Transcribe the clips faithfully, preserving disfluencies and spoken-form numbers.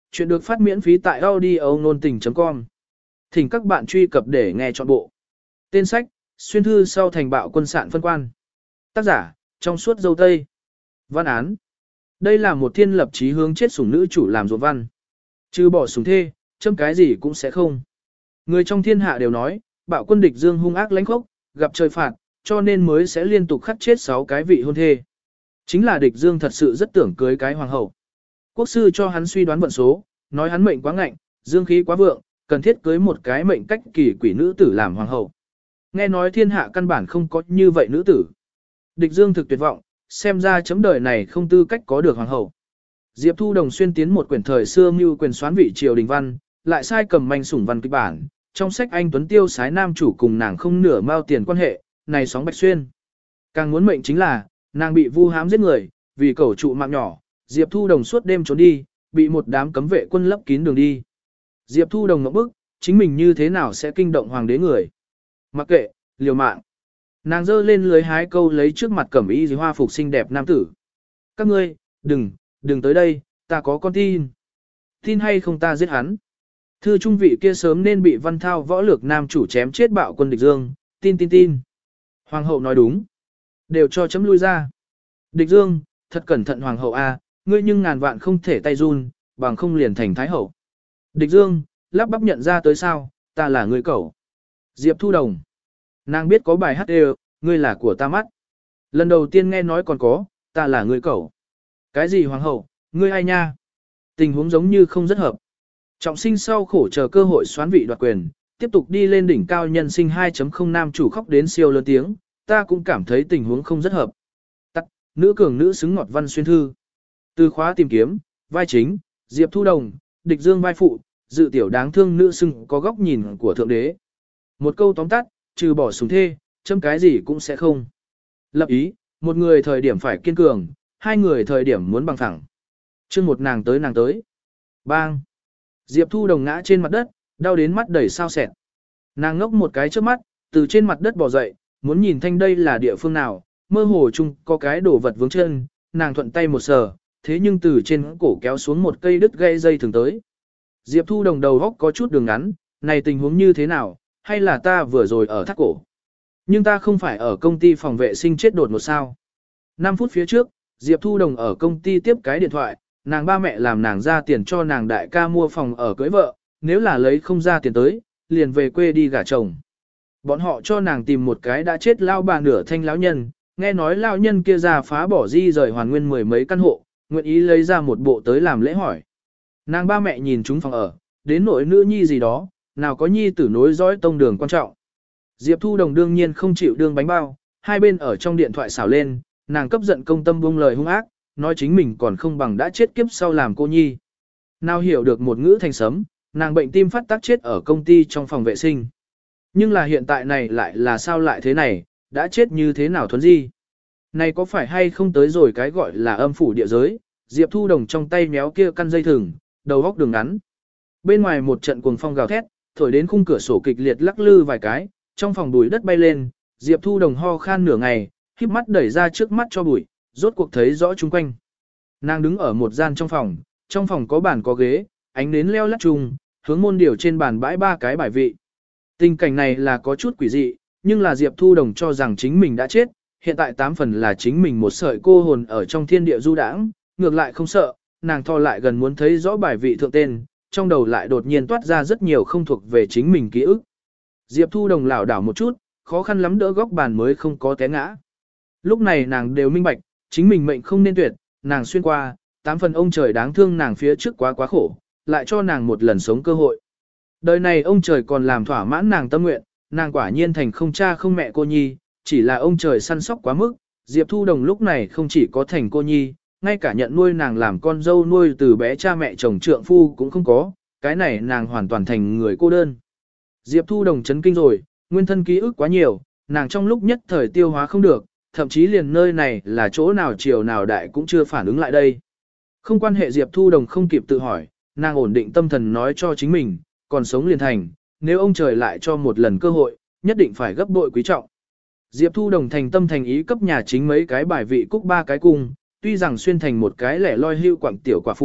Chuyện được phát miễn phí tại audio nôn tình chấm com. Thỉnh các bạn truy cập để nghe trọn bộ. Tên sách: Xuyên thư sau thành bạo quân sạn phân quan. Tác giả: Trong suốt dâu tây. Văn án: đây là một thiên lập chí hướng chết sủng nữ chủ làm ruộng văn. Trừ bỏ sủng thê, châm cái gì cũng sẽ không. Người trong thiên hạ đều nói, bạo quân địch dương hung ác lãnh khốc, gặp trời phạt, cho nên mới sẽ liên tục khắc chết sáu cái vị hôn thê. Chính là địch dương thật sự rất tưởng cưới cái hoàng hậu. Quốc sư cho hắn suy đoán vận số, nói hắn mệnh quá ngạnh, dương khí quá vượng, cần thiết cưới một cái mệnh cách kỳ quỷ nữ tử làm hoàng hậu. Nghe nói thiên hạ căn bản không có như vậy nữ tử. Địch dương thực tuyệt vọng, xem ra chấm đời này không tư cách có được hoàng hậu. Diệp Thu Đồng xuyên tiến một quyển thời xưa mưu quyền xoán vị triều đình văn, lại sai cầm manh sủng văn kịch bản, trong sách anh Tuấn Tiêu sái nam chủ cùng nàng không nửa mao tiền quan hệ, này sóng bạch xuyên. Càng muốn mệnh chính là, nàng bị vu hãm giết người, vì cẩu trụ mạng nhỏ, Diệp Thu Đồng suốt đêm trốn đi, bị một đám cấm vệ quân lấp kín đường đi. Diệp Thu Đồng ngậm bức, chính mình như thế nào sẽ kinh động hoàng đế người. Mặc kệ, liều mạng. Nàng giơ lên lưới hái câu lấy trước mặt cẩm y hoa phục xinh đẹp nam tử. Các ngươi, đừng, đừng tới đây, ta có con tin. Tin hay không ta giết hắn. Thư trung vị kia sớm nên bị văn thao võ lược nam chủ chém chết bạo quân địch dương, tin tin tin. Hoàng hậu nói đúng. Đều cho chấm lui ra. Địch dương, thật cẩn thận hoàng hậu a, ngươi nhưng ngàn vạn không thể tay run, bằng không liền thành thái hậu. Địch dương, lắp bắp nhận ra tới sao, ta là người cẩu. Diệp Thu Đồng. Nàng biết có bài hát đều, ngươi là của ta mắt. Lần đầu tiên nghe nói còn có, ta là người cẩu. Cái gì hoàng hậu, ngươi ai nha? Tình huống giống như không rất hợp. Trọng sinh sau khổ chờ cơ hội xoán vị đoạt quyền, tiếp tục đi lên đỉnh cao nhân sinh hai chấm không nam chủ khóc đến siêu lớn tiếng, ta cũng cảm thấy tình huống không rất hợp. Tắt, nữ cường nữ xứng ngọt văn xuyên thư. Từ khóa tìm kiếm, vai chính, Diệp Thu Đồng, địch dương vai phụ, dự tiểu đáng thương nữ xứng có góc nhìn của thượng đế. Một câu tóm tắt, trừ bỏ sủng thê, chấm cái gì cũng sẽ không. Lập ý, một người thời điểm phải kiên cường, hai người thời điểm muốn bằng thẳng. Chương một nàng tới nàng tới. Bang. Diệp Thu Đồng ngã trên mặt đất, đau đến mắt đầy sao sẹt. Nàng ngốc một cái trước mắt, từ trên mặt đất bò dậy, muốn nhìn thanh đây là địa phương nào, mơ hồ chung có cái đồ vật vướng chân, nàng thuận tay một sờ, thế nhưng từ trên cổ kéo xuống một cây đứt gây dây thường tới. Diệp Thu Đồng đầu góc có chút đường ngắn, này tình huống như thế nào, hay là ta vừa rồi ở thắt cổ. Nhưng ta không phải ở công ty phòng vệ sinh chết đột một sao. năm phút phía trước, Diệp Thu Đồng ở công ty tiếp cái điện thoại, nàng ba mẹ làm nàng ra tiền cho nàng đại ca mua phòng ở cưới vợ, nếu là lấy không ra tiền tới, liền về quê đi gả chồng. Bọn họ cho nàng tìm một cái đã chết lao bà nửa thanh lão nhân, nghe nói lão nhân kia ra phá bỏ di rời hoàn nguyên mười mấy căn hộ, nguyện ý lấy ra một bộ tới làm lễ hỏi. Nàng ba mẹ nhìn chúng phòng ở, đến nội nữ nhi gì đó, nào có nhi tử nối dõi tông đường quan trọng. Diệp Thu Đồng đương nhiên không chịu đương bánh bao, hai bên ở trong điện thoại xảo lên, nàng cấp giận công tâm buông lời hung ác, nói chính mình còn không bằng đã chết kiếp sau làm cô nhi. Nào hiểu được một ngữ thành sấm, nàng bệnh tim phát tác chết ở công ty trong phòng vệ sinh. Nhưng là hiện tại này lại là sao lại thế này, đã chết như thế nào thuấn di. Này có phải hay không tới rồi cái gọi là âm phủ địa giới, Diệp Thu Đồng trong tay méo kia căn dây thừng, đầu góc đường ngắn. Bên ngoài một trận cuồng phong gào thét, thổi đến khung cửa sổ kịch liệt lắc lư vài cái, trong phòng bụi đất bay lên, Diệp Thu Đồng ho khan nửa ngày, híp mắt đẩy ra trước mắt cho bụi, rốt cuộc thấy rõ chung quanh. Nàng đứng ở một gian trong phòng, trong phòng có bàn có ghế, ánh nến leo lắt chung, hướng môn điều trên bàn bãi ba cái bài vị. Tình cảnh này là có chút quỷ dị, nhưng là Diệp Thu Đồng cho rằng chính mình đã chết, hiện tại tám phần là chính mình một sợi cô hồn ở trong thiên địa du đãng, ngược lại không sợ, nàng thò lại gần muốn thấy rõ bài vị thượng tên, trong đầu lại đột nhiên toát ra rất nhiều không thuộc về chính mình ký ức. Diệp Thu Đồng lảo đảo một chút, khó khăn lắm đỡ góc bàn mới không có té ngã. Lúc này nàng đều minh bạch, chính mình mệnh không nên tuyệt, nàng xuyên qua, tám phần ông trời đáng thương nàng phía trước quá quá khổ, lại cho nàng một lần sống cơ hội. Đời này ông trời còn làm thỏa mãn nàng tâm nguyện, nàng quả nhiên thành không cha không mẹ cô nhi, chỉ là ông trời săn sóc quá mức, Diệp Thu Đồng lúc này không chỉ có thành cô nhi, ngay cả nhận nuôi nàng làm con dâu nuôi từ bé cha mẹ chồng trượng phu cũng không có, cái này nàng hoàn toàn thành người cô đơn. Diệp Thu Đồng chấn kinh rồi, nguyên thân ký ức quá nhiều, nàng trong lúc nhất thời tiêu hóa không được, thậm chí liền nơi này là chỗ nào chiều nào đại cũng chưa phản ứng lại đây. Không quan hệ Diệp Thu Đồng không kịp tự hỏi, nàng ổn định tâm thần nói cho chính mình, còn sống liền thành, nếu ông trời lại cho một lần cơ hội, nhất định phải gấp bội quý trọng. Diệp Thu Đồng thành tâm thành ý cấp nhà chính mấy cái bài vị cúc ba cái cung, tuy rằng xuyên thành một cái lẻ loi hưu quảng tiểu quả phụ,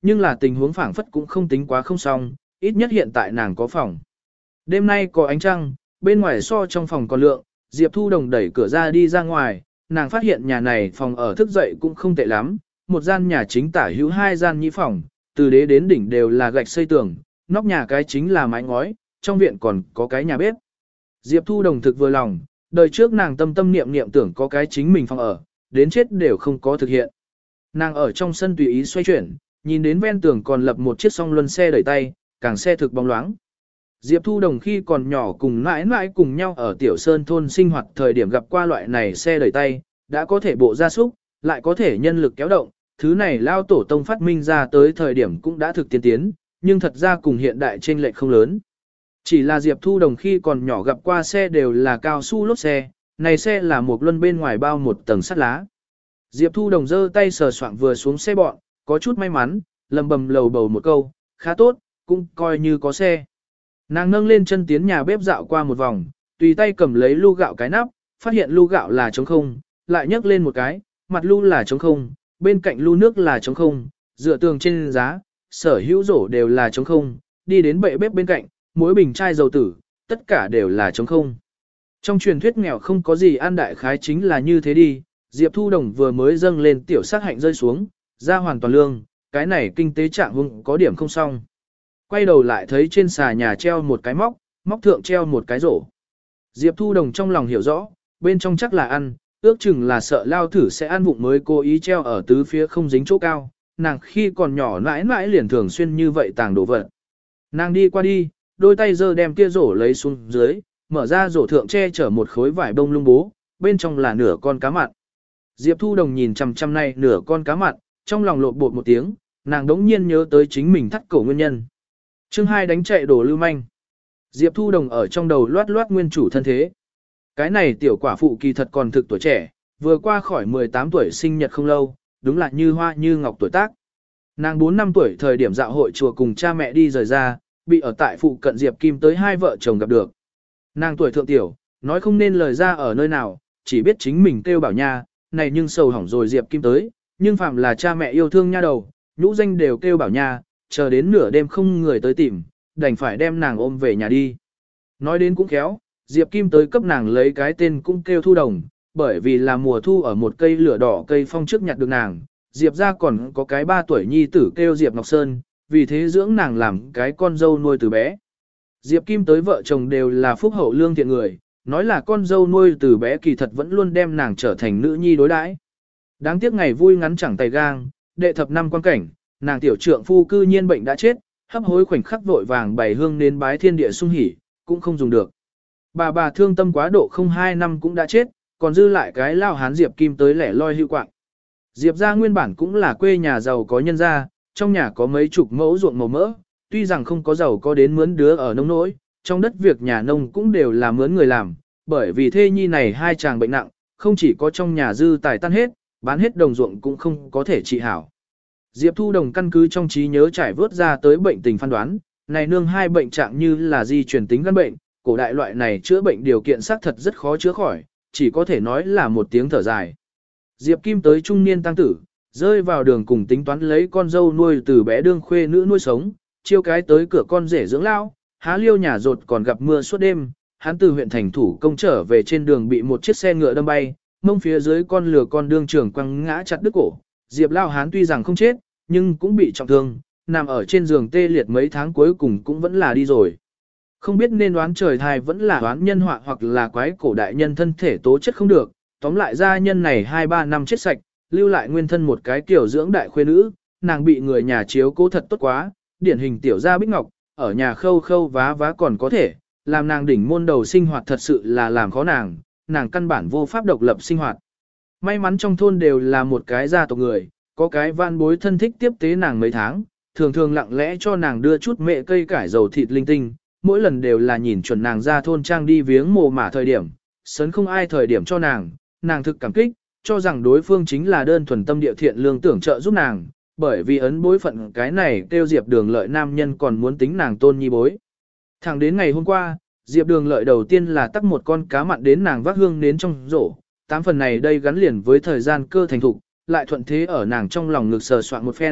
nhưng là tình huống phảng phất cũng không tính quá không xong, ít nhất hiện tại nàng có phòng. Đêm nay có ánh trăng, bên ngoài so trong phòng còn lượng, Diệp Thu Đồng đẩy cửa ra đi ra ngoài, nàng phát hiện nhà này phòng ở thức dậy cũng không tệ lắm, một gian nhà chính tả hữu hai gian nhĩ phòng, từ đế đến đỉnh đều là gạch xây tường, nóc nhà cái chính là mái ngói, trong viện còn có cái nhà bếp. Diệp Thu Đồng thực vừa lòng, đời trước nàng tâm tâm niệm niệm tưởng có cái chính mình phòng ở, đến chết đều không có thực hiện. Nàng ở trong sân tùy ý xoay chuyển, nhìn đến ven tường còn lập một chiếc song luân xe đẩy tay, càng xe thực bóng loáng. Diệp Thu Đồng khi còn nhỏ cùng mãi mãi cùng nhau ở Tiểu Sơn thôn sinh hoạt thời điểm gặp qua loại này xe đẩy tay, đã có thể bộ gia súc, lại có thể nhân lực kéo động, thứ này lao tổ tông phát minh ra tới thời điểm cũng đã thực tiên tiến, nhưng thật ra cùng hiện đại trên lệch không lớn. Chỉ là Diệp Thu Đồng khi còn nhỏ gặp qua xe đều là cao su lốp xe, này xe là một luân bên ngoài bao một tầng sắt lá. Diệp Thu Đồng giơ tay sờ soạng vừa xuống xe bọn, có chút may mắn, lầm bầm lầu bầu một câu, khá tốt, cũng coi như có xe. Nàng nâng lên chân tiến nhà bếp dạo qua một vòng, tùy tay cầm lấy lu gạo cái nắp, phát hiện lu gạo là trống không, lại nhấc lên một cái, mặt lu là trống không, bên cạnh lu nước là trống không, dựa tường trên giá, sở hữu rổ đều là trống không, đi đến bệ bếp bên cạnh, mỗi bình chai dầu tử, tất cả đều là trống không. Trong truyền thuyết nghèo không có gì ăn đại khái chính là như thế đi, Diệp Thu Đồng vừa mới dâng lên tiểu sát hạnh rơi xuống, ra hoàn toàn lương, cái này kinh tế trạng hung có điểm không xong. Quay đầu lại thấy trên xà nhà treo một cái móc, móc thượng treo một cái rổ. Diệp Thu Đồng trong lòng hiểu rõ, bên trong chắc là ăn, ước chừng là sợ lao thử sẽ ăn vụng mới cố ý treo ở tứ phía không dính chỗ cao, nàng khi còn nhỏ mãi mãi liền thường xuyên như vậy tàng đồ vật. Nàng đi qua đi, đôi tay giơ đem kia rổ lấy xuống dưới, mở ra rổ thượng che chở một khối vải bông lung bố, bên trong là nửa con cá mặn. Diệp Thu Đồng nhìn chằm chằm này nửa con cá mặn, trong lòng lộn bột một tiếng, nàng đống nhiên nhớ tới chính mình thắt cổ nguyên nhân. Chương hai đánh chạy đổ lưu manh. Diệp Thu Đồng ở trong đầu loát loát nguyên chủ thân thế. Cái này tiểu quả phụ kỳ thật còn thực tuổi trẻ, vừa qua khỏi mười tám tuổi sinh nhật không lâu, đúng là như hoa như ngọc tuổi tác. Nàng bốn năm tuổi thời điểm dạo hội chùa cùng cha mẹ đi rời ra, bị ở tại phụ cận Diệp Kim tới hai vợ chồng gặp được. Nàng tuổi thượng tiểu, nói không nên lời ra ở nơi nào, chỉ biết chính mình kêu bảo nha, này nhưng sầu hỏng rồi Diệp Kim tới, nhưng phạm là cha mẹ yêu thương nha đầu, nhũ danh đều kêu bảo nha, chờ đến nửa đêm không người tới tìm, đành phải đem nàng ôm về nhà đi. Nói đến cũng khéo, Diệp Kim tới cấp nàng lấy cái tên cũng kêu Thu Đồng, bởi vì là mùa thu ở một cây lửa đỏ cây phong trước nhặt được nàng, Diệp ra còn có cái ba tuổi nhi tử kêu Diệp Ngọc Sơn, vì thế dưỡng nàng làm cái con dâu nuôi từ bé. Diệp Kim tới vợ chồng đều là phúc hậu lương thiện người, nói là con dâu nuôi từ bé kỳ thật vẫn luôn đem nàng trở thành nữ nhi đối đãi. Đáng tiếc ngày vui ngắn chẳng tay gang, đệ thập năm quan cảnh, nàng tiểu trượng phu cư nhiên bệnh đã chết, hấp hối khoảnh khắc vội vàng bày hương đến bái thiên địa sung hỉ, cũng không dùng được. Bà bà thương tâm quá độ không hai năm cũng đã chết, còn dư lại cái lao hán Diệp Kim tới lẻ loi hưu quạng. Diệp ra nguyên bản cũng là quê nhà giàu có nhân gia, trong nhà có mấy chục mẫu ruộng màu mỡ, tuy rằng không có giàu có đến mướn đứa ở nông nỗi, trong đất việc nhà nông cũng đều là mướn người làm, bởi vì thê nhi này hai chàng bệnh nặng, không chỉ có trong nhà dư tài tan hết, bán hết đồng ruộng cũng không có thể trị hảo. Diệp Thu Đồng căn cứ trong trí nhớ trải vớt ra tới bệnh tình phán đoán, này nương hai bệnh trạng như là di truyền tính gan bệnh, cổ đại loại này chữa bệnh điều kiện xác thật rất khó chữa khỏi, chỉ có thể nói là một tiếng thở dài. Diệp Kim tới trung niên tăng tử, rơi vào đường cùng tính toán lấy con dâu nuôi từ bé đương khuê nữ nuôi sống, chiêu cái tới cửa con rể dưỡng lao, há liêu nhà rột còn gặp mưa suốt đêm, hắn từ huyện thành thủ công trở về trên đường bị một chiếc xe ngựa đâm bay, mông phía dưới con lừa con đương trường quăng ngã chặt đứt cổ. Diệp lao hán tuy rằng không chết, nhưng cũng bị trọng thương, nằm ở trên giường tê liệt mấy tháng cuối cùng cũng vẫn là đi rồi. Không biết nên đoán trời thai vẫn là đoán nhân họa hoặc là quái cổ đại nhân thân thể tố chất không được, tóm lại gia nhân này hai ba năm chết sạch, lưu lại nguyên thân một cái kiểu dưỡng đại khuê nữ, nàng bị người nhà chiếu cố thật tốt quá, điển hình tiểu gia bích ngọc, ở nhà khâu khâu vá vá còn có thể, làm nàng đỉnh môn đầu sinh hoạt thật sự là làm khó nàng, nàng căn bản vô pháp độc lập sinh hoạt. May mắn trong thôn đều là một cái gia tộc người, có cái van bối thân thích tiếp tế nàng mấy tháng, thường thường lặng lẽ cho nàng đưa chút mẹ cây cải dầu thịt linh tinh, mỗi lần đều là nhìn chuẩn nàng ra thôn trang đi viếng mồ mả thời điểm, sấn không ai thời điểm cho nàng, nàng thực cảm kích, cho rằng đối phương chính là đơn thuần tâm địa thiện lương tưởng trợ giúp nàng, bởi vì ấn bối phận cái này kêu Diệp Đường Lợi nam nhân còn muốn tính nàng tôn nhi bối. Thẳng đến ngày hôm qua, Diệp Đường Lợi đầu tiên là tắc một con cá mặn đến nàng vác hương đến trong rổ, tám phần này đây gắn liền với thời gian cơ thành thục, lại thuận thế ở nàng trong lòng ngực sờ soạn một phen,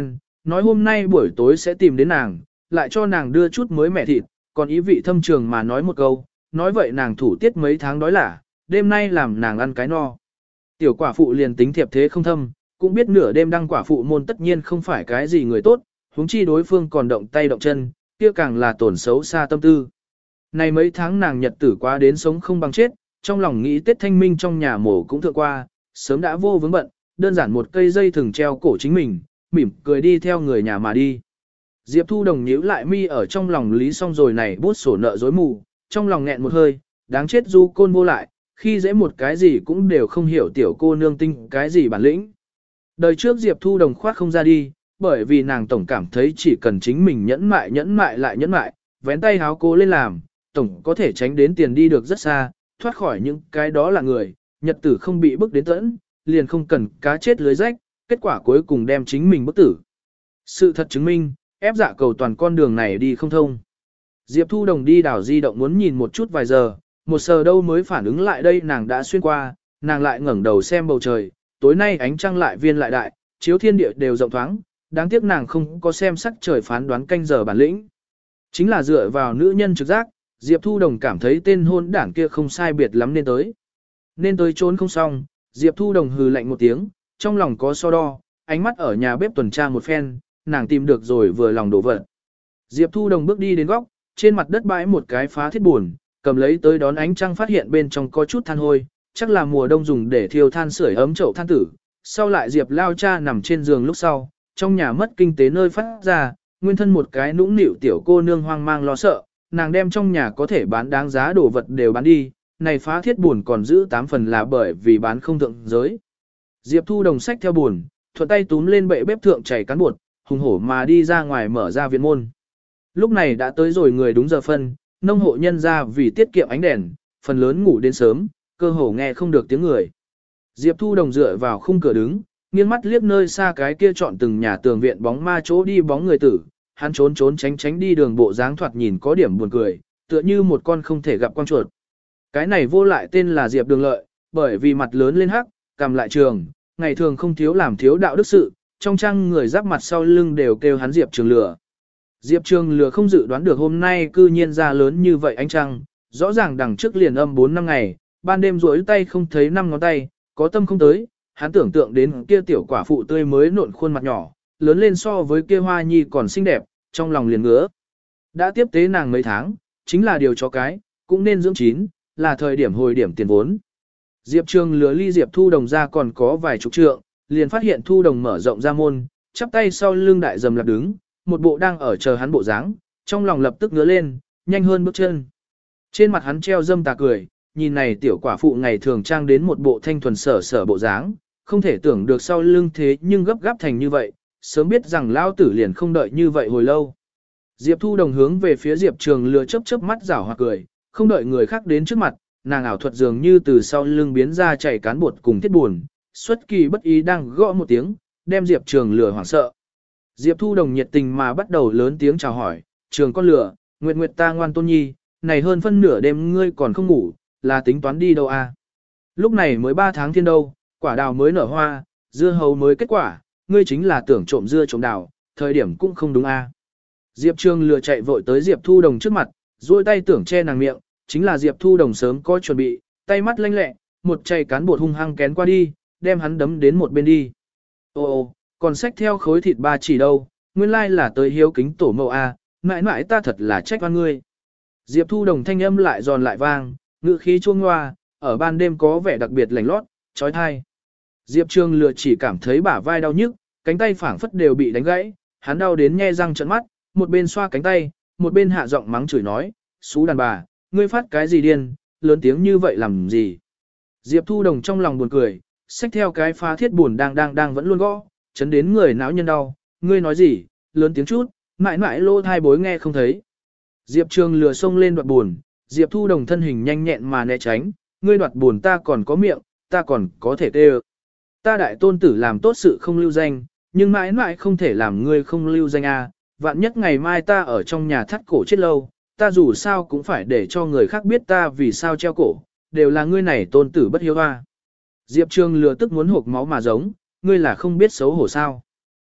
nói hôm nay buổi tối sẽ tìm đến nàng, lại cho nàng đưa chút mới mẻ thịt, còn ý vị thâm trường mà nói một câu, nói vậy nàng thủ tiết mấy tháng đói lả, đêm nay làm nàng ăn cái no. Tiểu quả phụ liền tính thiệp thế không thâm, cũng biết nửa đêm đăng quả phụ môn tất nhiên không phải cái gì người tốt, huống chi đối phương còn động tay động chân, kia càng là tổn xấu xa tâm tư. Này mấy tháng nàng nhật tử qua đến sống không bằng chết, trong lòng nghĩ Tết Thanh Minh trong nhà mổ cũng thượng qua, sớm đã vô vướng bận, đơn giản một cây dây thừng treo cổ chính mình, mỉm cười đi theo người nhà mà đi. Diệp Thu Đồng nhíu lại mi ở trong lòng lý xong rồi này bút sổ nợ dối mù, trong lòng nghẹn một hơi, đáng chết du côn vô lại, khi dễ một cái gì cũng đều không hiểu tiểu cô nương tinh cái gì bản lĩnh. Đời trước Diệp Thu Đồng khoát không ra đi, bởi vì nàng tổng cảm thấy chỉ cần chính mình nhẫn mại nhẫn mại lại nhẫn mại, vén tay háo cố lên làm, tổng có thể tránh đến tiền đi được rất xa, thoát khỏi những cái đó là người, nhật tử không bị bức đến tẫn, liền không cần cá chết lưới rách, kết quả cuối cùng đem chính mình bức tử. Sự thật chứng minh, ép dạ cầu toàn con đường này đi không thông. Diệp Thu Đồng đi đảo di động muốn nhìn một chút vài giờ, một giờ đâu mới phản ứng lại đây nàng đã xuyên qua, nàng lại ngẩng đầu xem bầu trời, tối nay ánh trăng lại viên lại đại, chiếu thiên địa đều rộng thoáng, đáng tiếc nàng không có xem sắc trời phán đoán canh giờ bản lĩnh. Chính là dựa vào nữ nhân trực giác, Diệp Thu Đồng cảm thấy tên hôn đảng kia không sai biệt lắm nên tới. Nên tới trốn không xong, Diệp Thu Đồng hừ lạnh một tiếng, trong lòng có so đo, ánh mắt ở nhà bếp tuần tra một phen, nàng tìm được rồi vừa lòng đổ vật. Diệp Thu Đồng bước đi đến góc, trên mặt đất bãi một cái phá thiết buồn, cầm lấy tới đón ánh trăng phát hiện bên trong có chút than hôi, chắc là mùa đông dùng để thiêu than sưởi ấm chậu than tử. Sau lại Diệp lao cha nằm trên giường lúc sau, trong nhà mất kinh tế nơi phát ra, nguyên thân một cái nũng nịu tiểu cô nương hoang mang lo sợ, nàng đem trong nhà có thể bán đáng giá đồ vật đều bán đi, này phá thiết buồn còn giữ tám phần là bởi vì bán không thượng giới. Diệp Thu Đồng sách theo buồn, thuận tay túm lên bệ bếp thượng chảy cán bột, hùng hổ mà đi ra ngoài mở ra viện môn. Lúc này đã tới rồi người đúng giờ phân, nông hộ nhân ra vì tiết kiệm ánh đèn, phần lớn ngủ đến sớm, cơ hồ nghe không được tiếng người. Diệp Thu Đồng dựa vào khung cửa đứng, nghiêng mắt liếc nơi xa cái kia chọn từng nhà tường viện bóng ma chỗ đi bóng người tử, hắn trốn trốn tránh tránh đi đường bộ dáng thoạt nhìn có điểm buồn cười, tựa như một con không thể gặp con chuột. Cái này vô lại tên là Diệp Đường Lợi, bởi vì mặt lớn lên hắc, cầm lại trường, ngày thường không thiếu làm thiếu đạo đức sự, trong trang người giáp mặt sau lưng đều kêu hắn Diệp Trường Lửa. Diệp Trường Lửa không dự đoán được hôm nay cư nhiên ra lớn như vậy ánh trăng, rõ ràng đằng trước liền âm bốn năm ngày, ban đêm rỗi tay không thấy năm ngón tay, có tâm không tới, hắn tưởng tượng đến kia tiểu quả phụ tươi mới nộn khuôn mặt nhỏ, lớn lên so với kia hoa nhi còn xinh đẹp, trong lòng liền ngứa. Đã tiếp tế nàng mấy tháng, chính là điều cho cái, cũng nên dưỡng chín, là thời điểm hồi điểm tiền vốn. Diệp Trường Lửa ly Diệp Thu Đồng ra còn có vài chục trượng, liền phát hiện Thu Đồng mở rộng ra môn, chắp tay sau lưng đại dầm lạc đứng, một bộ đang ở chờ hắn bộ dáng, trong lòng lập tức ngứa lên, nhanh hơn bước chân. Trên mặt hắn treo dâm tà cười, nhìn này tiểu quả phụ ngày thường trang đến một bộ thanh thuần sở sở bộ dáng, không thể tưởng được sau lưng thế nhưng gấp gáp thành như vậy, sớm biết rằng lao tử liền không đợi như vậy hồi lâu. Diệp Thu Đồng hướng về phía Diệp Trường Lửa chớp chớp mắt rảo hoặc cười, không đợi người khác đến trước mặt, nàng ảo thuật dường như từ sau lưng biến ra chảy cán bột cùng thiết buồn, xuất kỳ bất ý đang gõ một tiếng, đem Diệp Trường Lửa hoảng sợ. Diệp Thu Đồng nhiệt tình mà bắt đầu lớn tiếng chào hỏi, trường con lửa, nguyệt nguyệt ta ngoan tôn nhi, này hơn phân nửa đêm ngươi còn không ngủ, là tính toán đi đâu à? Lúc này mới ba tháng thiên đâu, quả đào mới nở hoa, dưa hấu mới kết quả, ngươi chính là tưởng trộm dưa trộm đào, thời điểm cũng không đúng à? Diệp Trường Lửa chạy vội tới Diệp Thu Đồng trước mặt, duỗi tay tưởng che nàng miệng, chính là Diệp Thu Đồng sớm có chuẩn bị, tay mắt lanh lẹ, một chày cán bột hung hăng kén qua đi, đem hắn đấm đến một bên đi. Ô ô, còn xách theo khối thịt ba chỉ đâu, nguyên lai là tới hiếu kính tổ mẫu a, mãi mãi ta thật là trách oan ngươi. Diệp Thu Đồng thanh âm lại giòn lại vang, ngữ khí chuông hoa, ở ban đêm có vẻ đặc biệt lành lót, trói thai. Diệp Trường Lửa chỉ cảm thấy bả vai đau nhức, cánh tay phảng phất đều bị đánh gãy, hắn đau đến nhe răng trợn mắt, một bên xoa cánh tay, một bên hạ giọng mắng chửi nói, xú đàn bà, ngươi phát cái gì điên, lớn tiếng như vậy làm gì. Diệp Thu Đồng trong lòng buồn cười, xách theo cái phá thiết buồn đang đang đang vẫn luôn gõ, chấn đến người não nhân đau, ngươi nói gì, lớn tiếng chút, mãi mãi lô thai bối nghe không thấy. Diệp Trường Lửa xông lên đoạt buồn, Diệp Thu Đồng thân hình nhanh nhẹn mà né tránh, ngươi đoạt buồn ta còn có miệng, ta còn có thể tê ơ. Ta đại tôn tử làm tốt sự không lưu danh, nhưng mãi mãi không thể làm ngươi không lưu danh a. Vạn nhất ngày mai ta ở trong nhà thắt cổ chết lâu, ta dù sao cũng phải để cho người khác biết ta vì sao treo cổ, đều là ngươi này tôn tử bất hiếu a. Diệp Trường Lửa tức muốn hộc máu mà giống, ngươi là không biết xấu hổ sao.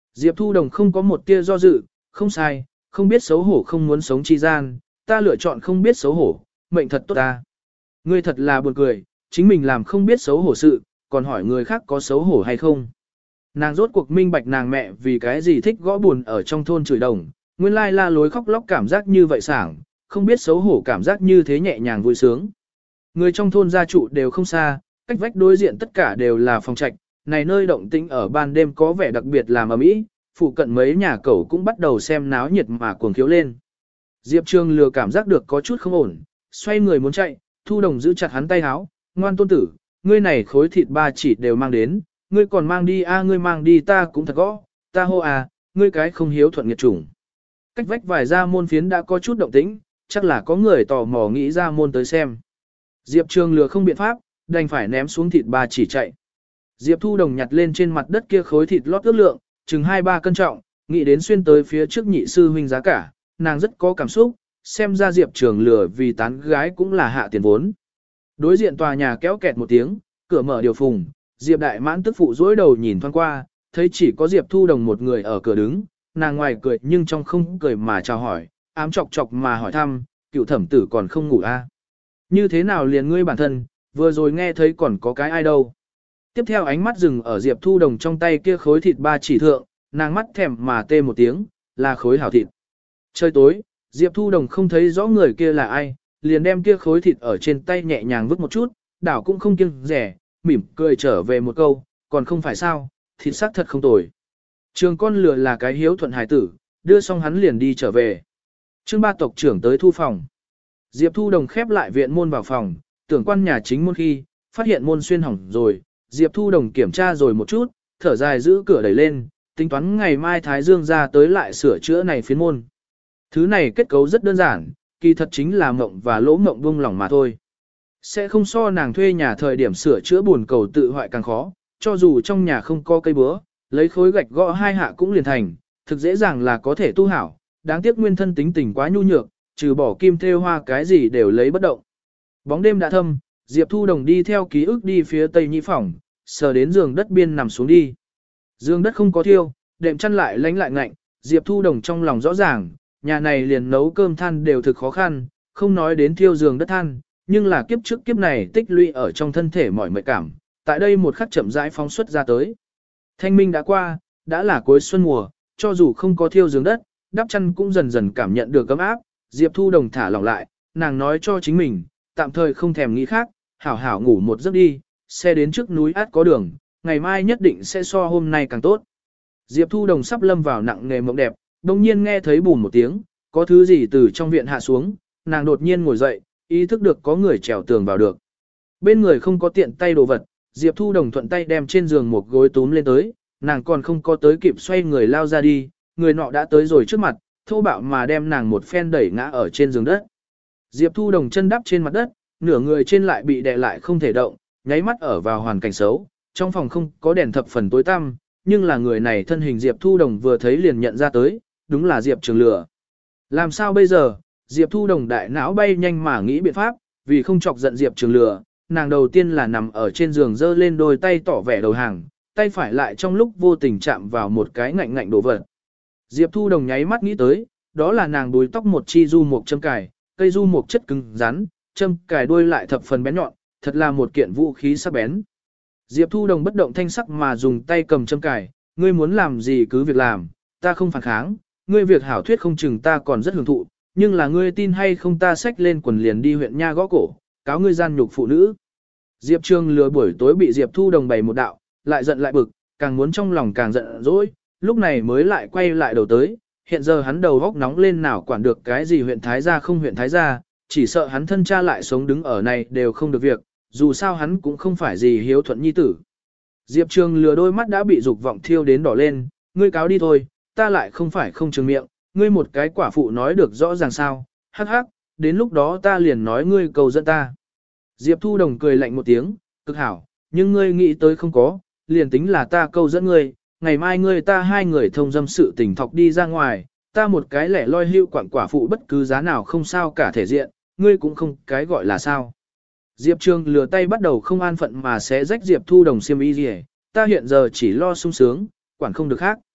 Diệp Thu Đồng không có một tia do dự, không sai, không biết xấu hổ không muốn sống chi gian, ta lựa chọn không biết xấu hổ, mệnh thật tốt ta. Ngươi thật là buồn cười, chính mình làm không biết xấu hổ sự, còn hỏi người khác có xấu hổ hay không. Nàng rốt cuộc minh bạch nàng mẹ vì cái gì thích gõ buồn ở trong thôn chửi đồng, nguyên lai la lối khóc lóc cảm giác như vậy sảng, không biết xấu hổ cảm giác như thế nhẹ nhàng vui sướng. Người trong thôn gia trụ đều không xa, cách vách đối diện tất cả đều là phòng trạch, này nơi động tĩnh ở ban đêm có vẻ đặc biệt làm ầm ĩ, phụ cận mấy nhà cẩu cũng bắt đầu xem náo nhiệt mà cuồng khiếu lên. Diệp Trường lừa cảm giác được có chút không ổn, xoay người muốn chạy, Thu Đồng giữ chặt hắn tay háo, ngoan tôn tử, ngươi này khối thịt ba chỉ đều mang đến, ngươi còn mang đi a ngươi mang đi ta cũng thật gõ, ta hô à, ngươi cái không hiếu thuận nghiệt chủng. Cách vách vài ra môn phiến đã có chút động tĩnh, chắc là có người tò mò nghĩ ra môn tới xem. Diệp Trường lừa không biện pháp, đành phải ném xuống thịt ba chỉ chạy. Diệp Thu Đồng nhặt lên trên mặt đất kia khối thịt lót ước lượng, chừng hai ba cân trọng, nghĩ đến xuyên tới phía trước nhị sư huynh giá cả, nàng rất có cảm xúc, xem ra Diệp Trường lừa vì tán gái cũng là hạ tiền vốn. Đối diện tòa nhà kéo kẹt một tiếng, cửa mở điều phùng, Diệp Đại Mãn tức phụ dối đầu nhìn thoáng qua, thấy chỉ có Diệp Thu Đồng một người ở cửa đứng, nàng ngoài cười nhưng trong không cười mà chào hỏi, ám chọc chọc mà hỏi thăm, cựu thẩm tử còn không ngủ a? Như thế nào liền ngươi bản thân, vừa rồi nghe thấy còn có cái ai đâu. Tiếp theo ánh mắt dừng ở Diệp Thu Đồng trong tay kia khối thịt ba chỉ thượng, nàng mắt thèm mà tê một tiếng, là khối hảo thịt. Trời tối, Diệp Thu Đồng không thấy rõ người kia là ai, liền đem kia khối thịt ở trên tay nhẹ nhàng vứt một chút, đảo cũng không kiêng rẻ, mỉm cười trở về một câu, còn không phải sao, thịt xác thật không tồi. Trường con lừa là cái hiếu thuận hải tử, đưa xong hắn liền đi trở về. Trương ba tộc trưởng tới thu phòng. Diệp Thu Đồng khép lại viện môn vào phòng, tưởng quan nhà chính môn khi, phát hiện môn xuyên hỏng rồi, Diệp Thu Đồng kiểm tra rồi một chút, thở dài giữ cửa đẩy lên, tính toán ngày mai Thái Dương ra tới lại sửa chữa này phiến môn. Thứ này kết cấu rất đơn giản, kỳ thật chính là mộng và lỗ mộng buông lỏng mà thôi. Sẽ không so nàng thuê nhà thời điểm sửa chữa buồn cầu tự hoại càng khó, cho dù trong nhà không có cây búa, lấy khối gạch gõ hai hạ cũng liền thành, thực dễ dàng là có thể tu hảo, đáng tiếc nguyên thân tính tình quá nhu nhược, trừ bỏ kim thêu hoa cái gì đều lấy bất động. Bóng đêm đã thâm, Diệp Thu Đồng đi theo ký ức đi phía tây nhị phòng, sờ đến giường đất biên nằm xuống đi. Giường đất không có thiêu, đệm chăn lại lánh lại ngạnh, Diệp Thu Đồng trong lòng rõ ràng, nhà này liền nấu cơm than đều thực khó khăn, không nói đến thiêu giường đất than, nhưng là kiếp trước kiếp này tích lũy ở trong thân thể mỏi mệt cảm, tại đây một khắc chậm rãi phóng xuất ra tới. Thanh minh đã qua, đã là cuối xuân mùa, cho dù không có thiêu giường đất, đắp chăn cũng dần dần cảm nhận được ấm áp, Diệp Thu Đồng thả lỏng lại, nàng nói cho chính mình, tạm thời không thèm nghĩ khác, hảo hảo ngủ một giấc đi, xe đến trước núi át có đường, ngày mai nhất định sẽ so hôm nay càng tốt. Diệp Thu Đồng sắp lâm vào nặng nghề mộng đẹp, đồng nhiên nghe thấy bùn một tiếng, có thứ gì từ trong viện hạ xuống, nàng đột nhiên ngồi dậy, ý thức được có người trèo tường vào được. Bên người không có tiện tay đồ vật, Diệp Thu Đồng thuận tay đem trên giường một gối túm lên tới, nàng còn không có tới kịp xoay người lao ra đi, người nọ đã tới rồi trước mặt, thô bạo mà đem nàng một phen đẩy ngã ở trên giường đất. Diệp Thu Đồng chân đắp trên mặt đất, nửa người trên lại bị đè lại không thể động, nháy mắt ở vào hoàn cảnh xấu, trong phòng không có đèn thập phần tối tăm, nhưng là người này thân hình Diệp Thu Đồng vừa thấy liền nhận ra tới, đúng là Diệp Trường Lừa. Làm sao bây giờ? Diệp Thu Đồng đại não bay nhanh mà nghĩ biện pháp, vì không chọc giận Diệp Trường Lừa, nàng đầu tiên là nằm ở trên giường giơ lên đôi tay tỏ vẻ đầu hàng, tay phải lại trong lúc vô tình chạm vào một cái ngạnh ngạnh đồ vật. Diệp Thu Đồng nháy mắt nghĩ tới, đó là nàng đuôi tóc một chi du mục châm cài, cây du mục chất cứng rắn, châm cài đuôi lại thập phần bén nhọn, thật là một kiện vũ khí sắc bén. Diệp Thu Đồng bất động thanh sắc mà dùng tay cầm châm cài, ngươi muốn làm gì cứ việc làm, ta không phản kháng, ngươi việc hảo thuyết không chừng ta còn rất hưởng thụ, nhưng là ngươi tin hay không ta xách lên quần liền đi huyện nha gõ cổ, cáo ngươi gian nhục phụ nữ. Diệp Trường Lừa buổi tối bị Diệp Thu Đồng bày một đạo, lại giận lại bực, càng muốn trong lòng càng giận dỗi, lúc này mới lại quay lại đầu tới, hiện giờ hắn đầu góc nóng lên nào quản được cái gì huyện Thái gia không huyện Thái gia, chỉ sợ hắn thân cha lại sống đứng ở này đều không được việc, dù sao hắn cũng không phải gì hiếu thuận nhi tử. Diệp Trường Lừa đôi mắt đã bị dục vọng thiêu đến đỏ lên, ngươi cáo đi thôi, ta lại không phải không trường miệng, ngươi một cái quả phụ nói được rõ ràng sao, hắc hắc, đến lúc đó ta liền nói ngươi cầu dẫn ta. Diệp Thu Đồng cười lạnh một tiếng, cực hảo, nhưng ngươi nghĩ tới không có, liền tính là ta câu dẫn ngươi, ngày mai ngươi ta hai người thông dâm sự tình thọc đi ra ngoài, ta một cái lẻ loi hưu quảng quả phụ bất cứ giá nào không sao cả thể diện, ngươi cũng không cái gọi là sao. Diệp Trường Lừa tay bắt đầu không an phận mà sẽ rách Diệp Thu Đồng xiêm y gì, ta hiện giờ chỉ lo sung sướng, quản không được khác.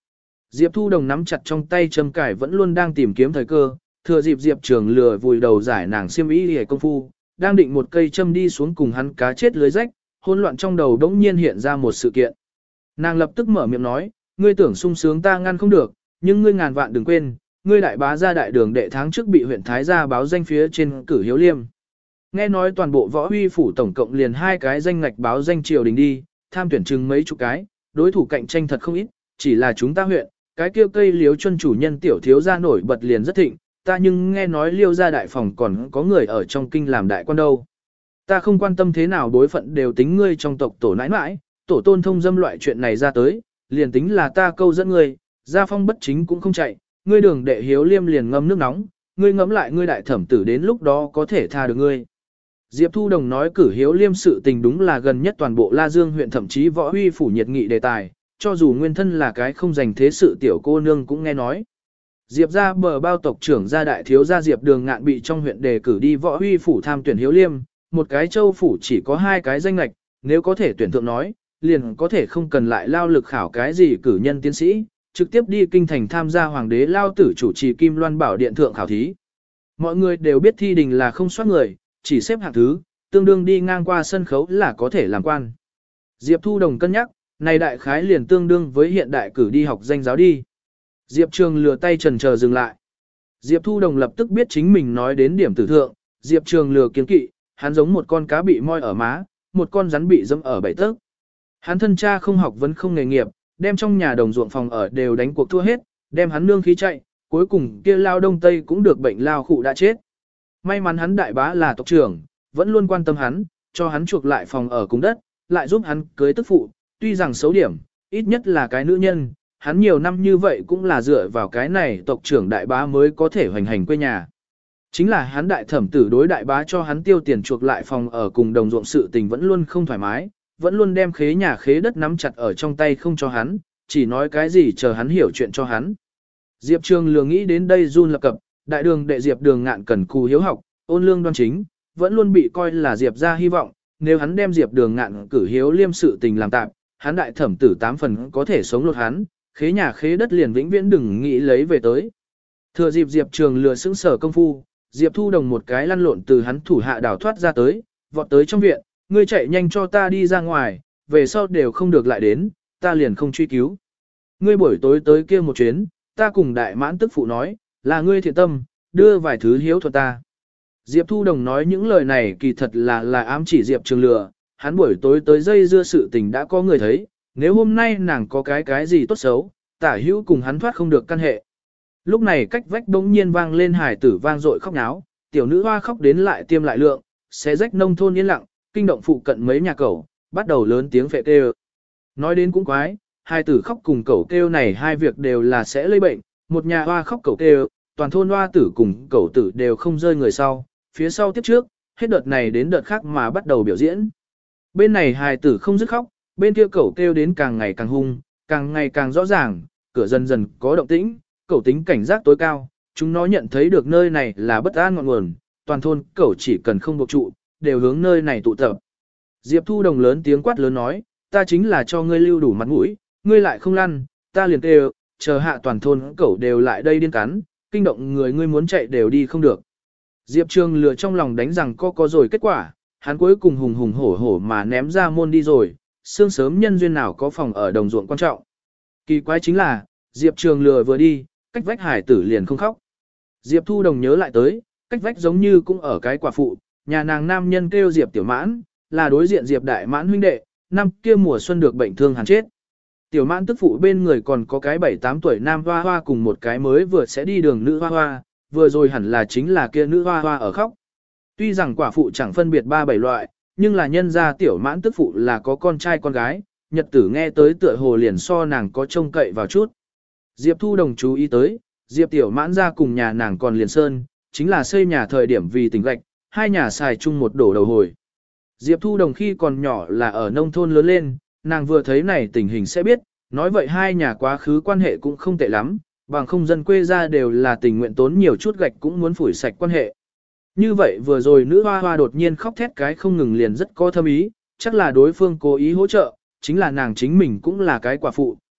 Diệp Thu Đồng nắm chặt trong tay châm cải vẫn luôn đang tìm kiếm thời cơ, thừa dịp Diệp Trường lừa vùi đầu giải nàng xiêm y hề công phu, đang định một cây châm đi xuống cùng hắn cá chết lưới rách, hỗn loạn trong đầu đống nhiên hiện ra một sự kiện. Nàng lập tức mở miệng nói, ngươi tưởng sung sướng ta ngăn không được, nhưng ngươi ngàn vạn đừng quên, ngươi đại bá gia đại đường đệ tháng trước bị huyện Thái gia báo danh phía trên cử hiếu liêm. Nghe nói toàn bộ võ huy phủ tổng cộng liền hai cái danh ngạch báo danh triều đình đi, tham tuyển chừng mấy chục cái, đối thủ cạnh tranh thật không ít, chỉ là chúng ta huyện, cái kia cây liếu chân chủ nhân tiểu thiếu gia nổi bật liền rất thịnh, ta nhưng nghe nói liêu gia đại phòng còn có người ở trong kinh làm đại quan đâu. Ta không quan tâm thế nào đối phận đều tính ngươi trong tộc tổ nãi nãi, tổ tôn thông dâm loại chuyện này ra tới, liền tính là ta câu dẫn ngươi, gia phong bất chính cũng không chạy, ngươi đường đệ hiếu liêm liền ngâm nước nóng, ngươi ngẫm lại ngươi đại thẩm tử đến lúc đó có thể tha được ngươi. Diệp Thu Đồng nói cử hiếu liêm sự tình đúng là gần nhất toàn bộ La Dương huyện thậm chí võ huy phủ nhiệt nghị đề tài, cho dù nguyên thân là cái không dành thế sự tiểu cô nương cũng nghe nói. Diệp gia bờ bao tộc trưởng gia đại thiếu gia Diệp Đường Ngạn bị trong huyện đề cử đi võ huy phủ tham tuyển hiếu liêm, một cái châu phủ chỉ có hai cái danh lệch, nếu có thể tuyển thượng nói, liền có thể không cần lại lao lực khảo cái gì cử nhân tiến sĩ, trực tiếp đi kinh thành tham gia hoàng đế lao tử chủ trì Kim Loan Bảo Điện thượng khảo thí. Mọi người đều biết thi đình là không soát người, chỉ xếp hạng thứ, tương đương đi ngang qua sân khấu là có thể làm quan. Diệp Thu Đồng cân nhắc, này đại khái liền tương đương với hiện đại cử đi học danh giáo đi. Diệp Trường lừa tay trần chờ dừng lại. Diệp Thu Đồng lập tức biết chính mình nói đến điểm tử thượng, Diệp Trường lừa kiến kỵ, hắn giống một con cá bị moi ở má, một con rắn bị dẫm ở bảy tấc. Hắn thân cha không học vẫn không nghề nghiệp, đem trong nhà đồng ruộng phòng ở đều đánh cuộc thua hết, đem hắn nương khí chạy, cuối cùng kia lao đông tây cũng được bệnh lao khụ đã chết. May mắn hắn đại bá là tộc trưởng, vẫn luôn quan tâm hắn, cho hắn chuộc lại phòng ở cùng đất, lại giúp hắn cưới tức phụ, tuy rằng xấu điểm, ít nhất là cái nữ nhân, hắn nhiều năm như vậy cũng là dựa vào cái này tộc trưởng đại bá mới có thể hoành hành quê nhà. Chính là hắn đại thẩm tử đối đại bá cho hắn tiêu tiền chuộc lại phòng ở cùng đồng ruộng sự tình vẫn luôn không thoải mái, vẫn luôn đem khế nhà khế đất nắm chặt ở trong tay không cho hắn, chỉ nói cái gì chờ hắn hiểu chuyện cho hắn. Diệp Trường lừa nghĩ đến đây run lập cập, đại đường đệ Diệp Đường Ngạn cần cù hiếu học, ôn lương đoan chính, vẫn luôn bị coi là Diệp ra hy vọng, nếu hắn đem Diệp Đường Ngạn cử hiếu liêm sự tình làm tạm, hắn đại thẩm tử tám phần có thể sống lột hắn, khế nhà khế đất liền vĩnh viễn đừng nghĩ lấy về tới. Thừa dịp Diệp Trường lừa xứng sở công phu, Diệp Thu Đồng một cái lăn lộn từ hắn thủ hạ đảo thoát ra tới, vọt tới trong viện, ngươi chạy nhanh cho ta đi ra ngoài, về sau đều không được lại đến, ta liền không truy cứu. Ngươi buổi tối tới kia một chuyến, ta cùng đại mãn tức phụ nói, là ngươi thiện tâm, đưa vài thứ hiếu thuật ta. Diệp Thu Đồng nói những lời này kỳ thật là là ám chỉ Diệp Trường lừa, hắn buổi tối tới dây dưa sự tình đã có người thấy, nếu hôm nay nàng có cái cái gì tốt xấu, tả hữu cùng hắn thoát không được căn hệ. Lúc này cách vách đống nhiên vang lên hài tử vang dội khóc náo, tiểu nữ hoa khóc đến lại tiêm lại lượng, xé rách nông thôn yên lặng, kinh động phụ cận mấy nhà cẩu, bắt đầu lớn tiếng phệ kêu. Nói đến cũng quái, hài tử khóc cùng cẩu kêu này hai việc đều là sẽ lây bệnh, một nhà hoa khóc cẩu kêu, toàn thôn hoa tử cùng cẩu tử đều không rơi người sau, phía sau tiếp trước, hết đợt này đến đợt khác mà bắt đầu biểu diễn. Bên này hài tử không dứt khóc, bên kia cẩu kêu đến càng ngày càng hung, càng ngày càng rõ ràng, cửa dần dần có động tĩnh, cẩu tính cảnh giác tối cao, chúng nó nhận thấy được nơi này là bất an ngọn nguồn, toàn thôn cẩu chỉ cần không buộc trụ, đều hướng nơi này tụ tập. Diệp Thu Đồng lớn tiếng quát lớn nói, ta chính là cho ngươi lưu đủ mặt mũi, ngươi lại không lăn, ta liền kêu, chờ hạ toàn thôn cẩu đều lại đây điên cắn, kinh động người ngươi muốn chạy đều đi không được. Diệp Trường lừa trong lòng đánh rằng có có rồi kết quả, hắn cuối cùng hùng hùng hổ hổ mà ném ra môn đi rồi, sương sớm nhân duyên nào có phòng ở đồng ruộng quan trọng. Kỳ quái chính là, Diệp Trường lừa vừa đi, cách vách hải tử liền không khóc. Diệp Thu Đồng nhớ lại tới, cách vách giống như cũng ở cái quả phụ, nhà nàng nam nhân kêu Diệp Tiểu Mãn, là đối diện Diệp Đại Mãn huynh đệ, năm kia mùa xuân được bệnh thương hàn chết. Tiểu Mãn tức phụ bên người còn có cái bảy tám tuổi nam hoa hoa cùng một cái mới vừa sẽ đi đường nữ hoa hoa, vừa rồi hẳn là chính là kia nữ hoa hoa ở khóc. Tuy rằng quả phụ chẳng phân biệt ba bảy loại, nhưng là nhân gia Tiểu Mãn tức phụ là có con trai con gái, nhật tử nghe tới tựa hồ liền so nàng có trông cậy vào chút. Diệp Thu Đồng chú ý tới, Diệp Tiểu Mãn ra cùng nhà nàng còn liền sơn, chính là xây nhà thời điểm vì tình gạch, hai nhà xài chung một đổ đầu hồi. Diệp Thu Đồng khi còn nhỏ là ở nông thôn lớn lên, nàng vừa thấy này tình hình sẽ biết, nói vậy hai nhà quá khứ quan hệ cũng không tệ lắm, bằng không dân quê ra đều là tình nguyện tốn nhiều chút gạch cũng muốn phủi sạch quan hệ. Như vậy vừa rồi nữ hoa hoa đột nhiên khóc thét cái không ngừng liền rất có thâm ý, chắc là đối phương cố ý hỗ trợ, chính là nàng chính mình cũng là cái quả phụ,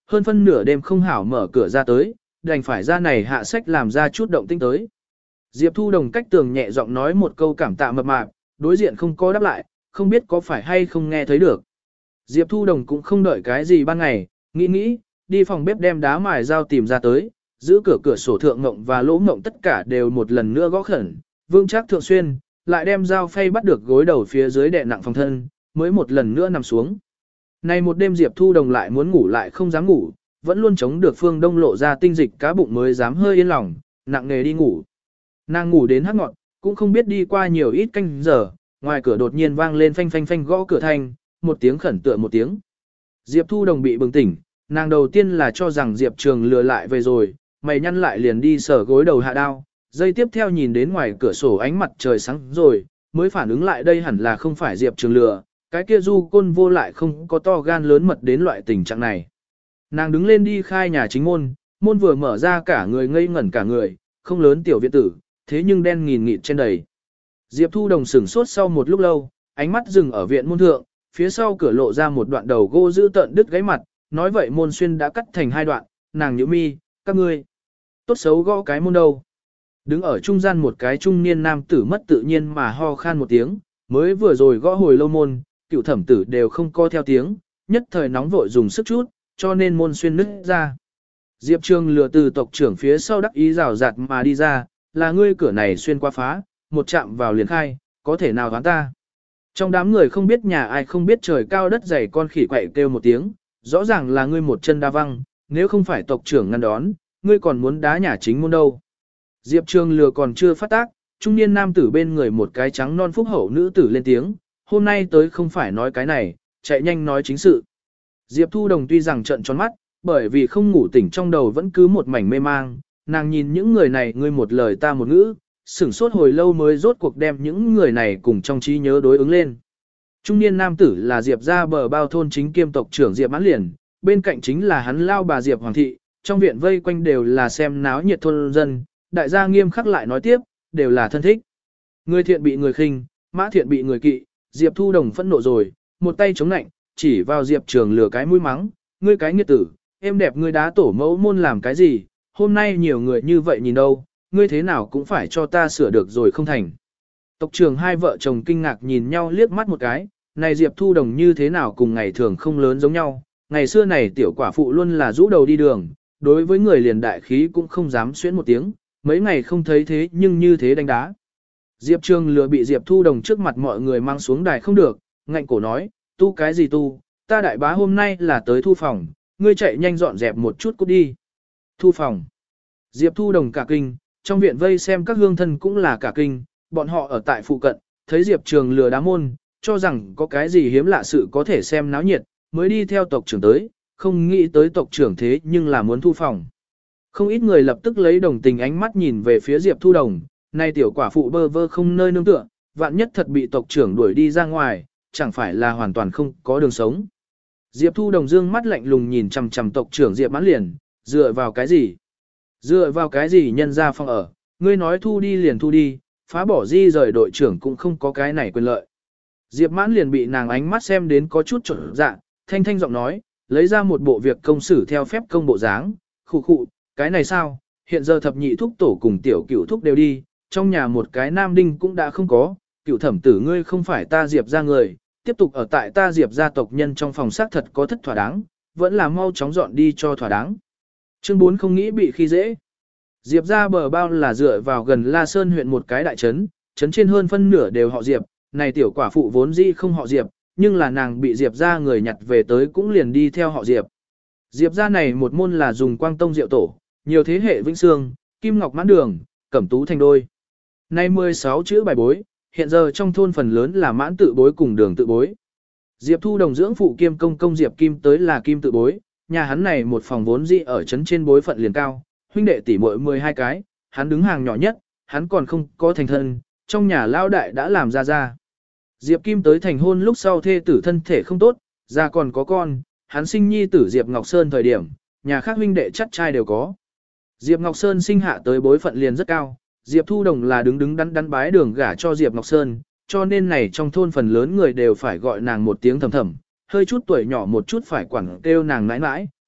hơn phân nửa đêm không hảo mở cửa ra tới, đành phải ra này hạ sách làm ra chút động tĩnh tới. Diệp Thu Đồng cách tường nhẹ giọng nói một câu cảm tạ mập mạp, đối diện không có đáp lại, không biết có phải hay không nghe thấy được. Diệp Thu Đồng cũng không đợi cái gì ban ngày, nghĩ nghĩ, đi phòng bếp đem đá mài dao tìm ra tới, giữ cửa cửa sổ thượng ngộng và lỗ ngộng tất cả đều một lần nữa gõ khẩn, vương chắc thượng xuyên, lại đem dao phay bắt được gối đầu phía dưới đè nặng phòng thân, mới một lần nữa nằm xuống. Này một đêm Diệp Thu Đồng lại muốn ngủ lại không dám ngủ, vẫn luôn chống được phương đông lộ ra tinh dịch cá bụng mới dám hơi yên lòng, nặng nề đi ngủ. Nàng ngủ đến hắc ngọn, cũng không biết đi qua nhiều ít canh giờ, ngoài cửa đột nhiên vang lên phanh phanh phanh gõ cửa thanh, một tiếng khẩn tựa một tiếng. Diệp Thu Đồng bị bừng tỉnh, nàng đầu tiên là cho rằng Diệp Trường lừa lại về rồi, mày nhăn lại liền đi sở gối đầu hạ đao, giây tiếp theo nhìn đến ngoài cửa sổ ánh mặt trời sáng rồi, mới phản ứng lại đây hẳn là không phải Diệp Trường lừa, cái kia du côn vô lại không có to gan lớn mật đến loại tình trạng này. Nàng đứng lên đi khai nhà chính môn, môn vừa mở ra cả người ngây ngẩn cả người, không lớn tiểu viện tử, thế nhưng đen nghìn nghịt trên đầy. Diệp Thu Đồng sửng sốt sau một lúc lâu, ánh mắt dừng ở viện môn thượng, phía sau cửa lộ ra một đoạn đầu gỗ giữ tợn đứt gáy mặt, nói vậy môn xuyên đã cắt thành hai đoạn, nàng nhíu mi, các ngươi, tốt xấu gõ cái môn đâu. Đứng ở trung gian một cái trung niên nam tử mất tự nhiên mà ho khan một tiếng, mới vừa rồi gõ hồi lâu môn, cựu thẩm tử đều không co theo tiếng, nhất thời nóng vội dùng sức chút, cho nên môn xuyên nứt ra. Diệp Trường lừa từ tộc trưởng phía sau đắc ý rào rạt mà đi ra, là ngươi cửa này xuyên qua phá, một chạm vào liền khai, có thể nào đoán ta. Trong đám người không biết nhà ai không biết trời cao đất dày con khỉ quậy kêu một tiếng, rõ ràng là ngươi một chân đa văng, nếu không phải tộc trưởng ngăn đón, ngươi còn muốn đá nhà chính môn đâu. Diệp Trường lừa còn chưa phát tác, trung niên nam tử bên người một cái trắng non phúc hậu nữ tử lên tiếng, hôm nay tới không phải nói cái này, chạy nhanh nói chính sự. Diệp Thu Đồng tuy rằng trợn tròn mắt, bởi vì không ngủ tỉnh trong đầu vẫn cứ một mảnh mê mang, nàng nhìn những người này ngươi một lời ta một ngữ, sửng sốt hồi lâu mới rốt cuộc đem những người này cùng trong trí nhớ đối ứng lên. Trung niên nam tử là Diệp gia bờ bao thôn chính kiêm tộc trưởng Diệp Mãn Liền, bên cạnh chính là hắn lao bà Diệp Hoàng thị, trong viện vây quanh đều là xem náo nhiệt thôn dân, đại gia nghiêm khắc lại nói tiếp, đều là thân thích. Người thiện bị người khinh, mã thiện bị người kỵ, Diệp Thu Đồng phẫn nộ rồi, một tay chống nạnh, chỉ vào Diệp Trường lừa cái mũi mắng, ngươi cái nghiệt tử, em đẹp ngươi đá tổ mẫu môn làm cái gì, hôm nay nhiều người như vậy nhìn đâu, ngươi thế nào cũng phải cho ta sửa được rồi không thành. Tộc trưởng hai vợ chồng kinh ngạc nhìn nhau liếc mắt một cái, này Diệp Thu Đồng như thế nào cùng ngày thường không lớn giống nhau, ngày xưa này tiểu quả phụ luôn là rũ đầu đi đường, đối với người liền đại khí cũng không dám xuyến một tiếng, mấy ngày không thấy thế nhưng như thế đánh đá. Diệp Trường lừa bị Diệp Thu Đồng trước mặt mọi người mang xuống đài không được, ngạnh cổ nói, tu cái gì tu, ta đại bá hôm nay là tới thu phòng, ngươi chạy nhanh dọn dẹp một chút cút đi. Thu phòng. Diệp Thu Đồng cả kinh, trong viện vây xem các hương thân cũng là cả kinh, bọn họ ở tại phụ cận, thấy Diệp Trường lừa đá môn, cho rằng có cái gì hiếm lạ sự có thể xem náo nhiệt, mới đi theo tộc trưởng tới, không nghĩ tới tộc trưởng thế nhưng là muốn thu phòng. Không ít người lập tức lấy đồng tình ánh mắt nhìn về phía Diệp Thu Đồng, nay tiểu quả phụ bơ vơ không nơi nương tựa, vạn nhất thật bị tộc trưởng đuổi đi ra ngoài, chẳng phải là hoàn toàn không có đường sống. Diệp Thu Đồng dương mắt lạnh lùng nhìn chằm chằm tộc trưởng Diệp Mãn Liền, dựa vào cái gì? Dựa vào cái gì nhân ra phòng ở, ngươi nói thu đi liền thu đi, phá bỏ di rời đội trưởng cũng không có cái này quyền lợi. Diệp Mãn Liền bị nàng ánh mắt xem đến có chút trộn dạ, thanh thanh giọng nói, lấy ra một bộ việc công xử theo phép công bộ dáng, khụ khụ, cái này sao, hiện giờ thập nhị thúc tổ cùng tiểu cửu thúc đều đi, trong nhà một cái nam đinh cũng đã không có, cửu thẩm tử ngươi không phải ta Diệp ra người, tiếp tục ở tại ta Diệp gia tộc nhân trong phòng xác thật có thất thỏa đáng, vẫn là mau chóng dọn đi cho thỏa đáng. Chương bốn không nghĩ bị khi dễ. Diệp gia bờ bao là dựa vào gần La Sơn huyện một cái đại trấn, trấn trên hơn phân nửa đều họ Diệp, này tiểu quả phụ vốn dĩ không họ Diệp, nhưng là nàng bị Diệp gia người nhặt về tới cũng liền đi theo họ Diệp. Diệp gia này một môn là dùng quang tông diệu tổ, nhiều thế hệ vĩnh xương, kim ngọc mãn đường, cẩm tú thành đôi. Nay mười sáu chữ bài bối, hiện giờ trong thôn phần lớn là mãn tự bối cùng đường tự bối. Diệp Thu Đồng dưỡng phụ kiêm công công Diệp Kim tới là kim tự bối, nhà hắn này một phòng vốn dĩ ở trấn trên bối phận liền cao, huynh đệ tỷ muội mười hai cái, hắn đứng hàng nhỏ nhất, hắn còn không có thành thân, trong nhà lao đại đã làm ra ra. Diệp Kim tới thành hôn lúc sau thê tử thân thể không tốt, ra còn có con, hắn sinh nhi tử Diệp Ngọc Sơn thời điểm, nhà khác huynh đệ chắc trai đều có. Diệp Ngọc Sơn sinh hạ tới bối phận liền rất cao, Diệp Thu Đồng là đứng đứng đắn đắn bái đường gả cho Diệp Ngọc Sơn, cho nên này trong thôn phần lớn người đều phải gọi nàng một tiếng thầm thầm, hơi chút tuổi nhỏ một chút phải quản kêu nàng nãi nãi,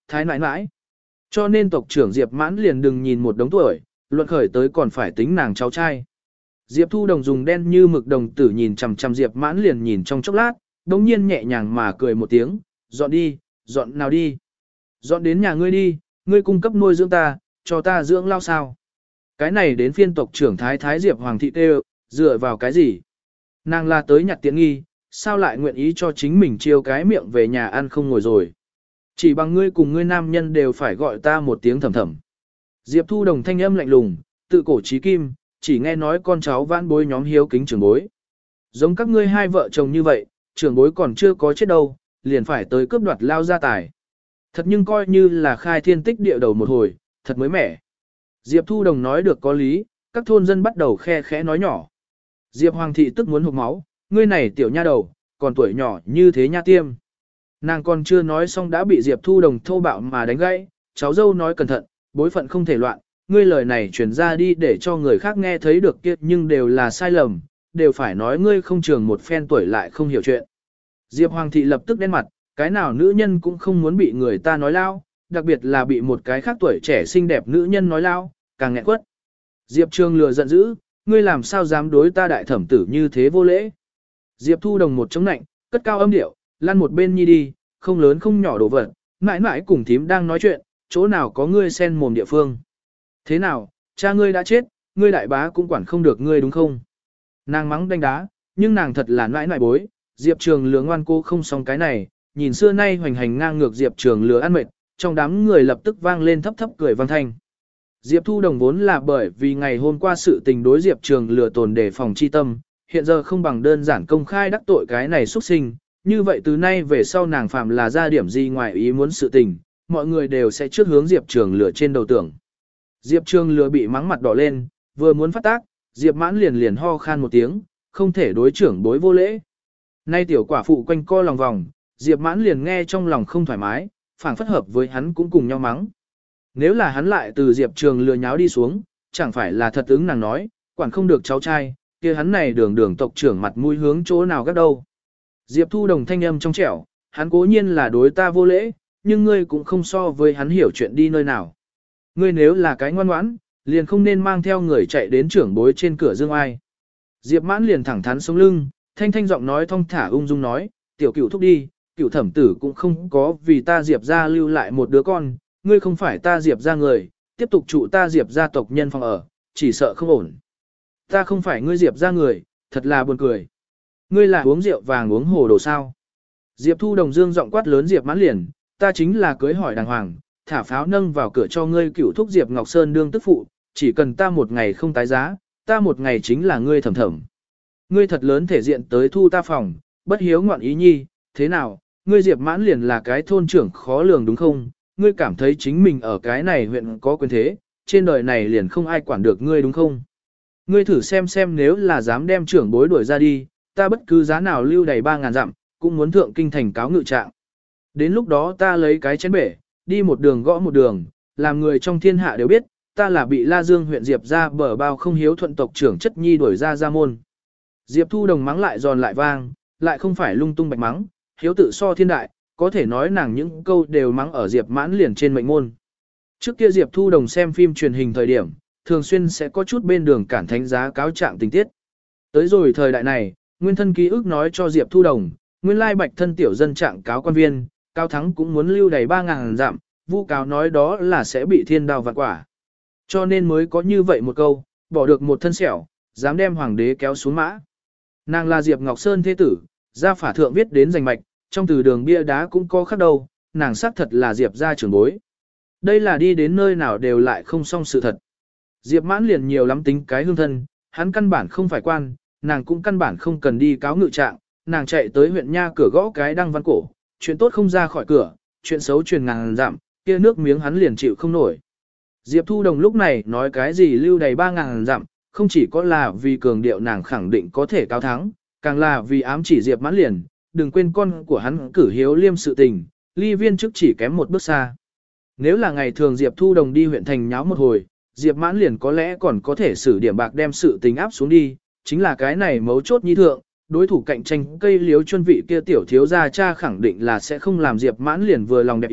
thái nãi nãi. Cho nên tộc trưởng Diệp Mãn liền đừng nhìn một đống tuổi, luận khởi tới còn phải tính nàng cháu trai. Diệp Thu Đồng dùng đen như mực đồng tử nhìn chằm chằm Diệp Mãn liền nhìn trong chốc lát, đống nhiên nhẹ nhàng mà cười một tiếng, dọn đi, dọn nào đi. Dọn đến nhà ngươi đi, ngươi cung cấp nuôi dưỡng ta, cho ta dưỡng lao sao. Cái này đến phiên tộc trưởng Thái Thái Diệp Hoàng thị kêu, dựa vào cái gì? Nàng là tới nhặt tiện nghi, sao lại nguyện ý cho chính mình chiêu cái miệng về nhà ăn không ngồi rồi. Chỉ bằng ngươi cùng ngươi nam nhân đều phải gọi ta một tiếng thầm thầm. Diệp Thu Đồng thanh âm lạnh lùng, tự cổ chí kim, chỉ nghe nói con cháu vãn bối nhóm hiếu kính trưởng bối. Giống các ngươi hai vợ chồng như vậy, trưởng bối còn chưa có chết đâu, liền phải tới cướp đoạt lao gia tài. Thật nhưng coi như là khai thiên tích địa đầu một hồi, thật mới mẻ. Diệp Thu Đồng nói được có lý, các thôn dân bắt đầu khe khẽ nói nhỏ. Diệp Hoàng thị tức muốn hụt máu, ngươi này tiểu nha đầu, còn tuổi nhỏ như thế nha tiêm. Nàng còn chưa nói xong đã bị Diệp Thu Đồng thô bạo mà đánh gãy, cháu dâu nói cẩn thận, bối phận không thể loạn, ngươi lời này truyền ra đi để cho người khác nghe thấy được kia nhưng đều là sai lầm, đều phải nói ngươi không trường một phen tuổi lại không hiểu chuyện. Diệp Hoàng thị lập tức đen mặt, cái nào nữ nhân cũng không muốn bị người ta nói lao, đặc biệt là bị một cái khác tuổi trẻ xinh đẹp nữ nhân nói lao, càng nghẹn quất. Diệp Trường lừa giận dữ, ngươi làm sao dám đối ta đại thẩm tử như thế vô lễ. Diệp Thu Đồng một chống nạnh, cất cao âm điệu, lăn một bên nhi đi, không lớn không nhỏ đồ vật, mãi mãi cùng thím đang nói chuyện, chỗ nào có ngươi sen mồm địa phương. Thế nào, cha ngươi đã chết, ngươi đại bá cũng quản không được ngươi đúng không? Nàng mắng đánh đá, nhưng nàng thật là nãi nãi bối, Diệp Trường lừa ngoan cô không xong cái này, nhìn xưa nay hoành hành ngang ngược Diệp Trường lừa ăn mệt, trong đám người lập tức vang lên thấp thấp cười vang thanh. Diệp Thu Đồng vốn là bởi vì ngày hôm qua sự tình đối Diệp Trường lừa tồn đề phòng chi tâm, hiện giờ không bằng đơn giản công khai đắc tội cái này xuất sinh, như vậy từ nay về sau nàng phạm là ra điểm gì ngoài ý muốn sự tình, mọi người đều sẽ trước hướng Diệp Trường lừa trên đầu tưởng. Diệp Trường lừa bị mắng mặt đỏ lên, vừa muốn phát tác, Diệp Mãn liền liền ho khan một tiếng, không thể đối trưởng bối vô lễ. Nay tiểu quả phụ quanh co lòng vòng, Diệp Mãn liền nghe trong lòng không thoải mái, phảng phất hợp với hắn cũng cùng nhau mắng. Nếu là hắn lại từ Diệp Trường lừa nháo đi xuống, chẳng phải là thật ứng nàng nói, quản không được cháu trai, kia hắn này đường đường tộc trưởng mặt mũi hướng chỗ nào gác đâu. Diệp Thu Đồng thanh âm trong trẻo, hắn cố nhiên là đối ta vô lễ, nhưng ngươi cũng không so với hắn hiểu chuyện đi nơi nào. Ngươi nếu là cái ngoan ngoãn, liền không nên mang theo người chạy đến trưởng bối trên cửa dương ai. Diệp Mãn liền thẳng thắn sống lưng, thanh thanh giọng nói thong thả ung dung nói, tiểu cửu thúc đi, cửu thẩm tử cũng không có vì ta Diệp ra lưu lại một đứa con, ngươi không phải ta Diệp ra người, tiếp tục trụ ta Diệp gia tộc nhân phòng ở, chỉ sợ không ổn. Ta không phải ngươi Diệp ra người, thật là buồn cười. Ngươi là uống rượu vàng uống hồ đồ sao. Diệp Thu Đồng dương giọng quát lớn Diệp Mãn liền, ta chính là cưới hỏi đàng hoàng, thả pháo nâng vào cửa cho ngươi cửu thúc Diệp Ngọc Sơn đương tức phụ, chỉ cần ta một ngày không tái giá, ta một ngày chính là ngươi thầm thầm. Ngươi thật lớn thể diện tới thu ta phòng, bất hiếu ngoạn ý nhi, thế nào, ngươi Diệp Mãn liền là cái thôn trưởng khó lường đúng không? Ngươi cảm thấy chính mình ở cái này huyện có quyền thế, trên đời này liền không ai quản được ngươi đúng không? Ngươi thử xem xem nếu là dám đem trưởng bối đuổi ra đi, ta bất cứ giá nào lưu đầy ba ngàn dặm, cũng muốn thượng kinh thành cáo ngự trạng. Đến lúc đó ta lấy cái chén bể, đi một đường gõ một đường, làm người trong thiên hạ đều biết, ta là bị La Dương huyện Diệp ra bờ bao không hiếu thuận tộc trưởng chất nhi đuổi ra ra môn. Diệp Thu Đồng mắng lại giòn lại vang, lại không phải lung tung bạch mắng, hiếu tự so thiên đại, có thể nói nàng những câu đều mắng ở Diệp Mãn liền trên mệnh môn. Trước kia Diệp Thu Đồng xem phim truyền hình thời điểm, thường xuyên sẽ có chút bên đường cản thánh giá cáo trạng tình tiết. Tới rồi thời đại này, nguyên thân ký ức nói cho Diệp Thu Đồng, nguyên lai bạch thân tiểu dân trạng cáo quan viên, cao thắng cũng muốn lưu đầy ba ngàn dặm, vu cáo nói đó là sẽ bị thiên đao vạn quả. Cho nên mới có như vậy một câu, bỏ được một thân sẹo, dám đem hoàng đế kéo xuống mã. Nàng là Diệp Ngọc Sơn thế tử, gia phả thượng viết đến danh mạch, trong từ đường bia đá cũng có khắc đâu, nàng xác thật là Diệp gia trưởng bối. Đây là đi đến nơi nào đều lại không xong sự thật. Diệp Mãn liền nhiều lắm tính cái hương thân, hắn căn bản không phải quan, nàng cũng căn bản không cần đi cáo ngự trạng, nàng chạy tới huyện nha cửa gõ cái đăng văn cổ, chuyện tốt không ra khỏi cửa, chuyện xấu truyền ngàn dặm, kia nước miếng hắn liền chịu không nổi. Diệp Thu Đồng lúc này nói cái gì lưu đầy ba ngàn dặm, không chỉ có là vì cường điệu nàng khẳng định có thể cao thắng, càng là vì ám chỉ Diệp Mãn liền, đừng quên con của hắn cử hiếu liêm sự tình, ly viên chức chỉ kém một bước xa. Nếu là ngày thường Diệp Thu Đồng đi huyện thành nháo một hồi, Diệp Mãn liền có lẽ còn có thể xử điểm bạc đem sự tình áp xuống đi, chính là cái này mấu chốt nhi thượng, đối thủ cạnh tranh cây liếu chuân vị kia tiểu thiếu gia cha khẳng định là sẽ không làm Diệp Mãn liền vừa lòng đẹp ý,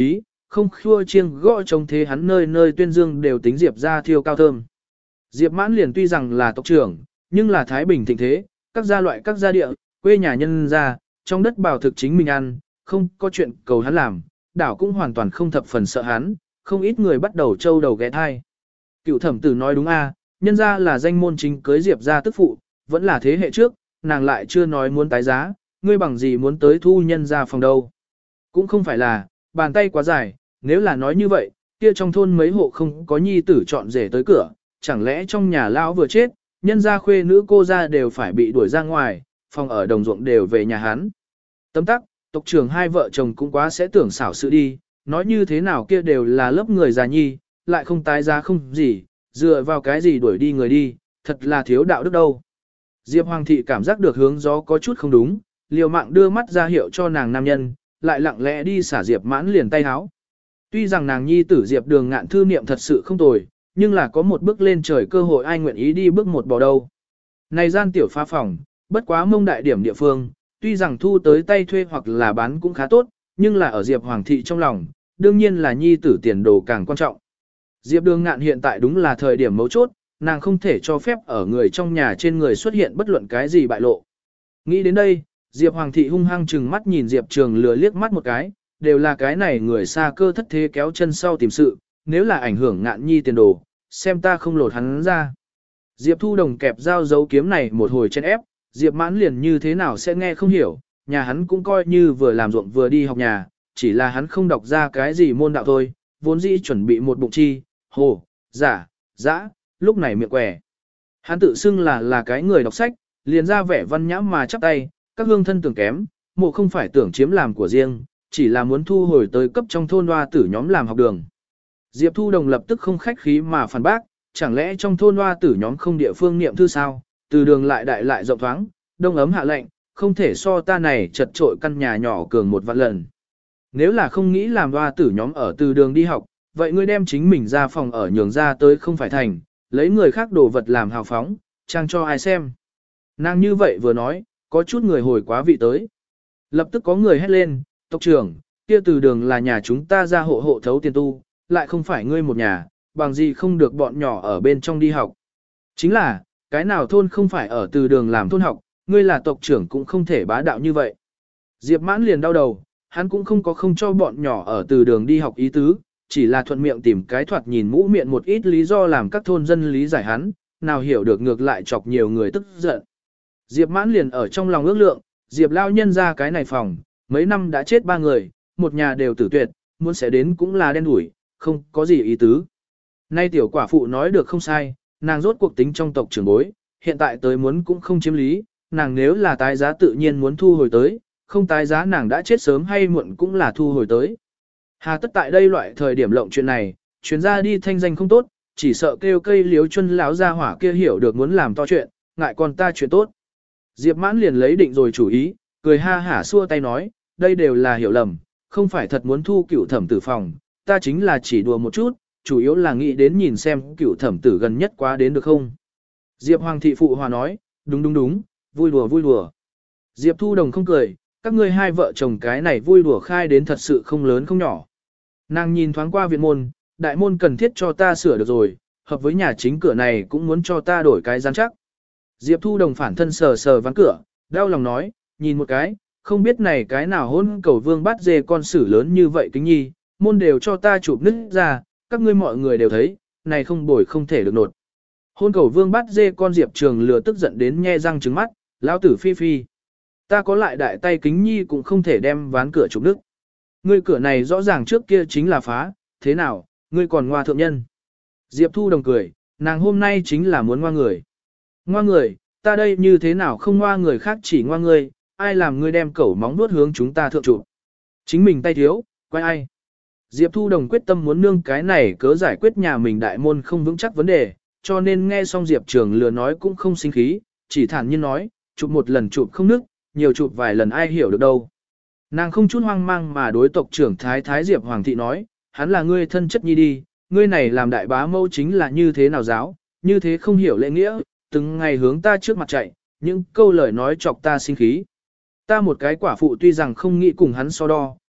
không khua chiêng gõ trống thế hắn nơi nơi tuyên dương đều tính Diệp ra thiêu cao thơm. Diệp mãn liền tuy rằng là tộc trưởng, nhưng là Thái Bình thịnh thế, các gia loại các gia địa, quê nhà nhân gia, trong đất bảo thực chính mình ăn, không có chuyện cầu hắn làm, đảo cũng hoàn toàn không thập phần sợ hắn, không ít người bắt đầu trâu đầu ghé thai. Cựu thẩm tử nói đúng a, nhân gia là danh môn chính cưới Diệp ra tức phụ, vẫn là thế hệ trước, nàng lại chưa nói muốn tái giá, ngươi bằng gì muốn tới thu nhân gia phòng đâu. Cũng không phải là, bàn tay quá dài, nếu là nói như vậy, kia trong thôn mấy hộ không có nhi tử chọn rể tới cửa, chẳng lẽ trong nhà lão vừa chết, nhân gia khuê nữ cô gia đều phải bị đuổi ra ngoài, phòng ở đồng ruộng đều về nhà hắn. Tấm tắc, tộc trưởng hai vợ chồng cũng quá sẽ tưởng xảo sự đi, nói như thế nào kia đều là lớp người già nhi, lại không tái giá không gì, dựa vào cái gì đuổi đi người đi, thật là thiếu đạo đức đâu. Diệp Hoàng thị cảm giác được hướng gió có chút không đúng, liều mạng đưa mắt ra hiệu cho nàng nam nhân, lại lặng lẽ đi xả Diệp mãn liền tay háo. Tuy rằng nàng nhi tử Diệp Đường Ngạn thư niệm thật sự không tồi, nhưng là có một bước lên trời cơ hội ai nguyện ý đi bước một bỏ đâu. Này gian tiểu phá phòng, bất quá mông đại điểm địa phương, tuy rằng thu tới tay thuê hoặc là bán cũng khá tốt, nhưng là ở Diệp Hoàng thị trong lòng, đương nhiên là nhi tử tiền đồ càng quan trọng. Diệp Đường Ngạn hiện tại đúng là thời điểm mấu chốt, nàng không thể cho phép ở người trong nhà trên người xuất hiện bất luận cái gì bại lộ. Nghĩ đến đây, Diệp Hoàng thị hung hăng chừng mắt nhìn Diệp Trường lừa liếc mắt một cái, đều là cái này người xa cơ thất thế kéo chân sau tìm sự, nếu là ảnh hưởng Ngạn nhi tiền đồ, xem ta không lột hắn ra. Diệp Thu Đồng kẹp dao dấu kiếm này một hồi trên ép, Diệp Mãn liền như thế nào sẽ nghe không hiểu, nhà hắn cũng coi như vừa làm ruộng vừa đi học nhà, chỉ là hắn không đọc ra cái gì môn đạo thôi, vốn dĩ chuẩn bị một bụng chi, hồ, giả, dã, lúc này miệng quẻ. Hắn tự xưng là là cái người đọc sách, liền ra vẻ văn nhã mà chắp tay, các hương thân tưởng kém, mộ không phải tưởng chiếm làm của riêng, chỉ là muốn thu hồi tới cấp trong thôn hoa tử nhóm làm học đường. Diệp Thu Đồng lập tức không khách khí mà phản bác, chẳng lẽ trong thôn hoa tử nhóm không địa phương niệm thư sao, từ đường lại đại lại rộng thoáng, đông ấm hạ lạnh, không thể so ta này chật trội căn nhà nhỏ cường một vạn lần. Nếu là không nghĩ làm hoa tử nhóm ở từ đường đi học, vậy ngươi đem chính mình ra phòng ở nhường ra tới không phải thành, lấy người khác đồ vật làm hào phóng, trang cho ai xem. Nàng như vậy vừa nói, có chút người hồi quá vị tới. Lập tức có người hét lên, tộc trưởng, kia từ đường là nhà chúng ta ra hộ hộ thấu tiền tu, lại không phải ngươi một nhà, bằng gì không được bọn nhỏ ở bên trong đi học. Chính là, cái nào thôn không phải ở từ đường làm thôn học, ngươi là tộc trưởng cũng không thể bá đạo như vậy. Diệp mãn liền đau đầu, hắn cũng không có không cho bọn nhỏ ở từ đường đi học ý tứ, chỉ là thuận miệng tìm cái thoạt nhìn mũ miệng một ít lý do làm các thôn dân lý giải hắn, nào hiểu được ngược lại chọc nhiều người tức giận. Diệp mãn liền ở trong lòng ước lượng, Diệp lao nhân ra cái này phòng, mấy năm đã chết ba người, một nhà đều tử tuyệt, muốn sẽ đến cũng là đen đủi, không có gì ý tứ. Nay tiểu quả phụ nói được không sai, nàng rốt cuộc tính trong tộc trưởng bối, hiện tại tới muốn cũng không chiếm lý, nàng nếu là tái giá tự nhiên muốn thu hồi tới, không tái giá nàng đã chết sớm hay muộn cũng là thu hồi tới. Hà tất tại đây loại thời điểm lộng chuyện này, chuyến ra đi thanh danh không tốt, chỉ sợ kêu cây liếu chân lão ra hỏa kia hiểu được muốn làm to chuyện, ngại còn ta chuyện tốt. Diệp mãn liền lấy định rồi chủ ý, cười ha hả xua tay nói, đây đều là hiểu lầm, không phải thật muốn thu cựu thẩm tử phòng, ta chính là chỉ đùa một chút, chủ yếu là nghĩ đến nhìn xem cựu thẩm tử gần nhất quá đến được không. Diệp Hoàng thị phụ hòa nói, đúng đúng đúng, vui đùa vui đùa. Diệp Thu Đồng không cười, các ngươi hai vợ chồng cái này vui đùa khai đến thật sự không lớn không nhỏ. Nàng nhìn thoáng qua viện môn, đại môn cần thiết cho ta sửa được rồi, hợp với nhà chính cửa này cũng muốn cho ta đổi cái rắn chắc. Diệp Thu Đồng phản thân sờ sờ ván cửa, đau lòng nói, nhìn một cái, không biết này cái nào hôn cầu vương bắt dê con sử lớn như vậy kính nhi, môn đều cho ta chụp nứt ra, các ngươi mọi người đều thấy, này không bồi không thể được nột. Hôn cầu vương bắt dê con Diệp Trường lừa tức giận đến nhe răng trứng mắt, lão tử phi phi. Ta có lại đại tay kính nhi cũng không thể đem ván cửa chụp nứt. Ngươi cửa này rõ ràng trước kia chính là phá, thế nào, ngươi còn ngoa thượng nhân. Diệp Thu Đồng cười, nàng hôm nay chính là muốn ngoa người. Ngoa người, ta đây như thế nào không ngoa người khác chỉ ngoa ngươi, ai làm ngươi đem cẩu móng vuốt hướng chúng ta thượng trụ. Chính mình tay thiếu, quay ai. Diệp Thu Đồng quyết tâm muốn nương cái này cớ giải quyết nhà mình đại môn không vững chắc vấn đề, cho nên nghe xong Diệp Trường lừa nói cũng không sinh khí, chỉ thản nhiên nói, chụp một lần chụp không nức, nhiều chụp vài lần ai hiểu được đâu. Nàng không chút hoang mang mà đối tộc trưởng Thái Thái Diệp Hoàng thị nói, hắn là ngươi thân chất nhi đi, ngươi này làm đại bá mâu chính là như thế nào giáo, như thế không hiểu lễ nghĩa, từng ngày hướng ta trước mặt chạy, những câu lời nói chọc ta sinh khí. Ta một cái quả phụ tuy rằng không nghĩ cùng hắn so đo,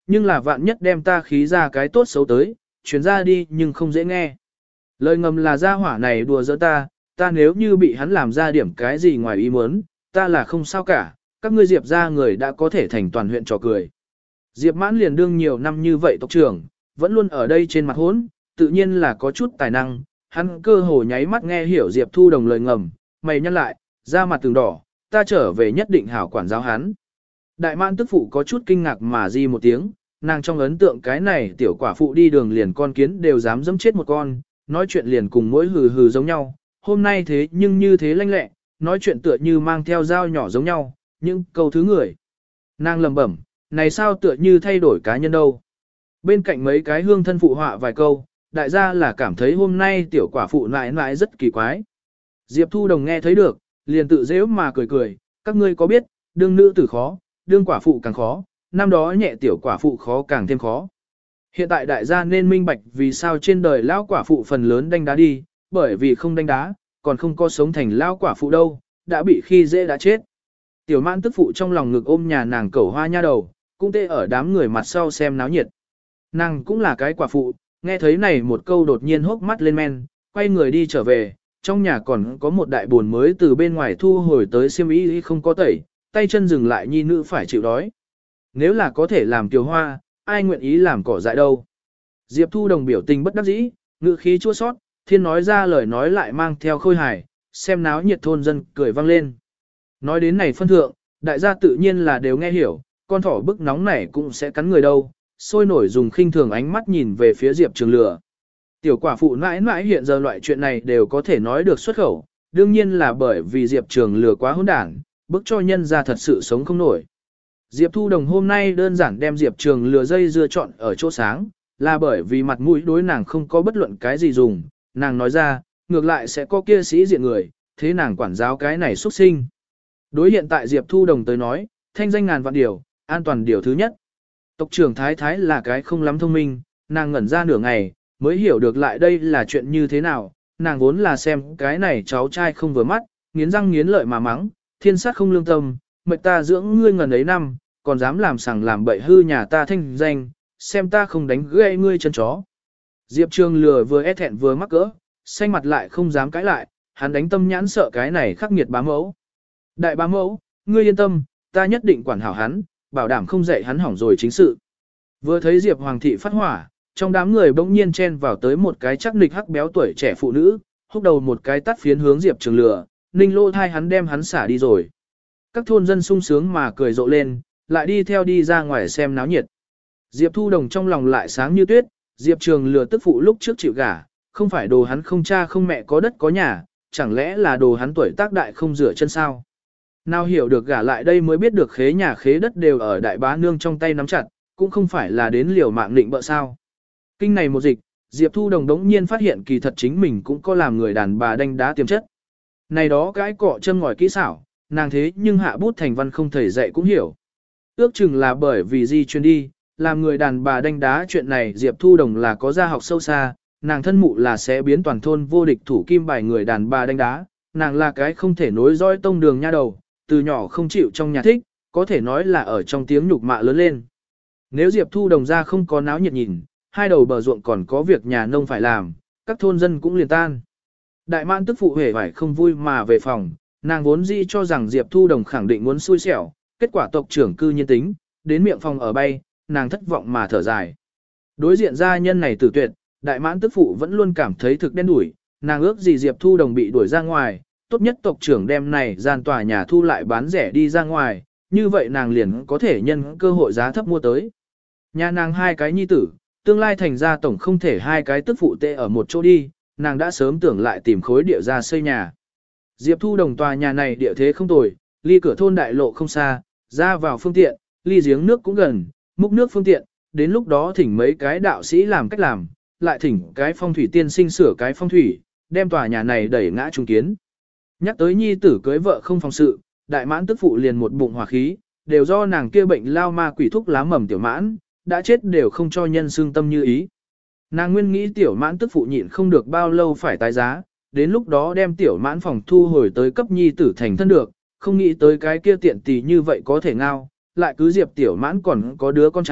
Nhưng là vạn nhất đem ta khí ra cái tốt xấu tới, chuyển ra đi nhưng không dễ nghe. Lời ngầm là gia hỏa này đùa giỡn ta, ta nếu như bị hắn làm ra điểm cái gì ngoài ý muốn, ta là không sao cả, các ngươi Diệp ra người đã có thể thành toàn huyện trò cười. Diệp mãn liền đương nhiều năm như vậy tộc trưởng, vẫn luôn ở đây trên mặt hốn, tự nhiên là có chút tài năng, hắn cơ hồ nháy mắt nghe hiểu Diệp Thu Đồng lời ngầm, mày nhăn lại, ra mặt từng đỏ, ta trở về nhất định hảo quản giáo hắn. Đại mãn tức phụ có chút kinh ngạc mà di một tiếng, nàng trong ấn tượng cái này tiểu quả phụ đi đường liền con kiến đều dám dẫm chết một con, nói chuyện liền cùng mỗi hừ hừ giống nhau, hôm nay thế nhưng như thế lanh lẹ, nói chuyện tựa như mang theo dao nhỏ giống nhau, nhưng câu thứ người. Nàng lầm bẩm, này sao tựa như thay đổi cá nhân đâu. Bên cạnh mấy cái hương thân phụ họa vài câu, đại gia là cảm thấy hôm nay tiểu quả phụ nãi nãi rất kỳ quái. Diệp Thu Đồng nghe thấy được, liền tự dễ mà cười cười, các ngươi có biết, đương nữ tử khó, đương quả phụ càng khó, năm đó nhẹ tiểu quả phụ khó càng thêm khó. Hiện tại đại gia nên minh bạch vì sao trên đời lão quả phụ phần lớn đánh đá đi, bởi vì không đánh đá, còn không có sống thành lão quả phụ đâu, đã bị khi dễ đã chết. Tiểu mãn tức phụ trong lòng ngực ôm nhà nàng cẩu hoa nha đầu, cũng tê ở đám người mặt sau xem náo nhiệt. Nàng cũng là cái quả phụ, nghe thấy này một câu đột nhiên hốc mắt lên men, quay người đi trở về, trong nhà còn có một đại buồn mới từ bên ngoài thu hồi tới xiêm y không có tẩy, tay chân dừng lại nhi nữ phải chịu đói. Nếu là có thể làm tiểu hoa, ai nguyện ý làm cỏ dại đâu. Diệp Thu Đồng biểu tình bất đắc dĩ, ngữ khí chua sót, thiên nói ra lời nói lại mang theo khôi hài, xem náo nhiệt thôn dân cười vang lên. Nói đến này phân thượng, đại gia tự nhiên là đều nghe hiểu, con thỏ bức nóng này cũng sẽ cắn người đâu, sôi nổi dùng khinh thường ánh mắt nhìn về phía Diệp Trường Lừa. Tiểu quả phụ mãi mãi hiện giờ loại chuyện này đều có thể nói được xuất khẩu, đương nhiên là bởi vì Diệp Trường Lừa quá hỗn đản, bức cho nhân ra thật sự sống không nổi. Diệp Thu Đồng hôm nay đơn giản đem Diệp Trường Lừa dây dưa chọn ở chỗ sáng, là bởi vì mặt mũi đối nàng không có bất luận cái gì dùng, nàng nói ra, ngược lại sẽ có kia sĩ diện người, thế nàng quản giáo cái này xuất sinh. Đối hiện tại Diệp Thu Đồng tới nói, thanh danh ngàn vạn điều, an toàn điều thứ nhất. Tộc trưởng Thái Thái là cái không lắm thông minh, nàng ngẩn ra nửa ngày, mới hiểu được lại đây là chuyện như thế nào, nàng vốn là xem cái này cháu trai không vừa mắt, nghiến răng nghiến lợi mà mắng, thiên sát không lương tâm, mệnh ta dưỡng ngươi ngần ấy năm, còn dám làm sằng làm bậy hư nhà ta thanh danh, xem ta không đánh gãy ngươi chân chó. Diệp Trường Lừa vừa e thẹn vừa mắc cỡ, xanh mặt lại không dám cãi lại, hắn đánh tâm nhãn sợ cái này khắc nghiệt bá mẫu. Đại bá mẫu, ngươi yên tâm, ta nhất định quản hảo hắn, bảo đảm không dạy hắn hỏng rồi chính sự. Vừa thấy Diệp Hoàng thị phát hỏa, trong đám người bỗng nhiên chen vào tới một cái chắc nịch hắc béo tuổi trẻ phụ nữ, húc đầu một cái tắt phiến hướng Diệp Trường Lừa, ninh lô thai hắn đem hắn xả đi rồi. Các thôn dân sung sướng mà cười rộ lên, lại đi theo đi ra ngoài xem náo nhiệt. Diệp Thu Đồng trong lòng lại sáng như tuyết, Diệp Trường Lừa tức phụ lúc trước chịu gả, không phải đồ hắn không cha không mẹ có đất có nhà, chẳng lẽ là đồ hắn tuổi tác đại không rửa chân sao? Nào hiểu được gả lại đây mới biết được khế nhà khế đất đều ở đại bá nương trong tay nắm chặt, cũng không phải là đến liều mạng định bợ sao. Kinh này một dịch, Diệp Thu Đồng đống nhiên phát hiện kỳ thật chính mình cũng có làm người đàn bà đánh đá tiềm chất. Này đó cái cọ chân ngòi kỹ xảo, nàng thế nhưng hạ bút thành văn không thể dạy cũng hiểu. Ước chừng là bởi vì di truyền đi, làm người đàn bà đánh đá chuyện này Diệp Thu Đồng là có gia học sâu xa, nàng thân mụ là sẽ biến toàn thôn vô địch thủ kim bài người đàn bà đánh đá, nàng là cái không thể nối dõi tông đường nha đầu, từ nhỏ không chịu trong nhà thích, có thể nói là ở trong tiếng nhục mạ lớn lên. Nếu Diệp Thu Đồng ra không có náo nhiệt nhìn, hai đầu bờ ruộng còn có việc nhà nông phải làm, các thôn dân cũng liền tan. Đại mãn tức phụ hề phải không vui mà về phòng, nàng vốn dĩ cho rằng Diệp Thu Đồng khẳng định muốn xui xẻo, kết quả tộc trưởng cư nhiên tính, đến miệng phòng ở bay, nàng thất vọng mà thở dài. Đối diện gia nhân này tử tuyệt, đại mãn tức phụ vẫn luôn cảm thấy thực đen đủi, nàng ước gì Diệp Thu Đồng bị đuổi ra ngoài, tốt nhất tộc trưởng đem này gian tòa nhà thu lại bán rẻ đi ra ngoài, như vậy nàng liền có thể nhân cơ hội giá thấp mua tới. Nhà nàng hai cái nhi tử, tương lai thành ra tổng không thể hai cái tức phụ tệ ở một chỗ đi, nàng đã sớm tưởng lại tìm khối địa ra xây nhà. Diệp Thu Đồng tòa nhà này địa thế không tồi, ly cửa thôn đại lộ không xa, ra vào phương tiện, ly giếng nước cũng gần, múc nước phương tiện, đến lúc đó thỉnh mấy cái đạo sĩ làm cách làm, lại thỉnh cái phong thủy tiên sinh sửa cái phong thủy, đem tòa nhà này đẩy ngã trung kiến. Nhắc tới nhi tử cưới vợ không phòng sự, đại mãn tức phụ liền một bụng hỏa khí, đều do nàng kia bệnh lao ma quỷ thúc lá mầm tiểu mãn, đã chết đều không cho nhân xương tâm như ý. Nàng nguyên nghĩ tiểu mãn tức phụ nhịn không được bao lâu phải tái giá, đến lúc đó đem tiểu mãn phòng thu hồi tới cấp nhi tử thành thân được, không nghĩ tới cái kia tiện tì như vậy có thể ngao, lại cứ diệp tiểu mãn còn có đứa con trai,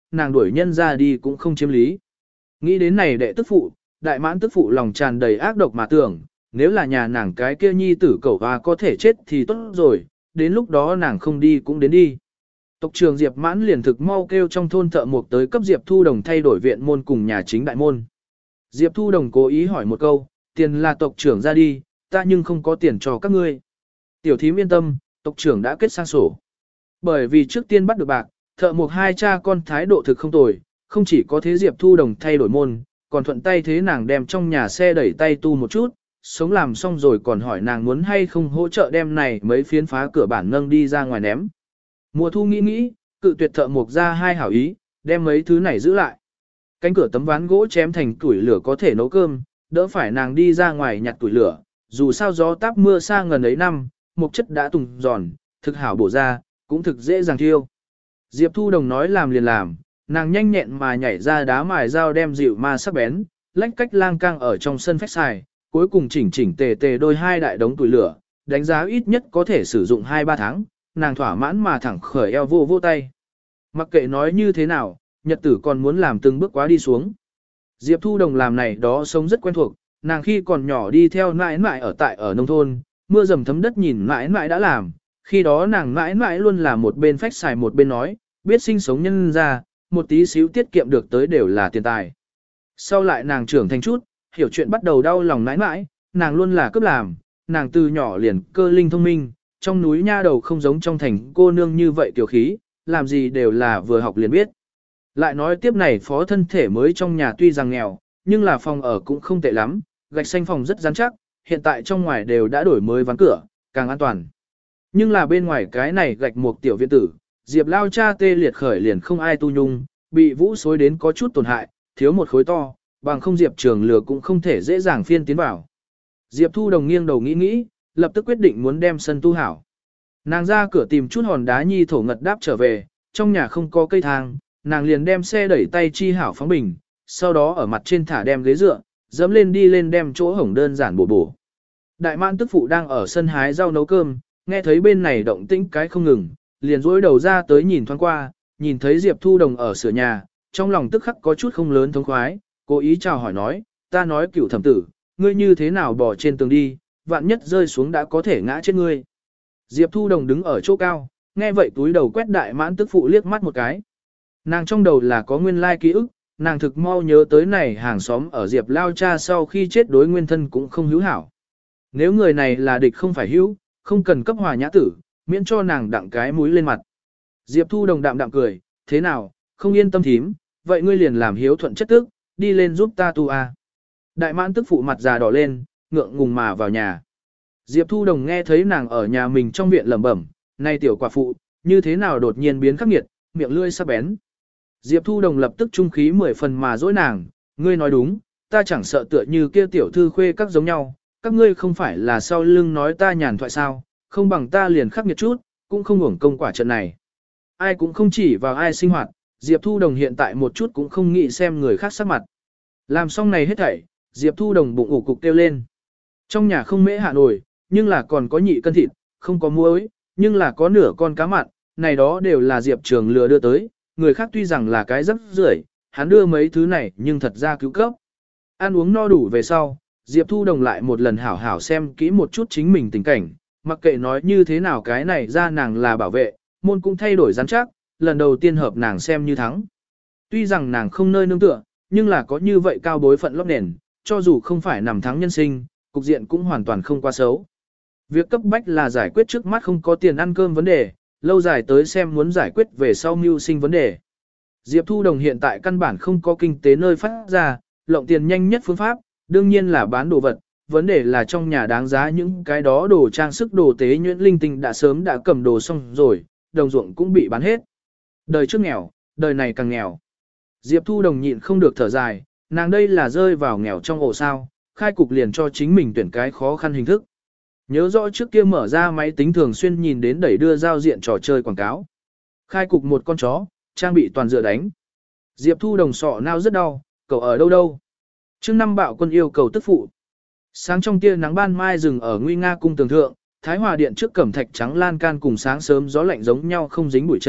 nàng đuổi nhân ra đi cũng không chiếm lý. Nghĩ đến này đệ tức phụ, đại mãn tức phụ lòng tràn đầy ác độc mà tưởng, nếu là nhà nàng cái kia nhi tử cẩu hoa có thể chết thì tốt rồi, đến lúc đó nàng không đi cũng đến đi. Tộc trưởng Diệp Mãn liền thực mau kêu trong thôn thợ mộc tới cấp Diệp Thu Đồng thay đổi viện môn cùng nhà chính đại môn. Diệp Thu Đồng cố ý hỏi một câu, tiền là tộc trưởng ra đi, ta nhưng không có tiền cho các ngươi. Tiểu thím yên tâm, tộc trưởng đã kết sang sổ. Bởi vì trước tiên bắt được bạc, thợ mộc hai cha con thái độ thực không tồi, không chỉ có thế Diệp Thu Đồng thay đổi môn, còn thuận tay thế nàng đem trong nhà xe đẩy tay tu một chút, sống làm xong rồi còn hỏi nàng muốn hay không hỗ trợ đem này mấy phiến phá cửa bản nâng đi ra ngoài ném. Mùa thu nghĩ nghĩ, cự tuyệt thợ mộc ra hai hảo ý, đem mấy thứ này giữ lại. Cánh cửa tấm ván gỗ chém thành củi lửa có thể nấu cơm, đỡ phải nàng đi ra ngoài nhặt củi lửa, dù sao gió táp mưa xa ngần ấy năm, mộc chất đã tùng giòn, thực hảo bổ ra, cũng thực dễ dàng thiêu. Diệp Thu Đồng nói làm liền làm, nàng nhanh nhẹn mà nhảy ra đá mài dao đem dịu ma sắc bén, lách cách lang cang ở trong sân phách xài, cuối cùng chỉnh chỉnh tề tề đôi hai đại đống tuổi lửa, đánh giá ít nhất có thể sử dụng hai ba tháng, nàng thỏa mãn mà thẳng khởi eo vô vô tay. Mặc kệ nói như thế nào, nhật tử còn muốn làm từng bước quá đi xuống. Diệp Thu Đồng làm này đó sống rất quen thuộc, nàng khi còn nhỏ đi theo mãi mãi ở tại ở nông thôn, mưa dầm thấm đất nhìn mãi mãi đã làm, khi đó nàng mãi mãi luôn là một bên phách xài một bên nói, biết sinh sống nhân ra, một tí xíu tiết kiệm được tới đều là tiền tài. Sau lại nàng trưởng thành chút, hiểu chuyện bắt đầu đau lòng mãi mãi, nàng luôn là cướp làm, nàng từ nhỏ liền cơ linh thông minh, trong núi nha đầu không giống trong thành cô nương như vậy tiểu khí, làm gì đều là vừa học liền biết. Lại nói tiếp này phó thân thể mới trong nhà tuy rằng nghèo, nhưng là phòng ở cũng không tệ lắm, gạch xanh phòng rất rắn chắc, hiện tại trong ngoài đều đã đổi mới ván cửa, càng an toàn. Nhưng là bên ngoài cái này gạch một tiểu viện tử, Diệp lao cha tê liệt khởi liền không ai tu nhung, bị vũ xối đến có chút tổn hại, thiếu một khối to, bằng không Diệp Trường Lừa cũng không thể dễ dàng phiên tiến vào. Diệp Thu Đồng nghiêng đầu nghĩ nghĩ, lập tức quyết định muốn đem sân tu hảo. Nàng ra cửa tìm chút hòn đá nhi thổ ngật đáp trở về, trong nhà không có cây thang, nàng liền đem xe đẩy tay chi hảo phóng bình, sau đó ở mặt trên thả đem ghế dựa, dẫm lên đi lên đem chỗ hổng đơn giản bổ bổ. Đại mãn tức phụ đang ở sân hái rau nấu cơm, nghe thấy bên này động tĩnh cái không ngừng, liền dối đầu ra tới nhìn thoáng qua, nhìn thấy Diệp Thu Đồng ở sửa nhà, trong lòng tức khắc có chút không lớn thống khoái, cố ý chào hỏi nói, ta nói cửu thẩm tử, ngươi như thế nào bỏ trên tường đi, vạn nhất rơi xuống đã có thể ngã chết ngươi. Diệp Thu Đồng đứng ở chỗ cao, nghe vậy túi đầu quét đại mãn tức phụ liếc mắt một cái. Nàng trong đầu là có nguyên lai ký ức, nàng thực mau nhớ tới này hàng xóm ở Diệp lao cha sau khi chết đối nguyên thân cũng không hữu hảo. Nếu người này là địch không phải hữu, không cần cấp hòa nhã tử, miễn cho nàng đặng cái mũi lên mặt. Diệp Thu Đồng đạm đạm cười, thế nào, không yên tâm thím, vậy ngươi liền làm hiếu thuận chất tức, đi lên giúp ta tu a. Đại mãn tức phụ mặt già đỏ lên, ngượng ngùng mà vào nhà. Diệp Thu Đồng nghe thấy nàng ở nhà mình trong viện lẩm bẩm, này tiểu quả phụ, như thế nào đột nhiên biến khắc nghiệt, miệng lưỡi sắc bén. Diệp Thu Đồng lập tức trung khí mười phần mà dỗi nàng, ngươi nói đúng, ta chẳng sợ tựa như kia tiểu thư khuê các giống nhau, các ngươi không phải là sau lưng nói ta nhàn thoại sao, không bằng ta liền khắc nghiệt chút, cũng không hưởng công quả trận này. Ai cũng không chỉ vào ai sinh hoạt, Diệp Thu Đồng hiện tại một chút cũng không nghĩ xem người khác sắc mặt. Làm xong này hết thảy, Diệp Thu Đồng bụng ủ cục kêu lên. Trong nhà không mễ hạ nồi, nhưng là còn có nhị cân thịt, không có muối, nhưng là có nửa con cá mặn, này đó đều là Diệp Trường Lừa đưa tới, người khác tuy rằng là cái rất rưởi, hắn đưa mấy thứ này nhưng thật ra cứu cấp. Ăn uống no đủ về sau, Diệp Thu Đồng lại một lần hảo hảo xem kỹ một chút chính mình tình cảnh, mặc kệ nói như thế nào cái này ra nàng là bảo vệ, môn cũng thay đổi rắn chắc, lần đầu tiên hợp nàng xem như thắng. Tuy rằng nàng không nơi nương tựa, nhưng là có như vậy cao bối phận lót nền, cho dù không phải nằm thắng nhân sinh, cục diện cũng hoàn toàn không quá xấu. Việc cấp bách là giải quyết trước mắt không có tiền ăn cơm vấn đề, lâu dài tới xem muốn giải quyết về sau mưu sinh vấn đề. Diệp Thu Đồng hiện tại căn bản không có kinh tế nơi phát ra, lộng tiền nhanh nhất phương pháp, đương nhiên là bán đồ vật, vấn đề là trong nhà đáng giá những cái đó đồ trang sức đồ tế nhuyễn linh tinh đã sớm đã cầm đồ xong rồi, đồng ruộng cũng bị bán hết. Đời trước nghèo, đời này càng nghèo. Diệp Thu Đồng nhịn không được thở dài, nàng đây là rơi vào nghèo trong ổ sao, khai cục liền cho chính mình tuyển cái khó khăn hình thức. Nhớ rõ trước kia mở ra máy tính thường xuyên nhìn đến đẩy đưa giao diện trò chơi quảng cáo. Khai cục một con chó, trang bị toàn dựa đánh. Diệp Thu Đồng sọ nao rất đau, cậu ở đâu đâu. Chương năm bạo quân yêu cầu tức phụ. Sáng trong tia nắng ban mai rừng ở nguy nga cung tường thượng, Thái Hòa điện trước cẩm thạch trắng lan can cùng sáng sớm gió lạnh giống nhau không dính bụi trần,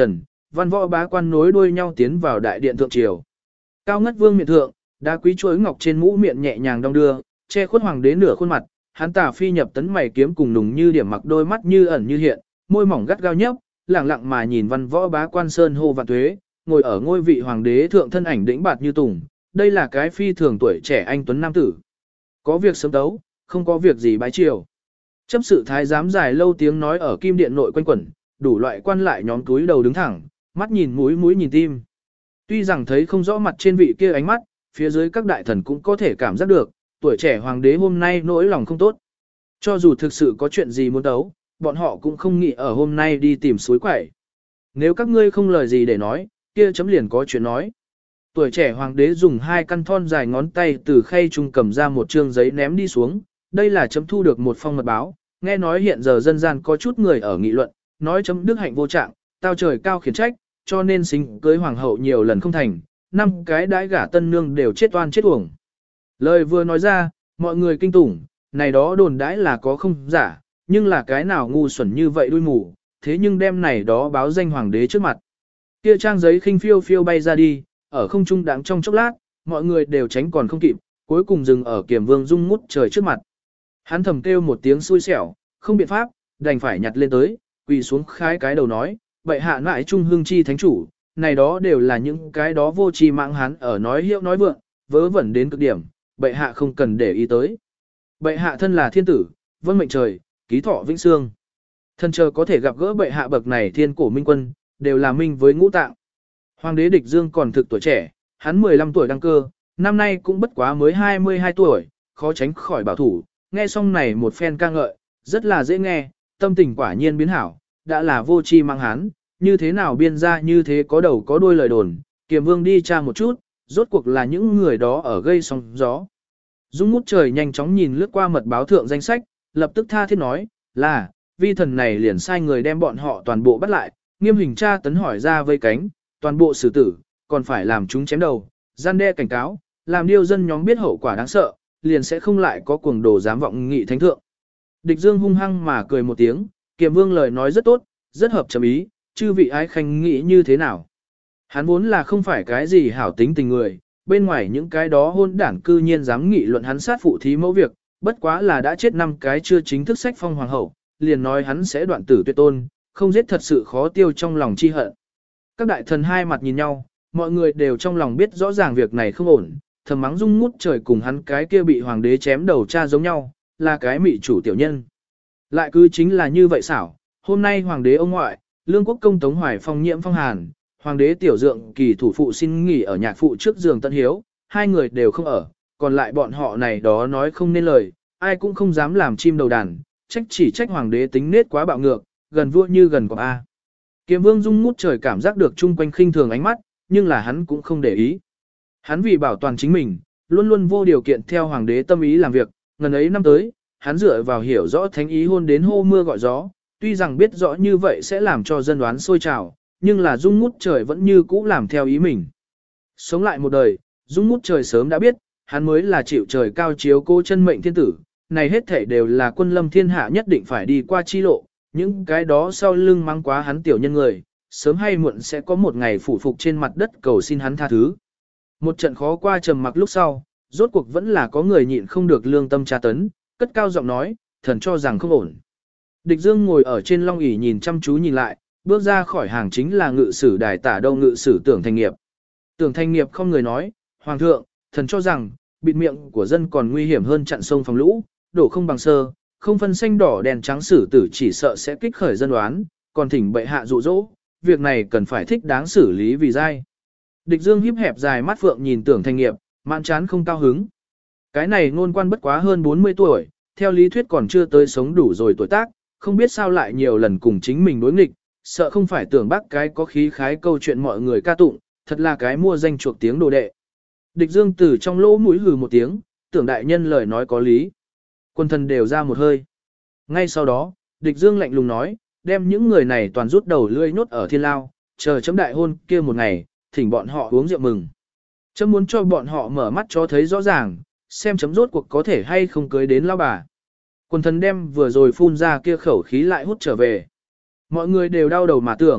văn võ bá quan nối đuôi nhau tiến vào đại điện thượng triều. Cao ngất vương miện thượng, đá quý chuỗi ngọc trên mũ miệng nhẹ nhàng đong đưa, che khuất hoàng đế nửa khuôn mặt, hắn tả phi nhập tấn mày kiếm cùng nùng như điểm mặc đôi mắt như ẩn như hiện, môi mỏng gắt gao nhấp, lẳng lặng mà nhìn văn võ bá quan sơn hô vạn tuế, ngồi ở ngôi vị hoàng đế thượng thân ảnh đĩnh bạt như tùng, đây là cái phi thường tuổi trẻ anh tuấn nam tử. Có việc sớm tấu, không có việc gì bái triều. Chấp sự thái giám dài lâu tiếng nói ở kim điện nội quanh quẩn, đủ loại quan lại nhóm túi đầu đứng thẳng, mắt nhìn mũi mũi nhìn tim. Tuy rằng thấy không rõ mặt trên vị kia ánh mắt, phía dưới các đại thần cũng có thể cảm giác được, tuổi trẻ hoàng đế hôm nay nỗi lòng không tốt. Cho dù thực sự có chuyện gì muốn đấu, bọn họ cũng không nghĩ ở hôm nay đi tìm suối quẩy. Nếu các ngươi không lời gì để nói, kia chấm liền có chuyện nói. Tuổi trẻ hoàng đế dùng hai căn thon dài ngón tay từ khay trung cầm ra một trương giấy ném đi xuống, đây là chấm thu được một phong mật báo, nghe nói hiện giờ dân gian có chút người ở nghị luận, nói chấm đức hạnh vô trạng, tao trời cao khiển trách, cho nên sinh cưới hoàng hậu nhiều lần không thành, năm cái đãi gả tân nương đều chết oan chết uổng. Lời vừa nói ra, mọi người kinh tủng, này đó đồn đãi là có không giả, nhưng là cái nào ngu xuẩn như vậy đuôi mù, thế nhưng đem này đó báo danh hoàng đế trước mặt. Kia trang giấy khinh phiêu phiêu bay ra đi, ở không trung đáng trong chốc lát, mọi người đều tránh còn không kịp, cuối cùng dừng ở Kiểm Vương Dung ngút trời trước mặt. Hắn thầm kêu một tiếng xui xẻo, không biện pháp, đành phải nhặt lên tới, quỳ xuống khái cái đầu nói, vậy hạ ngại trung hương chi thánh chủ, này đó đều là những cái đó vô tri mạng hắn ở nói hiệu nói vượng, vớ vẩn đến cực điểm, bệ hạ không cần để ý tới. Bệ hạ thân là thiên tử, vân mệnh trời, ký thọ vĩnh xương. Thân chờ có thể gặp gỡ bệ hạ bậc này thiên cổ minh quân, đều là minh với ngũ tạng. Hoàng đế Địch Dương còn thực tuổi trẻ, hắn mười lăm tuổi đăng cơ, năm nay cũng bất quá mới hai mươi hai tuổi, khó tránh khỏi bảo thủ, nghe xong này một phen ca ngợi, rất là dễ nghe, tâm tình quả nhiên biến hảo, đã là vô tri mang hắn, như thế nào biên ra như thế có đầu có đuôi lời đồn, Kiềm Vương đi tra một chút, rốt cuộc là những người đó ở gây sóng gió. Dung ngút trời nhanh chóng nhìn lướt qua mật báo thượng danh sách, lập tức tha thiết nói, là, vi thần này liền sai người đem bọn họ toàn bộ bắt lại, nghiêm hình tra tấn hỏi ra vây cánh, toàn bộ xử tử, còn phải làm chúng chém đầu, gian đe cảnh cáo, làm điêu dân nhóm biết hậu quả đáng sợ, liền sẽ không lại có cuồng đồ dám vọng nghị thánh thượng. Địch Dương hung hăng mà cười một tiếng, Kiềm Vương lời nói rất tốt, rất hợp chấm ý, chư vị ái khanh nghĩ như thế nào. Hắn vốn là không phải cái gì hảo tính tình người, bên ngoài những cái đó hôn đảng cư nhiên dám nghị luận hắn sát phụ thí mẫu việc, bất quá là đã chết năm cái chưa chính thức sách phong hoàng hậu, liền nói hắn sẽ đoạn tử tuyệt tôn, không giết thật sự khó tiêu trong lòng chi hận. Các đại thần hai mặt nhìn nhau, mọi người đều trong lòng biết rõ ràng việc này không ổn, thầm mắng Dung ngút trời cùng hắn cái kia bị hoàng đế chém đầu cha giống nhau, là cái mị chủ tiểu nhân. Lại cứ chính là như vậy xảo, hôm nay hoàng đế ông ngoại, lương quốc công Tống Hoài Phong nhiễm phong hàn, hoàng đế tiểu dượng kỳ thủ phụ xin nghỉ ở nhạc phụ trước giường tận hiếu, hai người đều không ở, còn lại bọn họ này đó nói không nên lời, ai cũng không dám làm chim đầu đàn, trách chỉ trách hoàng đế tính nết quá bạo ngược, gần vua như gần cọp A. Kiếm Vương Dung ngút trời cảm giác được chung quanh khinh thường ánh mắt, nhưng là hắn cũng không để ý. Hắn vì bảo toàn chính mình, luôn luôn vô điều kiện theo hoàng đế tâm ý làm việc, ngần ấy năm tới, hắn dựa vào hiểu rõ thánh ý hôn đến hô mưa gọi gió, tuy rằng biết rõ như vậy sẽ làm cho dân đoán sôi trào, nhưng là Dung ngút trời vẫn như cũ làm theo ý mình. Sống lại một đời, Dung ngút trời sớm đã biết, hắn mới là chịu trời cao chiếu cố chân mệnh thiên tử, này hết thảy đều là quân lâm thiên hạ nhất định phải đi qua chi lộ, những cái đó sau lưng mang quá hắn tiểu nhân người, sớm hay muộn sẽ có một ngày phủ phục trên mặt đất cầu xin hắn tha thứ. Một trận khó qua trầm mặc lúc sau, rốt cuộc vẫn là có người nhịn không được lương tâm tra tấn, cất cao giọng nói, thần cho rằng không ổn. Địch Dương ngồi ở trên long ỷ nhìn chăm chú nhìn lại, bước ra khỏi hàng chính là ngự sử đài tả đâu ngự sử Tưởng Thành Nghiệp. Tưởng Thành Nghiệp không người nói, hoàng thượng, thần cho rằng, bịt miệng của dân còn nguy hiểm hơn chặn sông phòng lũ, đổ không bằng sơ, không phân xanh đỏ đèn trắng xử tử chỉ sợ sẽ kích khởi dân đoán, còn thỉnh bệ hạ dụ dỗ, việc này cần phải thích đáng xử lý vì dai. Địch Dương híp hẹp dài mắt phượng nhìn Tưởng Thành Nghiệp, mạn chán không cao hứng. Cái này ngôn quan bất quá hơn bốn mươi tuổi, theo lý thuyết còn chưa tới sống đủ rồi tuổi tác, không biết sao lại nhiều lần cùng chính mình đối nghịch, sợ không phải Tưởng bác cái có khí khái câu chuyện mọi người ca tụng, thật là cái mua danh chuộc tiếng đồ đệ. Địch Dương từ trong lỗ mũi hừ một tiếng, Tưởng đại nhân lời nói có lý. Quân thần đều ra một hơi. Ngay sau đó, Địch Dương lạnh lùng nói, đem những người này toàn rút đầu lưỡi nhốt ở thiên lao, chờ chấm đại hôn kia một ngày, thỉnh bọn họ uống rượu mừng. Chấm muốn cho bọn họ mở mắt cho thấy rõ ràng, xem chấm rốt cuộc có thể hay không cưới đến lao bà. Quân thần đem vừa rồi phun ra kia khẩu khí lại hút trở về. Mọi người đều đau đầu mà tưởng,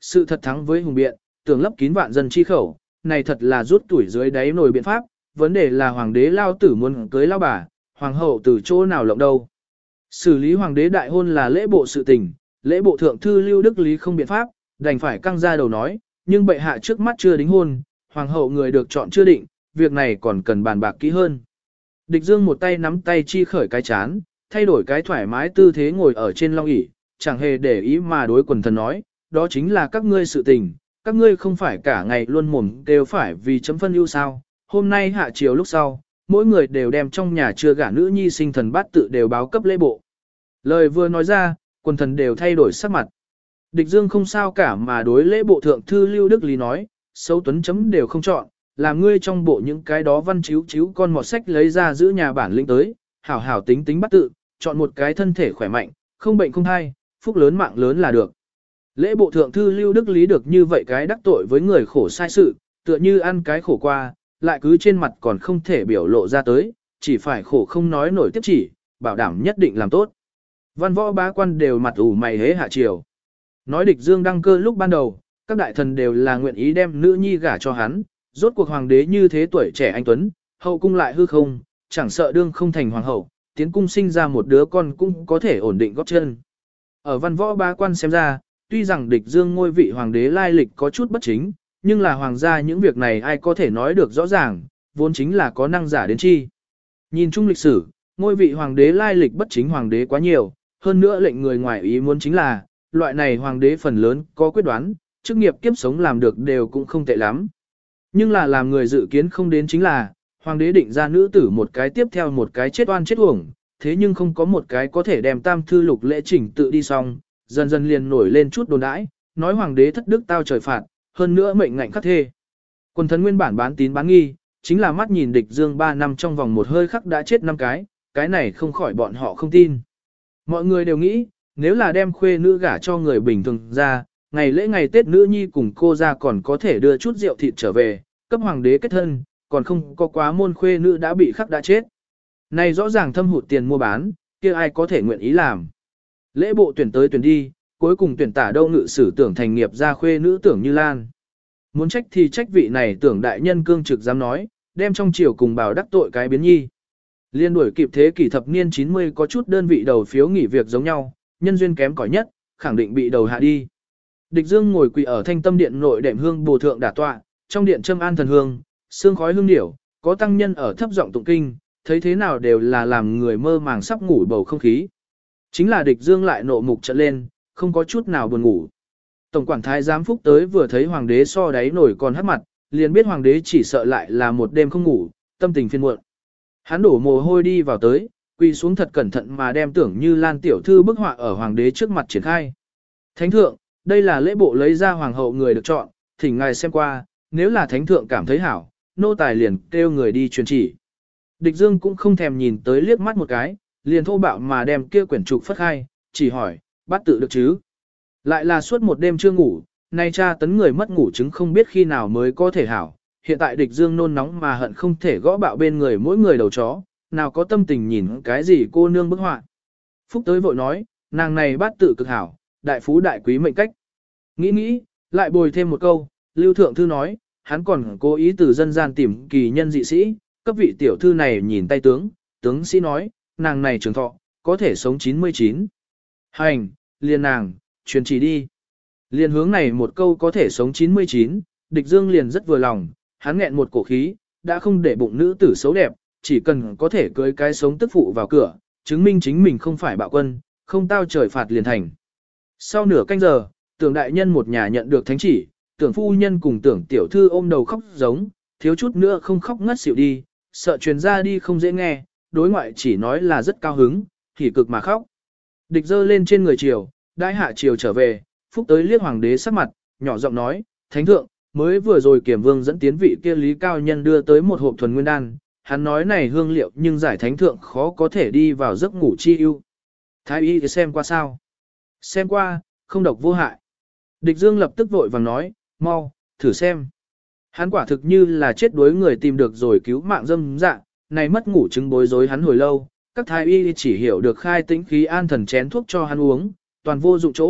Sự thật thắng với hùng biện, tưởng lấp kín vạn dân chi khẩu, này thật là rút tuổi dưới đáy nồi biện pháp, vấn đề là hoàng đế lao tử muốn cưới lao bà, hoàng hậu từ chỗ nào lộng đâu. Xử lý hoàng đế đại hôn là lễ bộ sự tình, lễ bộ thượng thư Lưu Đức Lý không biện pháp, đành phải căng ra đầu nói, nhưng bệ hạ trước mắt chưa đính hôn, hoàng hậu người được chọn chưa định, việc này còn cần bàn bạc kỹ hơn. Địch Dương một tay nắm tay chi khởi cái chán, thay đổi cái thoải mái tư thế ngồi ở trên long ỷ, chẳng hề để ý mà đối quần thần nói, đó chính là các ngươi sự tình, các ngươi không phải cả ngày luôn mồm đều phải vì chấm phân ưu sao, hôm nay hạ chiều lúc sau, mỗi người đều đem trong nhà chưa gả nữ nhi sinh thần bát tự đều báo cấp lễ bộ. Lời vừa nói ra, quần thần đều thay đổi sắc mặt. Địch Dương không sao cả mà đối lễ bộ thượng thư Lưu Đức Lý nói, xấu tuấn chấm đều không chọn, làm ngươi trong bộ những cái đó văn chiếu chiếu con mọt sách lấy ra giữ nhà bản lĩnh tới, hảo hảo tính tính bắt tự, chọn một cái thân thể khỏe mạnh, không bệnh không hay, phúc lớn mạng lớn là được. Lễ bộ thượng thư Lưu Đức Lý được như vậy cái đắc tội với người khổ sai sự, tựa như ăn cái khổ qua, lại cứ trên mặt còn không thể biểu lộ ra tới, chỉ phải khổ không nói nổi tiếp chỉ, bảo đảm nhất định làm tốt. Văn võ bá quan đều mặt ủ mày hế hạ chiều. Nói địch Dương đăng cơ lúc ban đầu, các đại thần đều là nguyện ý đem nữ nhi gả cho hắn, rốt cuộc hoàng đế như thế tuổi trẻ anh tuấn, hậu cung lại hư không, chẳng sợ đương không thành hoàng hậu, tiến cung sinh ra một đứa con cũng có thể ổn định góp chân. Ở văn võ bá quan xem ra, tuy rằng địch Dương ngôi vị hoàng đế lai lịch có chút bất chính, nhưng là hoàng gia những việc này ai có thể nói được rõ ràng, vốn chính là có năng giả đến chi. Nhìn chung lịch sử, ngôi vị hoàng đế lai lịch bất chính hoàng đế quá nhiều, hơn nữa lệnh người ngoài ý muốn chính là, loại này hoàng đế phần lớn có quyết đoán, chức nghiệp kiếp sống làm được đều cũng không tệ lắm. Nhưng là làm người dự kiến không đến chính là, hoàng đế định ra nữ tử một cái tiếp theo một cái chết oan chết uổng, thế nhưng không có một cái có thể đem tam thư lục lễ chỉnh tự đi xong, dần dần liền nổi lên chút đồn đãi, nói hoàng đế thất đức tao trời phạt, hơn nữa mệnh ngạnh khắc thê. Quần thần nguyên bản bán tín bán nghi, chính là mắt nhìn địch Dương ba năm trong vòng một hơi khắc đã chết năm cái, cái này không khỏi bọn họ không tin. Mọi người đều nghĩ, nếu là đem khuê nữ gả cho người bình thường ra, ngày lễ ngày Tết nữ nhi cùng cô ra còn có thể đưa chút rượu thịt trở về, cấp hoàng đế kết thân, còn không có quá môn khuê nữ đã bị khắc đã chết. Này rõ ràng thâm hụt tiền mua bán, kia ai có thể nguyện ý làm. Lễ bộ tuyển tới tuyển đi, cuối cùng tuyển tả đâu ngự sử tưởng thành nghiệp ra khuê nữ tưởng Như Lan. Muốn trách thì trách vị này tưởng đại nhân cương trực dám nói, đem trong triều cùng bảo đắc tội cái biến nhi. Liên đuổi kịp thế kỷ thập niên chín mươi có chút đơn vị đầu phiếu nghỉ việc giống nhau, nhân duyên kém cỏi nhất, khẳng định bị đầu hạ đi. Địch Dương ngồi quỳ ở thanh tâm điện nội đệm hương bồ thượng đả tọa, trong điện châm an thần hương, sương khói hương điểu, có tăng nhân ở thấp giọng tụng kinh, thấy thế nào đều là làm người mơ màng sắp ngủ bầu không khí. Chính là địch Dương lại nộ mục trận lên, không có chút nào buồn ngủ. Tổng quản thái giám Phúc tới vừa thấy hoàng đế so đáy nổi còn hắt mặt, liền biết hoàng đế chỉ sợ lại là một đêm không ngủ, tâm tình phiền muộn. Hắn đổ mồ hôi đi vào tới, quỳ xuống thật cẩn thận mà đem Tưởng Như Lan tiểu thư bức họa ở hoàng đế trước mặt triển khai. Thánh thượng, đây là lễ bộ lấy ra hoàng hậu người được chọn, thỉnh ngài xem qua, nếu là thánh thượng cảm thấy hảo, nô tài liền kêu người đi truyền chỉ. Địch Dương cũng không thèm nhìn tới liếc mắt một cái, liền thô bạo mà đem kia quyển trục phất khai, chỉ hỏi, bắt tự được chứ? Lại là suốt một đêm chưa ngủ, nay cha tấn người mất ngủ chứng không biết khi nào mới có thể hảo. Hiện tại địch Dương nôn nóng mà hận không thể gõ bạo bên người mỗi người đầu chó, nào có tâm tình nhìn cái gì cô nương bức họa. Phúc tới vội nói, nàng này bắt tự cực hảo, đại phú đại quý mệnh cách. Nghĩ nghĩ, lại bồi thêm một câu, Lưu Thượng Thư nói, hắn còn cố ý từ dân gian tìm kỳ nhân dị sĩ, cấp vị tiểu thư này nhìn tay tướng, tướng sĩ nói, nàng này trường thọ, có thể sống chín mươi chín. Hành, liền nàng, truyền chỉ đi. Liền hướng này một câu có thể sống chín mươi chín, địch Dương liền rất vừa lòng, hắn nghẹn một cổ khí, đã không để bụng nữ tử xấu đẹp, chỉ cần có thể cưới cái sống tức phụ vào cửa, chứng minh chính mình không phải bạo quân, không tao trời phạt liền thành. Sau nửa canh giờ, tưởng đại nhân một nhà nhận được thánh chỉ, tưởng phu nhân cùng tưởng tiểu thư ôm đầu khóc giống, thiếu chút nữa không khóc ngất xỉu đi, sợ truyền ra đi không dễ nghe, đối ngoại chỉ nói là rất cao hứng, hỉ cực mà khóc. Địch dơ lên trên người triều, đại hạ triều trở về, Phúc tới liếc hoàng đế sắc mặt, nhỏ giọng nói, thánh thượng, mới vừa rồi kiểm vương dẫn tiến vị kia lý cao nhân đưa tới một hộp thuần nguyên đan, hắn nói này hương liệu nhưng giải thánh thượng khó có thể đi vào giấc ngủ chi ưu. Thái y thì xem qua sao? Xem qua, không độc vô hại. Địch Dương lập tức vội vàng nói, mau, thử xem. Hắn quả thực như là chết đuối người tìm được rồi cứu mạng dâm dạ, này mất ngủ chứng bối rối hắn hồi lâu, các thái y chỉ hiểu được khai tĩnh khí an thần chén thuốc cho hắn uống, toàn vô dụng chỗ,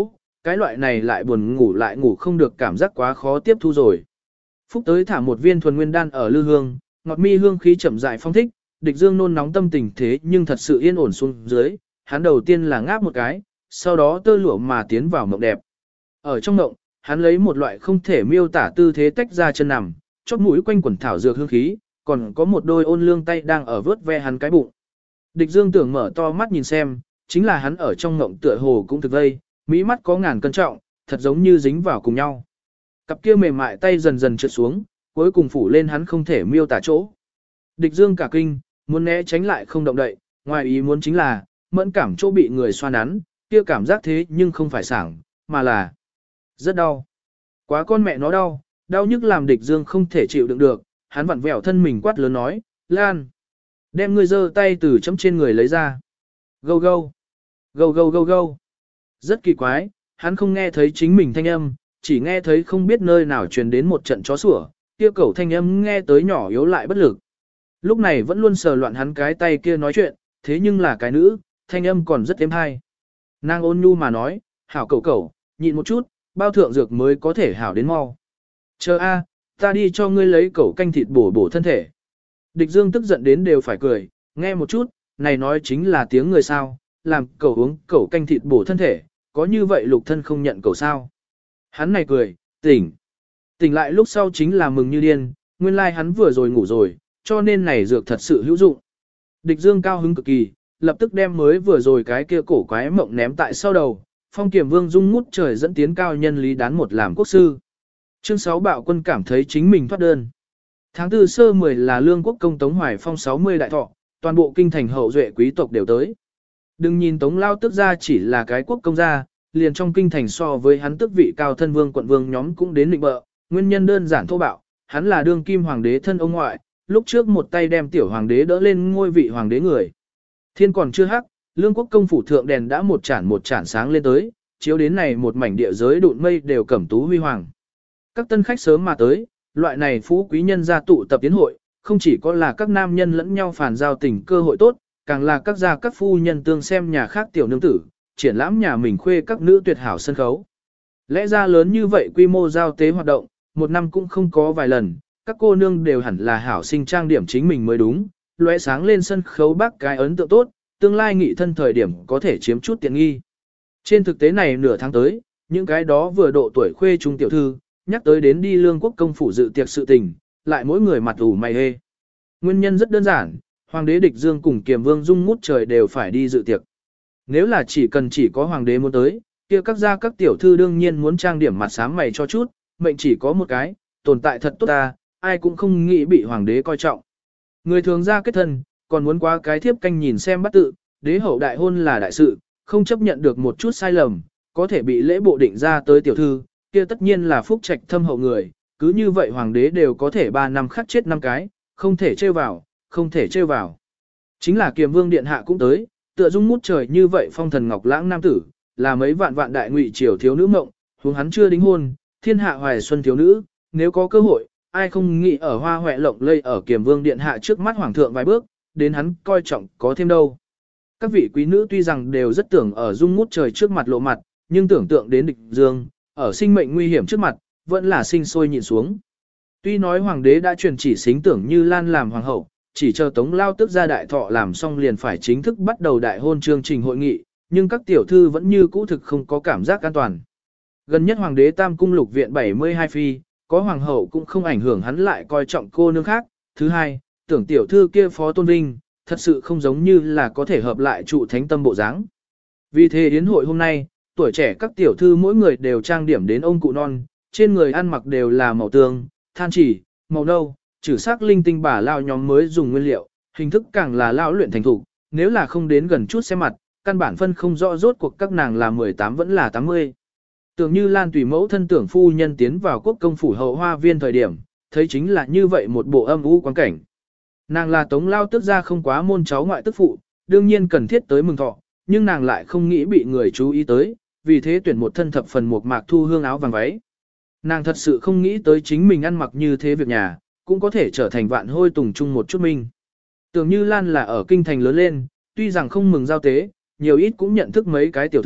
cái loại này lại buồn ngủ lại ngủ không được cảm giác quá khó tiếp thu rồi. Phúc tới thả một viên thuần nguyên đan ở lư hương, ngọt mi hương khí chậm rãi phong thích, địch dương nôn nóng tâm tình thế nhưng thật sự yên ổn xuống dưới, hắn đầu tiên là ngáp một cái, sau đó tơ lụa mà tiến vào mộng đẹp. Ở trong mộng, hắn lấy một loại không thể miêu tả tư thế tách ra chân nằm, chóp mũi quanh quần thảo dược hương khí, còn có một đôi ôn lương tay đang ở vớt ve hắn cái bụng. Địch Dương tưởng mở to mắt nhìn xem, chính là hắn ở trong mộng tựa hồ cũng thực vây, mỹ mắt có ngàn cân trọng, thật giống như dính vào cùng nhau. Cặp kia mềm mại tay dần dần trượt xuống, cuối cùng phủ lên hắn không thể miêu tả chỗ. Địch Dương cả kinh, muốn né tránh lại không động đậy, ngoài ý muốn chính là, mẫn cảm chỗ bị người xoa nắn, kia cảm giác thế nhưng không phải sảng, mà là rất đau. Quá con mẹ nó đau, đau nhức làm Địch Dương không thể chịu đựng được, hắn vặn vẹo thân mình quát lớn nói, Lan, đem ngươi giơ tay từ chấm trên người lấy ra. Gâu gâu, gâu gâu gâu gâu. Rất kỳ quái, hắn không nghe thấy chính mình thanh âm, chỉ nghe thấy không biết nơi nào truyền đến một trận chó sủa, kia cẩu thanh âm nghe tới nhỏ yếu lại bất lực. Lúc này vẫn luôn sờ loạn hắn cái tay kia nói chuyện, thế nhưng là cái nữ, thanh âm còn rất êm hay. Nàng ôn nhu mà nói, hảo cẩu cẩu, nhịn một chút, bao thượng dược mới có thể hảo đến mau. Chờ a, ta đi cho ngươi lấy cẩu canh thịt bổ bổ thân thể. Địch Dương tức giận đến đều phải cười, nghe một chút, này nói chính là tiếng người sao, làm cẩu uống cẩu canh thịt bổ thân thể, có như vậy lục thân không nhận cẩu sao. Hắn này cười, tỉnh. Tỉnh lại lúc sau chính là mừng như điên, nguyên lai like hắn vừa rồi ngủ rồi, cho nên này dược thật sự hữu dụng. Địch Dương cao hứng cực kỳ, lập tức đem mới vừa rồi cái kia cổ quái mộng ném tại sau đầu, Phong Kiểm Vương dung ngút trời dẫn tiến cao nhân lý đán một làm quốc sư. Chương sáu Bạo Quân cảm thấy chính mình thoát đơn. Tháng tư sơ mười là Lương Quốc công Tống Hoài Phong sáu mươi đại thọ, toàn bộ kinh thành hậu duệ quý tộc đều tới. Đừng nhìn Tống Lao Tước gia chỉ là cái quốc công gia, liền trong kinh thành so với hắn tước vị cao thân vương quận vương nhóm cũng đến định bợ, nguyên nhân đơn giản thô bạo, hắn là đương kim hoàng đế thân ông ngoại, lúc trước một tay đem tiểu hoàng đế đỡ lên ngôi vị hoàng đế người. Thiên còn chưa hắc, Lương Quốc công phủ thượng đèn đã một chản một chản sáng lên tới, chiếu đến này một mảnh địa giới đụn mây đều cẩm tú huy hoàng. Các tân khách sớm mà tới, loại này phú quý nhân gia tụ tập tiến hội, không chỉ có là các nam nhân lẫn nhau phản giao tình cơ hội tốt, càng là các gia các phu nhân tương xem nhà khác tiểu nương tử, triển lãm nhà mình khuê các nữ tuyệt hảo sân khấu. Lẽ ra lớn như vậy quy mô giao tế hoạt động, một năm cũng không có vài lần, các cô nương đều hẳn là hảo sinh trang điểm chính mình mới đúng, lóe sáng lên sân khấu bác cái ấn tượng tốt, tương lai nghị thân thời điểm có thể chiếm chút tiện nghi. Trên thực tế này nửa tháng tới, những cái đó vừa độ tuổi khuê trung tiểu thư, nhắc tới đến đi Lương Quốc công phủ dự tiệc sự tình, lại mỗi người mặt ủ mày hê. Nguyên nhân rất đơn giản, Hoàng đế Địch Dương cùng Kiềm Vương Dung ngút trời đều phải đi dự tiệc. Nếu là chỉ cần chỉ có Hoàng đế muốn tới, kia các gia các tiểu thư đương nhiên muốn trang điểm mặt sáng mày cho chút, mệnh chỉ có một cái, tồn tại thật tốt ta, ai cũng không nghĩ bị Hoàng đế coi trọng. Người thường ra kết thân, còn muốn qua cái thiếp canh nhìn xem bắt tự, đế hậu đại hôn là đại sự, không chấp nhận được một chút sai lầm, có thể bị lễ bộ định ra tới tiểu thư, kia tất nhiên là phúc trạch thâm hậu người, cứ như vậy hoàng đế đều có thể ba năm khắc chết năm cái, không thể trêu vào, không thể trêu vào. Chính là Kiềm Vương điện hạ cũng tới, tựa dung ngút trời như vậy phong thần ngọc lãng nam tử, là mấy vạn vạn đại ngụy triều thiếu nữ mộng, huống hắn chưa đính hôn, thiên hạ hoài xuân thiếu nữ, nếu có cơ hội, ai không nghĩ ở hoa hoẹ lộng lây ở Kiềm Vương điện hạ trước mắt hoàng thượng vài bước, đến hắn coi trọng có thêm đâu. Các vị quý nữ tuy rằng đều rất tưởng ở dung ngút trời trước mặt lộ mặt, nhưng tưởng tượng đến Địch Dương, ở sinh mệnh nguy hiểm trước mặt, vẫn là sinh sôi nhìn xuống. Tuy nói hoàng đế đã truyền chỉ xính tưởng Như Lan làm hoàng hậu, chỉ chờ Tống Lao Tước gia đại thọ làm xong liền phải chính thức bắt đầu đại hôn chương trình hội nghị, nhưng các tiểu thư vẫn như cũ thực không có cảm giác an toàn. Gần nhất hoàng đế Tam cung lục viện bảy mươi hai phi, có hoàng hậu cũng không ảnh hưởng hắn lại coi trọng cô nương khác. Thứ hai, tưởng tiểu thư kia phó tôn vinh, thật sự không giống như là có thể hợp lại trụ thánh tâm bộ dáng. Vì thế yến hội hôm nay, tuổi trẻ các tiểu thư mỗi người đều trang điểm đến ông cụ non, trên người ăn mặc đều là màu tương, than chỉ, màu nâu, trừ sắc linh tinh bà lao nhóm mới dùng nguyên liệu, hình thức càng là lao luyện thành thủ, nếu là không đến gần chút xem mặt, căn bản phân không rõ rốt cuộc các nàng là mười tám vẫn là tám mươi. Tưởng Như Lan tùy mẫu thân tưởng phu nhân tiến vào quốc công phủ hậu hoa viên thời điểm, thấy chính là như vậy một bộ âm u quang cảnh. Nàng là Tống Lao Tước gia không quá môn cháu ngoại tức phụ, đương nhiên cần thiết tới mừng thọ, nhưng nàng lại không nghĩ bị người chú ý tới, vì thế tuyển một thân thập phần một mạc thu hương áo vàng váy. Nàng thật sự không nghĩ tới chính mình ăn mặc như thế việc nhà, cũng có thể trở thành vạn hôi tùng chung một chút minh. Tưởng Như Lan là ở kinh thành lớn lên, tuy rằng không mừng giao tế, nhiều ít cũng nhận thức mấy cái tiểu thư,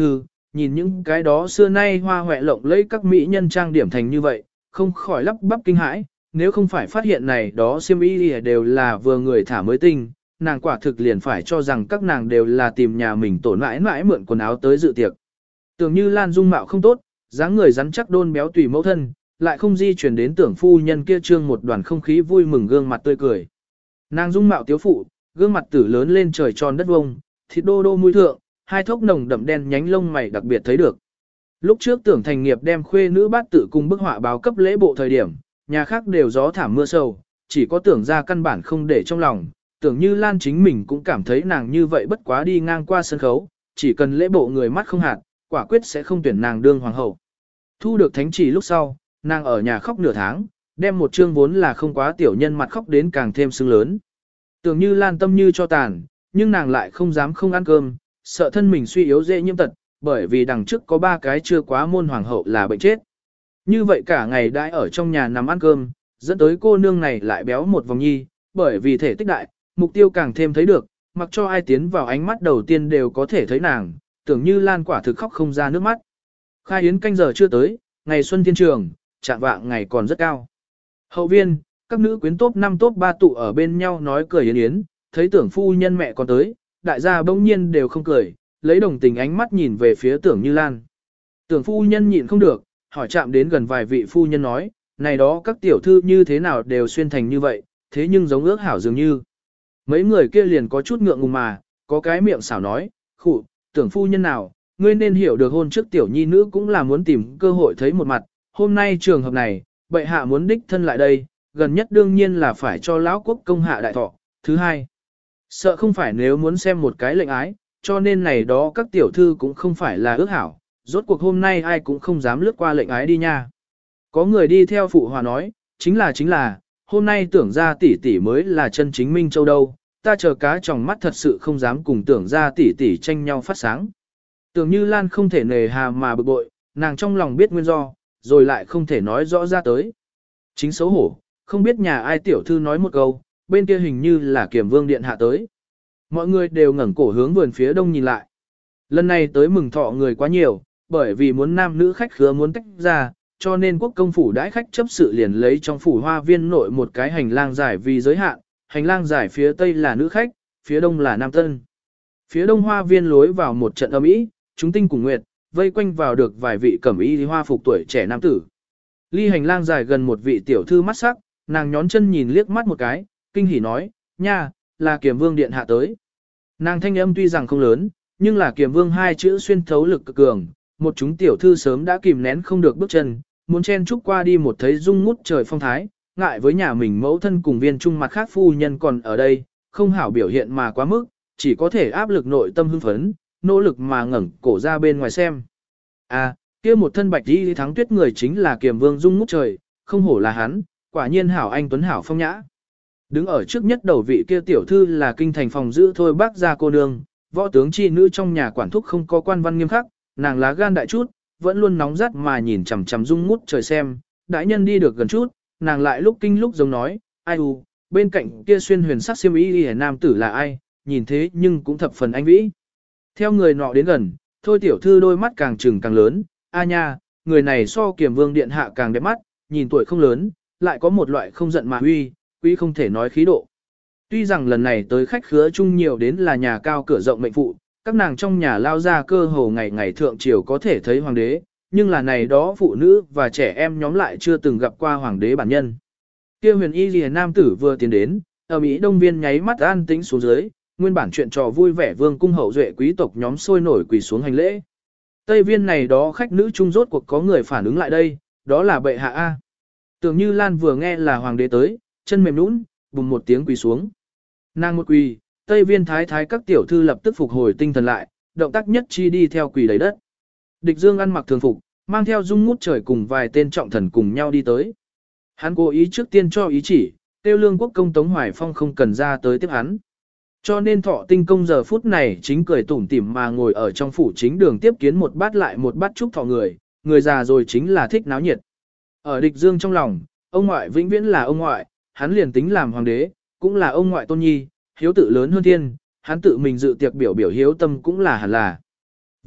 nhìn những cái đó xưa nay hoa hoẹ lộng lẫy các mỹ nhân trang điểm thành như vậy, không khỏi lắp bắp kinh hãi, nếu không phải phát hiện này đó xiêm y đều là vừa người thả mới tinh, nàng quả thực liền phải cho rằng các nàng đều là tìm nhà mình tổ mãi mãi mượn quần áo tới dự tiệc. Tưởng như Lan dung mạo không tốt, dáng người rắn chắc đôn béo tùy mẫu thân, lại không di chuyển đến tưởng phu nhân kia trương một đoàn không khí vui mừng gương mặt tươi cười. Nàng dung mạo tiếu phụ, gương mặt tử lớn lên trời tròn đất vông, thịt đô đô mũi thượng, hai thốc nồng đậm đen nhánh lông mày đặc biệt thấy được. Lúc trước tưởng thành nghiệp đem khuê nữ bát tự cùng bức họa báo cấp lễ bộ thời điểm, nhà khác đều gió thảm mưa sầu, chỉ có tưởng ra căn bản không để trong lòng, tưởng như Lan chính mình cũng cảm thấy nàng như vậy bất quá đi ngang qua sân khấu, chỉ cần lễ bộ người mắt không hạt, quả quyết sẽ không tuyển nàng đương hoàng hậu. Thu được thánh chỉ lúc sau, nàng ở nhà khóc nửa tháng, đem một chương vốn là không quá tiểu nhân mặt khóc đến càng thêm sưng lớn. Tưởng như Lan tâm như cho tàn, nhưng nàng lại không dám không ăn cơm, sợ thân mình suy yếu dễ nhiễm tật, bởi vì đằng trước có ba cái chưa quá môn hoàng hậu là bệnh chết. Như vậy cả ngày đãi ở trong nhà nằm ăn cơm, dẫn tới cô nương này lại béo một vòng nhi, bởi vì thể tích đại, mục tiêu càng thêm thấy được, mặc cho ai tiến vào ánh mắt đầu tiên đều có thể thấy nàng, tưởng như Lan quả thực khóc không ra nước mắt. Khai yến canh giờ chưa tới, ngày xuân thiên trường, trạng vạng ngày còn rất cao. Hậu viên, các nữ quyến top năm top ba tụ ở bên nhau nói cười yến yến, thấy tưởng phu nhân mẹ còn tới, đại gia bỗng nhiên đều không cười, lấy đồng tình ánh mắt nhìn về phía tưởng như Lan. Tưởng phu nhân nhịn không được, hỏi chạm đến gần vài vị phu nhân nói, này đó các tiểu thư như thế nào đều xuyên thành như vậy, thế nhưng giống ước hảo dường như. Mấy người kia liền có chút ngượng ngùng mà, có cái miệng xảo nói, khụ, tưởng phu nhân nào, ngươi nên hiểu được hôn trước tiểu nhi nữ cũng là muốn tìm cơ hội thấy một mặt, hôm nay trường hợp này, bệ hạ muốn đích thân lại đây, gần nhất đương nhiên là phải cho lão quốc công hạ đại thọ. Thứ hai, sợ không phải nếu muốn xem một cái lệnh ái, cho nên này đó các tiểu thư cũng không phải là ước hảo, rốt cuộc hôm nay ai cũng không dám lướt qua lệnh ái đi nha. Có người đi theo phụ hòa nói, chính là chính là, hôm nay tưởng ra tỷ tỷ mới là chân chính Minh Châu đâu, ta chờ cá trong mắt thật sự không dám cùng tưởng ra tỷ tỷ tranh nhau phát sáng. Tưởng như Lan không thể nề hà mà bực bội, nàng trong lòng biết nguyên do, rồi lại không thể nói rõ ra tới. Chính xấu hổ, không biết nhà ai tiểu thư nói một câu, bên kia hình như là Kiểm Vương điện hạ tới. Mọi người đều ngẩng cổ hướng vườn phía đông nhìn lại. Lần này tới mừng thọ người quá nhiều, bởi vì muốn nam nữ khách khứa muốn tách ra, cho nên quốc công phủ đãi khách chấp sự liền lấy trong phủ hoa viên nội một cái hành lang dài vì giới hạn, hành lang dài phía tây là nữ khách, phía đông là nam tân. Phía đông hoa viên lối vào một trận âm ý, chúng tinh cùng nguyệt, vây quanh vào được vài vị cẩm y hoa phục tuổi trẻ nam tử. Ly hành lang dài gần một vị tiểu thư mắt sắc, nàng nhón chân nhìn liếc mắt một cái, kinh hỉ nói, nha, là Kiểm Vương điện hạ tới. Nàng thanh âm tuy rằng không lớn, nhưng là Kiểm Vương hai chữ xuyên thấu lực cực cường, một chúng tiểu thư sớm đã kìm nén không được bước chân, muốn chen chúc qua đi một thấy dung ngút trời phong thái, ngại với nhà mình mẫu thân cùng viên trung mặt khác phu nhân còn ở đây, không hảo biểu hiện mà quá mức, chỉ có thể áp lực nội tâm hưng phấn, nỗ lực mà ngẩng cổ ra bên ngoài xem. À, kia một thân bạch đi thắng tuyết người chính là Kiểm Vương dung ngút trời, không hổ là hắn, quả nhiên hảo anh tuấn hảo phong nhã. Đứng ở trước nhất đầu vị kia tiểu thư là kinh thành phòng giữ thôi bác gia cô nương, võ tướng chi nữ trong nhà quản thúc không có quan văn nghiêm khắc, nàng lá gan đại chút, vẫn luôn nóng rát mà nhìn chằm chằm dung ngút trời xem, đại nhân đi được gần chút, nàng lại lúc kinh lúc giống nói, ai u, bên cạnh kia xuyên huyền sắc xiêm y liễu nam tử là ai, nhìn thế nhưng cũng thập phần anh vĩ. Theo người nọ đến gần, thôi tiểu thư đôi mắt càng trừng càng lớn, a nha, người này so Kiểm Vương điện hạ càng đẹp mắt, nhìn tuổi không lớn, lại có một loại không giận mà huy, quý không thể nói khí độ. Tuy rằng lần này tới khách khứa chung nhiều đến là nhà cao cửa rộng mệnh phụ, các nàng trong nhà lao ra cơ hồ ngày ngày thượng triều có thể thấy hoàng đế, nhưng là này đó phụ nữ và trẻ em nhóm lại chưa từng gặp qua hoàng đế bản nhân. Kia huyền y liễu nam tử vừa tiến đến, ở Mỹ Đông Viên nháy mắt an tĩnh xuống dưới, nguyên bản chuyện trò vui vẻ vương cung hậu duệ quý tộc nhóm sôi nổi quỳ xuống hành lễ. Tây Viên này đó khách nữ trung rốt cuộc có người phản ứng lại đây, đó là bệ hạ A. Tưởng như Lan vừa nghe là hoàng đế tới, chân mềm nũng, bùng một tiếng quỳ xuống. Nàng một quỳ, Tây Viên thái thái các tiểu thư lập tức phục hồi tinh thần lại, động tác nhất chi đi theo quỳ đầy đất. Địch Dương ăn mặc thường phục, mang theo dung ngút trời cùng vài tên trọng thần cùng nhau đi tới. Hắn cố ý trước tiên cho ý chỉ, tiêu lương quốc công Tống Hoài Phong không cần ra tới tiếp hắn. Cho nên Thọ Tinh công giờ phút này chính cười tủm tỉm mà ngồi ở trong phủ chính đường tiếp kiến một bát lại một bát chúc thọ người, người già rồi chính là thích náo nhiệt. Ở Địch Dương trong lòng, ông ngoại vĩnh viễn là ông ngoại, hắn liền tính làm hoàng đế, cũng là ông ngoại tôn nhi, hiếu tự lớn hơn thiên, hắn tự mình dự tiệc biểu biểu hiếu tâm cũng là hẳn là.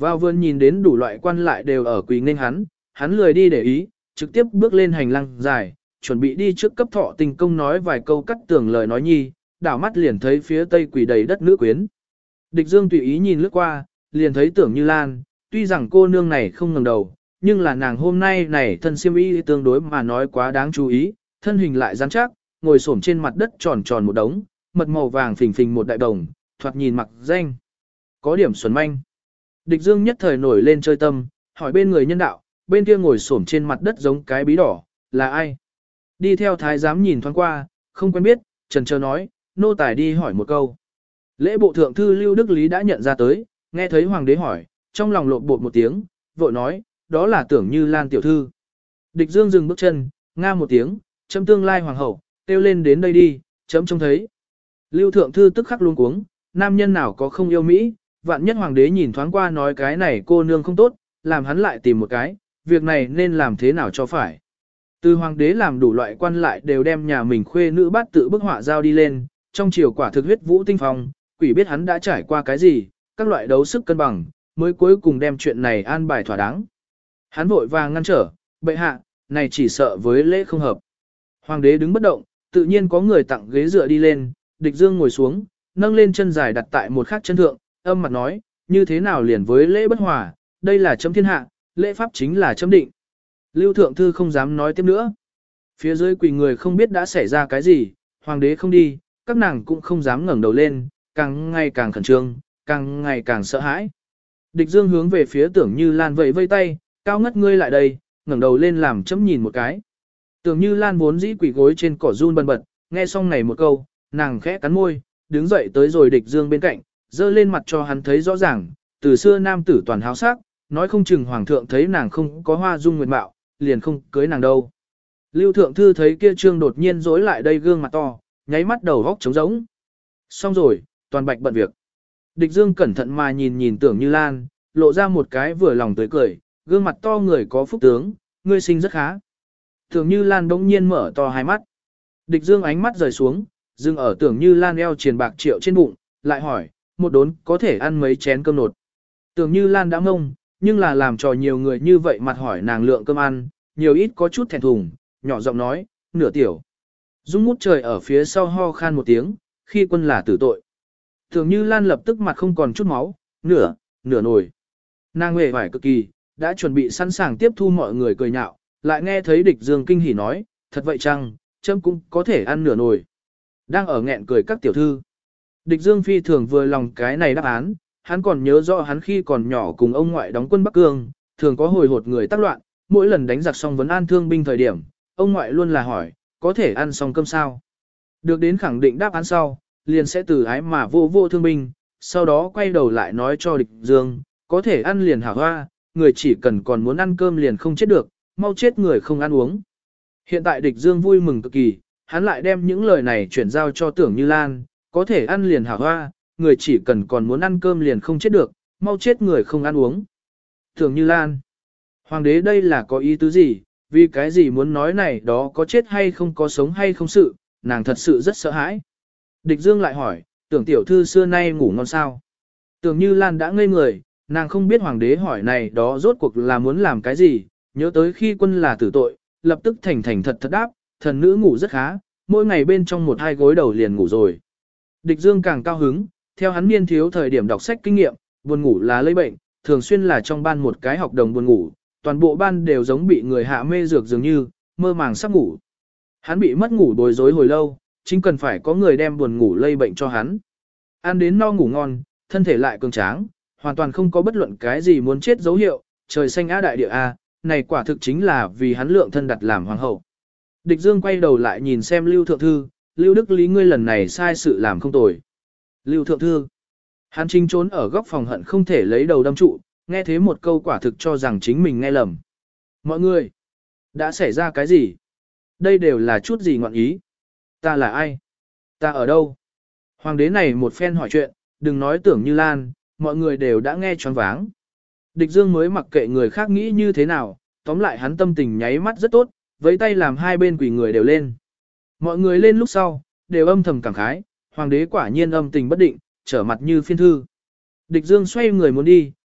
Vào vườn nhìn đến đủ loại quan lại đều ở quỳ nên hắn, hắn lười đi để ý, trực tiếp bước lên hành lang dài, chuẩn bị đi trước cấp thọ tình công nói vài câu cắt tường lời nói nhi, đảo mắt liền thấy phía tây quỳ đầy đất nữ quyến. Địch Dương tùy ý nhìn lướt qua, liền thấy Tưởng Như Lan, tuy rằng cô nương này không ngẩng đầu, nhưng là nàng hôm nay này thân xiêm y tương đối mà nói quá đáng chú ý, thân hình lại rắn chắc, ngồi xổm trên mặt đất tròn tròn một đống, mật màu vàng phình phình một đại đồng, thoạt nhìn mặc danh. Có điểm xuẩn manh. Địch Dương nhất thời nổi lên chơi tâm, hỏi bên người nhân đạo, bên kia ngồi xổm trên mặt đất giống cái bí đỏ, là ai? Đi theo thái giám nhìn thoáng qua, không quen biết, trần chờ nói, nô tài đi hỏi một câu. Lễ bộ thượng thư Lưu Đức Lý đã nhận ra tới, nghe thấy hoàng đế hỏi, trong lòng lộn bột một tiếng, vội nói, đó là Tưởng Như Lan tiểu thư. Địch Dương dừng bước chân, nga một tiếng, chấm tương lai hoàng hậu, kêu lên đến đây đi, chấm trông thấy. Lưu thượng thư tức khắc luống cuống, nam nhân nào có không yêu Mỹ, vạn nhất hoàng đế nhìn thoáng qua nói cái này cô nương không tốt, làm hắn lại tìm một cái, việc này nên làm thế nào cho phải. Từ hoàng đế làm đủ loại quan lại đều đem nhà mình khuê nữ bát tự bức họa giao đi lên, trong chiều quả thực huyết vũ tinh phong, quỷ biết hắn đã trải qua cái gì, các loại đấu sức cân bằng, mới cuối cùng đem chuyện này an bài thỏa đáng. Hắn vội vàng ngăn trở, bệ hạ, này chỉ sợ với lễ không hợp. Hoàng đế đứng bất động, tự nhiên có người tặng ghế dựa đi lên, Địch Dương ngồi xuống, nâng lên chân dài đặt tại một khắc chân thượng, âm mặt nói, như thế nào liền với lễ bất hòa, đây là chấm thiên hạ, lễ pháp chính là chấm định. Lưu thượng thư không dám nói tiếp nữa. Phía dưới quỳ người không biết đã xảy ra cái gì, hoàng đế không đi, các nàng cũng không dám ngẩng đầu lên, càng ngày càng khẩn trương, càng ngày càng sợ hãi. Địch Dương hướng về phía Tưởng Như Lan vẫy vây tay, cao ngất ngươi lại đây, ngẩng đầu lên làm chấm nhìn một cái. Tưởng Như Lan vốn dĩ quỳ gối trên cỏ run bần bật, nghe xong này một câu, nàng khẽ cắn môi, đứng dậy tới rồi Địch Dương bên cạnh, dơ lên mặt cho hắn thấy rõ ràng, từ xưa nam tử toàn háo sắc, nói không chừng hoàng thượng thấy nàng không có hoa dung nguyệt mạo, liền không cưới nàng đâu. Lưu thượng thư thấy kia trương đột nhiên rối lại đây gương mặt to, nháy mắt đầu góc trống rỗng. Xong rồi, toàn bạch bận việc. Địch Dương cẩn thận mà nhìn nhìn Tưởng Như Lan, lộ ra một cái vừa lòng tươi cười, gương mặt to người có phúc tướng, ngươi sinh rất khá. Tưởng Như Lan bỗng nhiên mở to hai mắt. Địch Dương ánh mắt rời xuống, dừng ở Tưởng Như Lan eo triền bạc triệu trên bụng, lại hỏi, một đốn có thể ăn mấy chén cơm nột. Tưởng Như Lan đã ngông, nhưng là làm trò nhiều người như vậy mặt hỏi nàng lượng cơm ăn, nhiều ít có chút thẹn thùng, nhỏ giọng nói, nửa tiểu. Dung ngút trời ở phía sau ho khan một tiếng, khi quân là tử tội. Tưởng Như Lan lập tức mặt không còn chút máu, nửa, nửa nồi. Nàng huệ vải cực kỳ, đã chuẩn bị sẵn sàng tiếp thu mọi người cười nhạo, lại nghe thấy Địch Dương kinh hỉ nói, thật vậy chăng, chấm cũng có thể ăn nửa nồi. Đang ở nghẹn cười các tiểu thư. Địch Dương phi thường vừa lòng cái này đáp án, hắn còn nhớ rõ hắn khi còn nhỏ cùng ông ngoại đóng quân Bắc Cương, thường có hồi hột người tác loạn, mỗi lần đánh giặc xong vấn an thương binh thời điểm, ông ngoại luôn là hỏi, có thể ăn xong cơm sao? Được đến khẳng định đáp án sau, liền sẽ từ ái mà vô vô thương binh, sau đó quay đầu lại nói cho Địch Dương, có thể ăn liền hảo hoa, người chỉ cần còn muốn ăn cơm liền không chết được, mau chết người không ăn uống. Hiện tại Địch Dương vui mừng cực kỳ, hắn lại đem những lời này chuyển giao cho Tưởng Như Lan, có thể ăn liền hảo hoa, người chỉ cần còn muốn ăn cơm liền không chết được, mau chết người không ăn uống. Tưởng Như Lan, hoàng đế đây là có ý tứ gì, vì cái gì muốn nói này đó có chết hay không có sống hay không sự, nàng thật sự rất sợ hãi. Địch Dương lại hỏi, Tưởng tiểu thư xưa nay ngủ ngon sao? Tưởng Như Lan đã ngây người, nàng không biết hoàng đế hỏi này đó rốt cuộc là muốn làm cái gì, nhớ tới khi quân là tử tội, lập tức thành thành thật thật đáp, thần nữ ngủ rất khá, mỗi ngày bên trong một hai gối đầu liền ngủ rồi. Địch Dương càng cao hứng, theo hắn niên thiếu thời điểm đọc sách kinh nghiệm, buồn ngủ là lây bệnh, thường xuyên là trong ban một cái học đồng buồn ngủ, toàn bộ ban đều giống bị người hạ mê dược dường như, mơ màng sắp ngủ. Hắn bị mất ngủ bối rối hồi lâu, chính cần phải có người đem buồn ngủ lây bệnh cho hắn. Ăn đến no ngủ ngon, thân thể lại cường tráng, hoàn toàn không có bất luận cái gì muốn chết dấu hiệu, trời xanh á đại địa a, này quả thực chính là vì hắn lượng thân đặt làm hoàng hậu. Địch Dương quay đầu lại nhìn xem Lưu Thượng Thư, Lưu Đức Lý ngươi lần này sai sự làm không tồi. Lưu Thượng Thư, hắn chính trốn ở góc phòng hận không thể lấy đầu đâm trụ, nghe thế một câu quả thực cho rằng chính mình nghe lầm. Mọi người, đã xảy ra cái gì? Đây đều là chút gì ngọn ý? Ta là ai? Ta ở đâu? Hoàng đế này một phen hỏi chuyện, đừng nói Tưởng Như Lan, mọi người đều đã nghe choáng váng. Địch Dương mới mặc kệ người khác nghĩ như thế nào, tóm lại hắn tâm tình nháy mắt rất tốt, với tay làm hai bên quỷ người đều lên. Mọi người lên lúc sau, đều âm thầm cảm khái, hoàng đế quả nhiên âm tình bất định, trở mặt như phiên thư. Địch Dương xoay người muốn đi,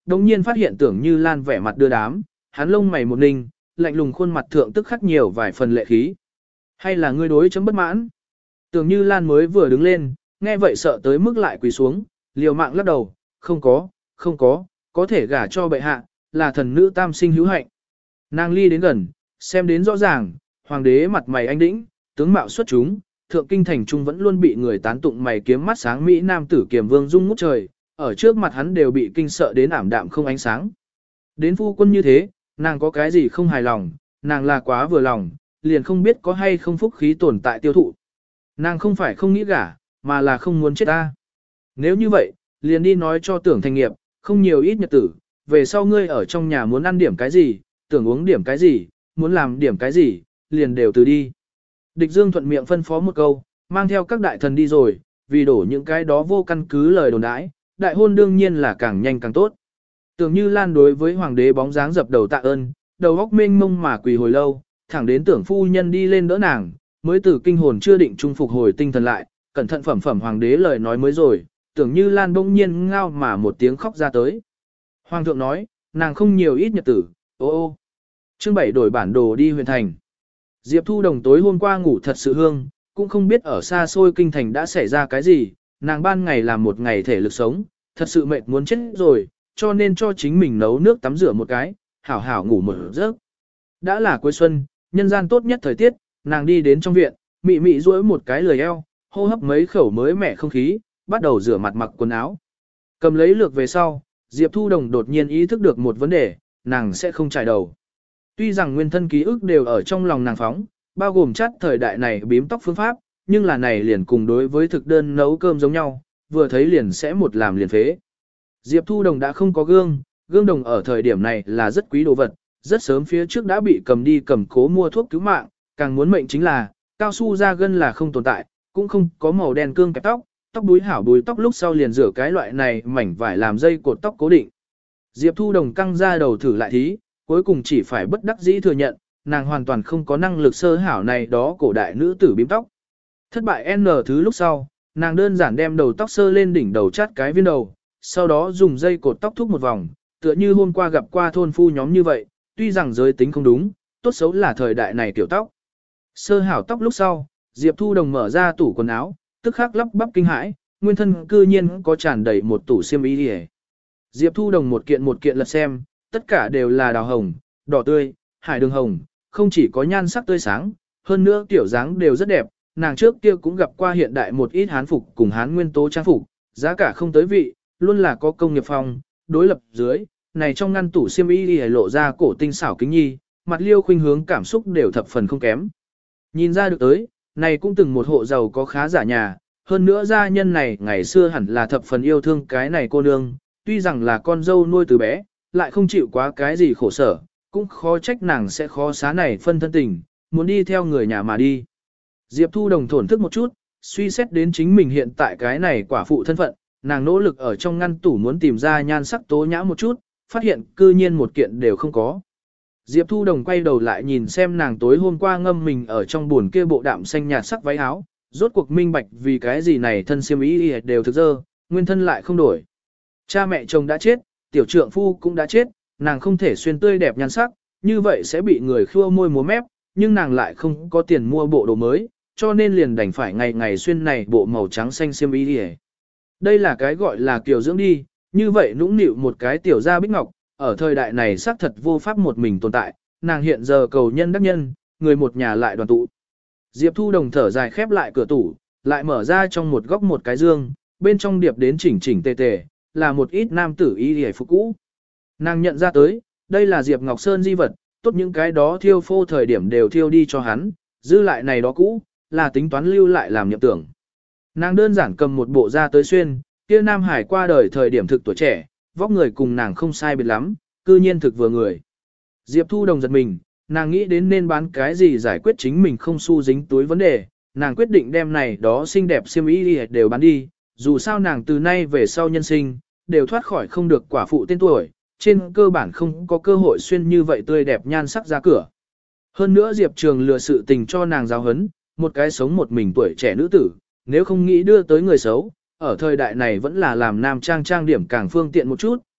đồng nhiên phát hiện Tưởng Như Lan vẻ mặt đưa đám, hắn lông mày một ninh, lạnh lùng khuôn mặt thượng tức khắc nhiều vài phần lệ khí. Hay là ngươi đối chấm bất mãn? Tưởng Như Lan mới vừa đứng lên, nghe vậy sợ tới mức lại quỳ xuống, liều mạng lắc đầu, không có, không có, có thể gả cho bệ hạ, là thần nữ tam sinh hữu hạnh. Nàng ly đến gần, xem đến rõ ràng, hoàng đế mặt mày anh đĩnh, tướng mạo xuất chúng, thượng kinh thành trung vẫn luôn bị người tán tụng mày kiếm mắt sáng mỹ nam tử kiềm vương dung ngút trời, ở trước mặt hắn đều bị kinh sợ đến ảm đạm không ánh sáng. Đến phu quân như thế, nàng có cái gì không hài lòng, nàng là quá vừa lòng, liền không biết có hay không phúc khí tồn tại tiêu thụ. Nàng không phải không nghĩ gả, mà là không muốn chết ta. Nếu như vậy, liền đi nói cho Tưởng Thành Nghiệp, không nhiều ít nhật tử, về sau ngươi ở trong nhà muốn ăn điểm cái gì, tưởng uống điểm cái gì, muốn làm điểm cái gì, liền đều từ đi. Địch Dương thuận miệng phân phó một câu, mang theo các đại thần đi rồi, vì đổ những cái đó vô căn cứ lời đồn đãi, đại hôn đương nhiên là càng nhanh càng tốt. Tưởng Như Lan đối với hoàng đế bóng dáng dập đầu tạ ơn, đầu óc mênh mông mà quỳ hồi lâu, thẳng đến Tưởng phu nhân đi lên đỡ nàng, mới từ kinh hồn chưa định trung phục hồi tinh thần lại, cẩn thận phẩm phẩm hoàng đế lời nói mới rồi, Tưởng Như Lan bỗng nhiên ngao mà một tiếng khóc ra tới. Hoàng thượng nói, nàng không nhiều ít nhật tử, ô ô. Chương bảy đổi bản đồ đi huyện thành. Diệp Thu Đồng tối hôm qua ngủ thật sự hương, cũng không biết ở xa xôi kinh thành đã xảy ra cái gì, nàng ban ngày làm một ngày thể lực sống, thật sự mệt muốn chết rồi, cho nên cho chính mình nấu nước tắm rửa một cái, hảo hảo ngủ một giấc. Đã là cuối xuân, nhân gian tốt nhất thời tiết, nàng đi đến trong viện, mị mị duỗi một cái lười eo, hô hấp mấy khẩu mới mẻ không khí, bắt đầu rửa mặt mặc quần áo. Cầm lấy lược về sau, Diệp Thu Đồng đột nhiên ý thức được một vấn đề, nàng sẽ không trải đầu. Tuy rằng nguyên thân ký ức đều ở trong lòng nàng phóng, bao gồm chắt thời đại này bím tóc phương pháp, nhưng là này liền cùng đối với thực đơn nấu cơm giống nhau, vừa thấy liền sẽ một làm liền phế. Diệp Thu Đồng đã không có gương, gương đồng ở thời điểm này là rất quý đồ vật, rất sớm phía trước đã bị cầm đi cầm cố mua thuốc cứu mạng, càng muốn mệnh chính là, cao su da gân là không tồn tại, cũng không có màu đen cương kẹp tóc, tóc đuối hảo đuối tóc lúc sau liền rửa cái loại này mảnh vải làm dây cột tóc cố định. Diệp Thu Đồng căng ra đầu thử lại thí, cuối cùng chỉ phải bất đắc dĩ thừa nhận, nàng hoàn toàn không có năng lực sơ hảo này đó cổ đại nữ tử bím tóc. Thất bại N thứ lúc sau, nàng đơn giản đem đầu tóc sơ lên đỉnh đầu chát cái viên đầu, sau đó dùng dây cột tóc thúc một vòng, tựa như hôm qua gặp qua thôn phu nhóm như vậy, tuy rằng giới tính không đúng, tốt xấu là thời đại này tiểu tóc. Sơ hảo tóc lúc sau, Diệp Thu Đồng mở ra tủ quần áo, tức khắc lắp bắp kinh hãi, nguyên thân cư nhiên có tràn đầy một tủ xiêm y đi. Diệp Thu Đồng một kiện một kiện lật xem, tất cả đều là đào hồng, đỏ tươi, hải đường hồng, không chỉ có nhan sắc tươi sáng, hơn nữa tiểu dáng đều rất đẹp, nàng trước kia cũng gặp qua hiện đại một ít hán phục cùng hán nguyên tố trang phục, giá cả không tới vị, luôn là có công nghiệp phong, đối lập dưới, này trong ngăn tủ xiêm y đi lộ ra cổ tinh xảo kính nhi, mặt liêu khuynh hướng cảm xúc đều thập phần không kém. Nhìn ra được tới, này cũng từng một hộ giàu có khá giả nhà, hơn nữa gia nhân này ngày xưa hẳn là thập phần yêu thương cái này cô nương, tuy rằng là con dâu nuôi từ bé, lại không chịu quá cái gì khổ sở, cũng khó trách nàng sẽ khó xá này phân thân tình, muốn đi theo người nhà mà đi. Diệp Thu Đồng thổn thức một chút, suy xét đến chính mình hiện tại cái này quả phụ thân phận, nàng nỗ lực ở trong ngăn tủ muốn tìm ra nhan sắc tố nhã một chút, phát hiện cư nhiên một kiện đều không có. Diệp Thu Đồng quay đầu lại nhìn xem nàng tối hôm qua ngâm mình ở trong buồn kia bộ đạm xanh nhạt sắc váy áo, rốt cuộc minh bạch vì cái gì này thân xiêm y đều thực dơ, nguyên thân lại không đổi. Cha mẹ chồng đã chết, tiểu trượng phu cũng đã chết, nàng không thể xuyên tươi đẹp nhan sắc, như vậy sẽ bị người khua môi múa mép, nhưng nàng lại không có tiền mua bộ đồ mới, cho nên liền đành phải ngày ngày xuyên này bộ màu trắng xanh xiêm y đi. Đây là cái gọi là kiều dưỡng đi, như vậy nũng nịu một cái tiểu gia bích ngọc, ở thời đại này xác thật vô pháp một mình tồn tại, nàng hiện giờ cầu nhân đắc nhân, người một nhà lại đoàn tụ. Diệp Thu Đồng thở dài khép lại cửa tủ, lại mở ra trong một góc một cái dương, bên trong điệp đến chỉnh chỉnh tề tề, là một ít nam tử y hề phục cũ. Nàng nhận ra tới, đây là Diệp Ngọc Sơn di vật, tốt những cái đó thiêu phô thời điểm đều thiêu đi cho hắn, dư lại này đó cũ, là tính toán lưu lại làm nhậm tưởng. Nàng đơn giản cầm một bộ ra tới xuyên, kia Nam Hải qua đời thời điểm thực tuổi trẻ, vóc người cùng nàng không sai biệt lắm, cư nhiên thực vừa người. Diệp Thu Đồng giật mình, nàng nghĩ đến nên bán cái gì giải quyết chính mình không xu dính túi vấn đề, nàng quyết định đem này đó xinh đẹp xiêm y đều bán đi, dù sao nàng từ nay về sau nhân sinh, đều thoát khỏi không được quả phụ tên tuổi, trên cơ bản không có cơ hội xuyên như vậy tươi đẹp nhan sắc ra cửa. Hơn nữa Diệp Trường lừa sự tình cho nàng giáo hấn, một cái sống một mình tuổi trẻ nữ tử, nếu không nghĩ đưa tới người xấu, ở thời đại này vẫn là làm nam trang trang điểm càng phương tiện một chút,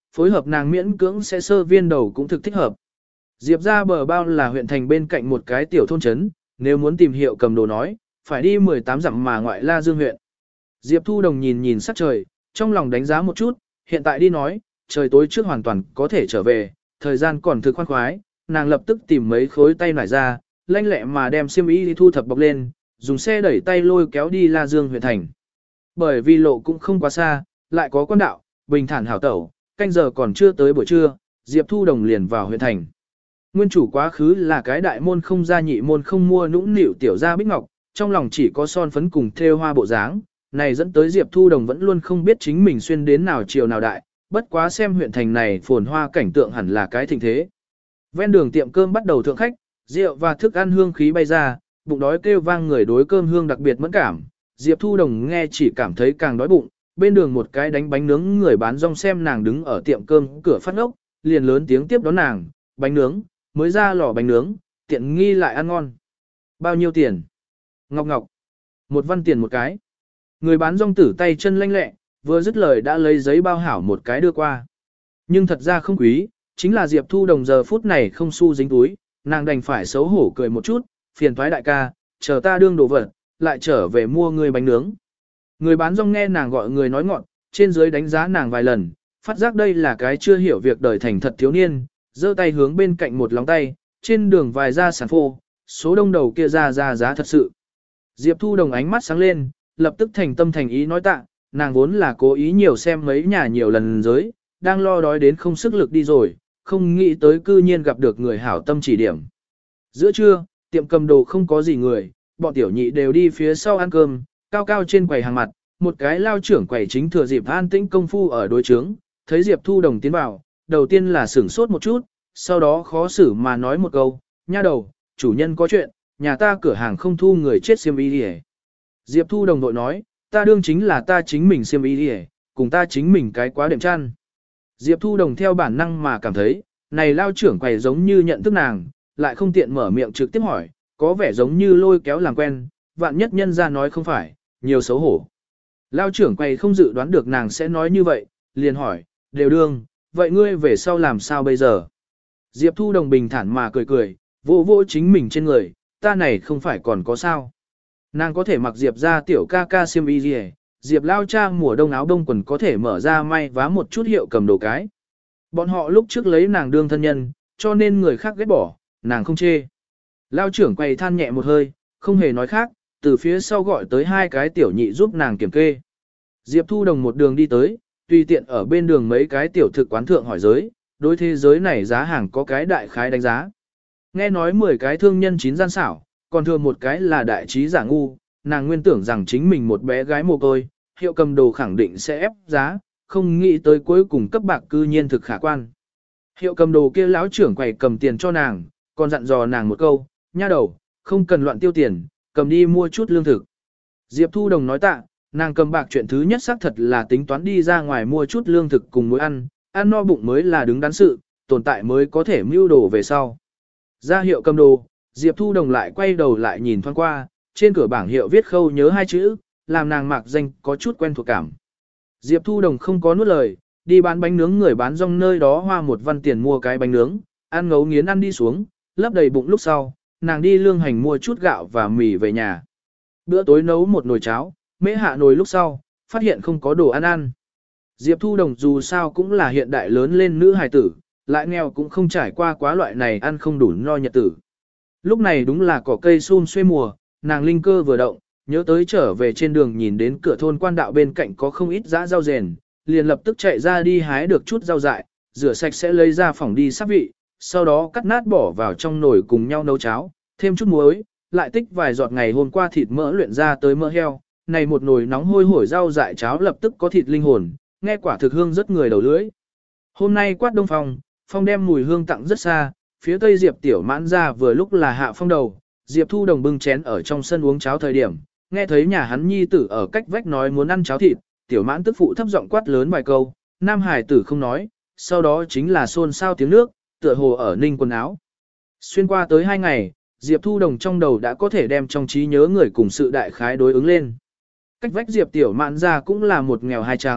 phối hợp nàng miễn cưỡng sẽ sơ viên đầu cũng thực thích hợp. Diệp ra bờ bao là huyện thành bên cạnh một cái tiểu thôn trấn, nếu muốn tìm hiệu cầm đồ nói, phải đi mười tám dặm mà ngoại La Dương huyện. Diệp Thu Đồng nhìn nhìn sắc trời, trong lòng đánh giá một chút, hiện tại đi nói, trời tối trước hoàn toàn có thể trở về, thời gian còn thực khoan khoái, nàng lập tức tìm mấy khối tay nải ra, lanh lẹ mà đem xiêm y đi thu thập bọc lên, dùng xe đẩy tay lôi kéo đi La Dương huyện thành. Bởi vì lộ cũng không quá xa, lại có quan đạo, bình thản hảo tẩu, canh giờ còn chưa tới buổi trưa, Diệp Thu Đồng liền vào huyện thành. Nguyên chủ quá khứ là cái đại môn không gia nhị môn không mua nũng nịu tiểu gia bích ngọc, trong lòng chỉ có son phấn cùng thêu hoa bộ dáng, này dẫn tới Diệp Thu Đồng vẫn luôn không biết chính mình xuyên đến nào chiều nào đại, bất quá xem huyện thành này phồn hoa cảnh tượng hẳn là cái thịnh thế. Ven đường tiệm cơm bắt đầu thượng khách, rượu và thức ăn hương khí bay ra, bụng đói kêu vang người đối cơm hương đặc biệt mẫn cảm, Diệp Thu Đồng nghe chỉ cảm thấy càng đói bụng, bên đường một cái đánh bánh nướng người bán rong xem nàng đứng ở tiệm cơm cửa phát ốc, liền lớn tiếng tiếp đón nàng, bánh nướng, mới ra lò bánh nướng, tiện nghi lại ăn ngon. Bao nhiêu tiền? Ngọc ngọc. Một văn tiền một cái. Người bán rong tử tay chân lanh lẹ, vừa dứt lời đã lấy giấy bao hảo một cái đưa qua. Nhưng thật ra không quý, chính là Diệp Thu Đồng giờ phút này không xu dính túi, nàng đành phải xấu hổ cười một chút, phiền thoái đại ca, chờ ta đương đồ vật, lại trở về mua người bánh nướng. Người bán rong nghe nàng gọi người nói ngọn, trên dưới đánh giá nàng vài lần, phát giác đây là cái chưa hiểu việc đời thành thật thiếu niên, giơ tay hướng bên cạnh một lòng tay, trên đường vài ra sản phô, số đông đầu kia ra ra giá thật sự. Diệp Thu Đồng ánh mắt sáng lên, lập tức thành tâm thành ý nói tạ, nàng vốn là cố ý nhiều xem mấy nhà nhiều lần giới, đang lo đói đến không sức lực đi rồi, không nghĩ tới cư nhiên gặp được người hảo tâm chỉ điểm. Giữa trưa, tiệm cầm đồ không có gì người, bọn tiểu nhị đều đi phía sau ăn cơm, cao cao trên quầy hàng mặt, một cái lao trưởng quầy chính thừa dịp an tĩnh công phu ở đối trướng, thấy Diệp Thu Đồng tiến vào, đầu tiên là sửng sốt một chút, sau đó khó xử mà nói một câu, nha đầu, chủ nhân có chuyện, nhà ta cửa hàng không thu người chết xiêm y đi. Diệp Thu Đồng đội nói, ta đương chính là ta chính mình xiêm y đi, cùng ta chính mình cái quá đệm chăn. Diệp Thu Đồng theo bản năng mà cảm thấy, này lao trưởng quầy giống như nhận thức nàng, lại không tiện mở miệng trực tiếp hỏi, có vẻ giống như lôi kéo làm quen, vạn nhất nhân ra nói không phải, nhiều xấu hổ. Lao trưởng quầy không dự đoán được nàng sẽ nói như vậy, liền hỏi, đều đương, vậy ngươi về sau làm sao bây giờ? Diệp Thu Đồng bình thản mà cười cười, vô vô chính mình trên người, ta này không phải còn có sao. Nàng có thể mặc Diệp ra tiểu ca ca xiêm y gì, Diệp lao cha mùa đông áo đông quần có thể mở ra may vá một chút hiệu cầm đồ cái. Bọn họ lúc trước lấy nàng đương thân nhân, cho nên người khác ghét bỏ, nàng không chê. Lao trưởng quầy than nhẹ một hơi, không hề nói khác, từ phía sau gọi tới hai cái tiểu nhị giúp nàng kiểm kê. Diệp Thu Đồng một đường đi tới, tùy tiện ở bên đường mấy cái tiểu thực quán thượng hỏi giới, đối thế giới này giá hàng có cái đại khái đánh giá. Nghe nói mười cái thương nhân chín gian xảo, còn thừa một cái là đại trí giả ngu, nàng nguyên tưởng rằng chính mình một bé gái mồ côi, hiệu cầm đồ khẳng định sẽ ép giá, không nghĩ tới cuối cùng cấp bạc cư nhiên thực khả quan. Hiệu cầm đồ kia lão trưởng quầy cầm tiền cho nàng, còn dặn dò nàng một câu, nha đầu, không cần loạn tiêu tiền, cầm đi mua chút lương thực. Diệp Thu Đồng nói tạ, nàng cầm bạc chuyện thứ nhất xác thật là tính toán đi ra ngoài mua chút lương thực cùng muối ăn, ăn no bụng mới là đứng đắn sự, tồn tại mới có thể mưu đồ về sau. Ra hiệu cầm đồ, Diệp Thu Đồng lại quay đầu lại nhìn thoáng qua, trên cửa bảng hiệu viết khâu nhớ hai chữ, làm nàng mạc danh có chút quen thuộc cảm. Diệp Thu Đồng không có nuốt lời, đi bán bánh nướng người bán rong nơi đó hoa một văn tiền mua cái bánh nướng, ăn ngấu nghiến ăn đi xuống, lấp đầy bụng lúc sau, nàng đi lương hành mua chút gạo và mì về nhà. Bữa tối nấu một nồi cháo, mễ hạ nồi lúc sau, phát hiện không có đồ ăn ăn. Diệp Thu Đồng dù sao cũng là hiện đại lớn lên nữ hài tử, lại nghèo cũng không trải qua quá loại này ăn không đủ no nhật tử. Lúc này đúng là cỏ cây sum xuê mùa, nàng linh cơ vừa động, nhớ tới trở về trên đường nhìn đến cửa thôn quan đạo bên cạnh có không ít dã rau rền, liền lập tức chạy ra đi hái được chút rau dại, rửa sạch sẽ lấy ra phòng đi sắp vị, sau đó cắt nát bỏ vào trong nồi cùng nhau nấu cháo, thêm chút muối, lại tích vài giọt ngày hôm qua thịt mỡ luyện ra tới mỡ heo, này một nồi nóng hôi hổi rau dại cháo lập tức có thịt linh hồn, nghe quả thực hương rất người đầu lưỡi. Hôm nay quát đông phòng, phong đem mùi hương tặng rất xa, phía tây Diệp Tiểu Mãn ra vừa lúc là hạ phong đầu, Diệp Thu Đồng bưng chén ở trong sân uống cháo thời điểm, nghe thấy nhà hắn nhi tử ở cách vách nói muốn ăn cháo thịt, Tiểu Mãn tức phụ thấp giọng quát lớn vài câu, nam hải tử không nói, sau đó chính là xôn xao tiếng nước, tựa hồ ở ninh quần áo. Xuyên qua tới hai ngày, Diệp Thu Đồng trong đầu đã có thể đem trong trí nhớ người cùng sự đại khái đối ứng lên. Cách vách Diệp Tiểu Mãn ra cũng là một nghèo hai trắng,